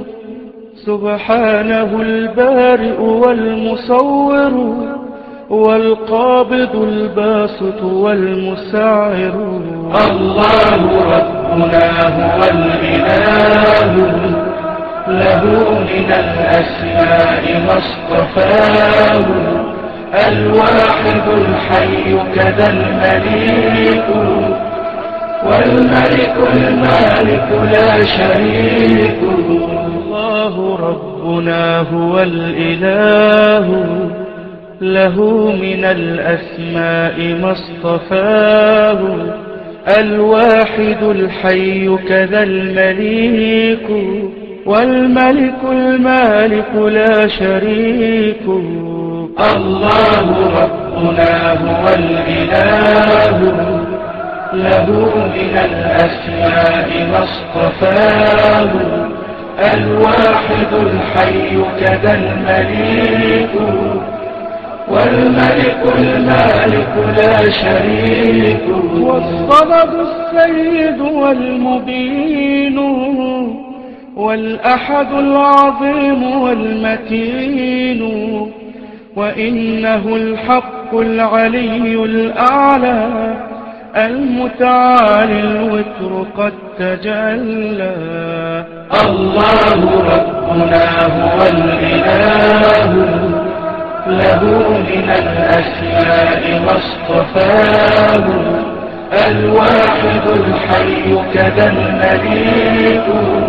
Speaker 1: سبحانه البارئ والمصور، والقابض الباسط والمسعر. الله ربنا هو الإله، له من الأسماء ما اصطفاه، الواحد الحي كذا المليك، والملك المالك لا شريك. الله ربنا هو الإله، له من الأسماء ما اصطفاه، الواحد الحي كذا المليك، والملك المالك لا شريك. الله ربنا هو الإله، له من الأسماء ما اصطفاه، الواحد الحي كذا المليك، والملك المالك لا شريك. والصمد السيد والمبين، والأحد العظيم والمتين، وإنه الحق العلي الأعلى، المتعالي الوتر قد تجلى. الله ربنا هو الإله، له من الأسماء ما اصطفاه، الواحد الحي كذا المليك،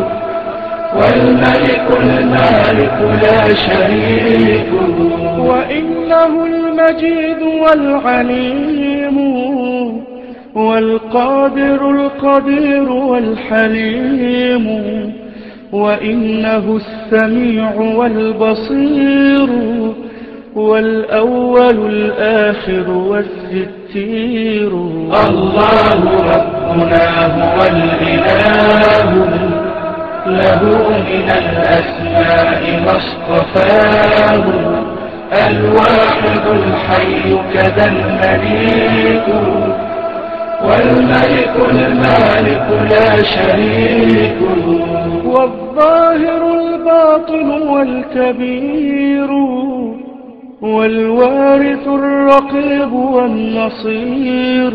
Speaker 1: والملك المالك لا شريك. وإنه المجيد والعليم، والقادر القدير والحليم، وإنه السميع والبصير، والأول الآخر والستير. الله ربنا هو الإله، له من الأسماء ما اصطفاه، الواحد الحي كذا المليك، والملك المالك لا شريك. هو الظاهر الباطن والكبير والوارث الرقيب والنصير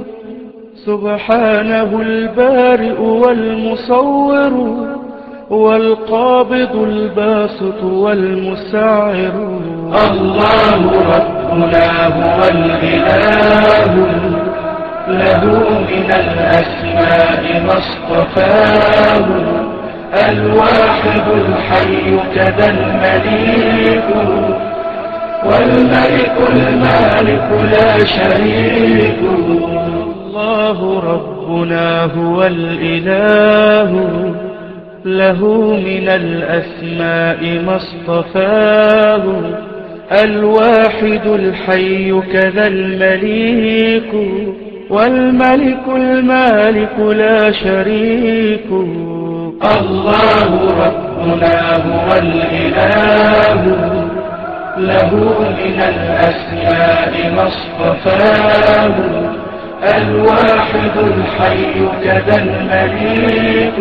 Speaker 1: سبحانه البارئ والمصور والقابض الباسط والمسعر. الله ربنا هو الإله له من الأسماء ما اصطفاه الواحد الحي كذا المليك والملك المالك لا شريك. الله ربنا هو الإله له من الأسماء ما اصطفاه الواحد الحي كذا المليك والملك المالك لا شريك. الله ربنا هو الإله له من الأسماء ما اصطفاه الواحد الحي كذا المليك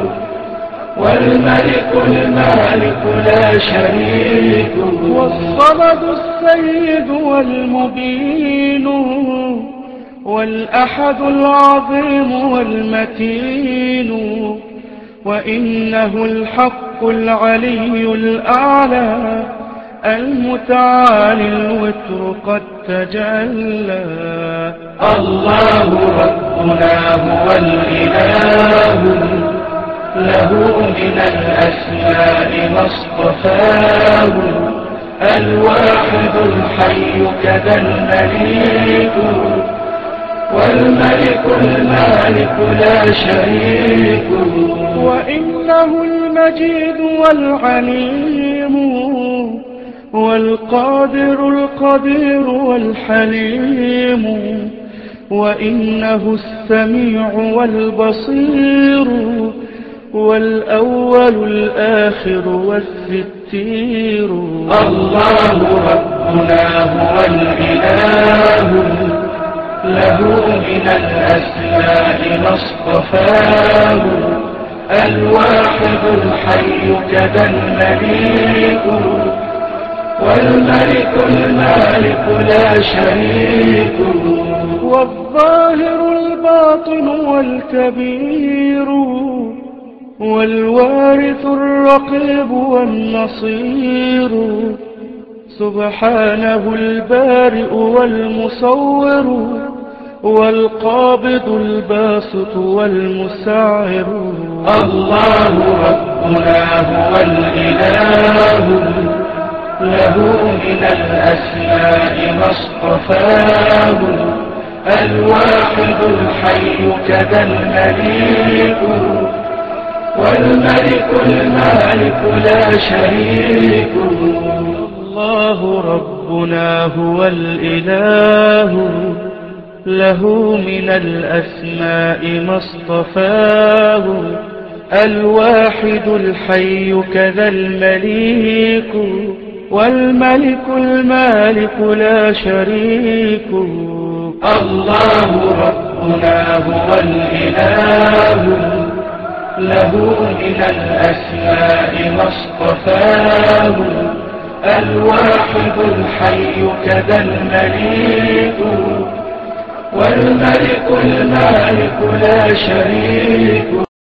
Speaker 1: والملك المالك لا شريك. والصمد السيد والمبين والأحد العظيم والمتين وإنه الحق العلي الأعلى المتعالي الوتر قد تجلى. الله ربنا هو الإله له من الأسماء ما اصطفاه الواحد الحي كذا المليك والملك المالك لا شريك. وإنه المجيد والعليم والقادر القدير والحليم وإنه السميع والبصير والأول الآخر والستير. الله ربنا هو الإله له من الأسماء ما اصطفاه الواحد الحي كذا المليك والملك المالك لا شريك. والظاهر الباطن والكبير والوارث الرقيب والنصير سبحانه البارئ والمصور والقابض الباسط والمسعر. الله ربنا هو الإله له من الأسماء ما اصطفاه الواحد الحي كذا المليك والملك المالك لا شريك. الله ربنا هو الإله له من الأسماء ما اصطفاه الواحد الحي كذا المليك والملك المالك لا شريك. الله ربنا هو الإله له من الأسماء ما اصطفاه الواحد الحي كذا المليك والملك المالك لا شريك.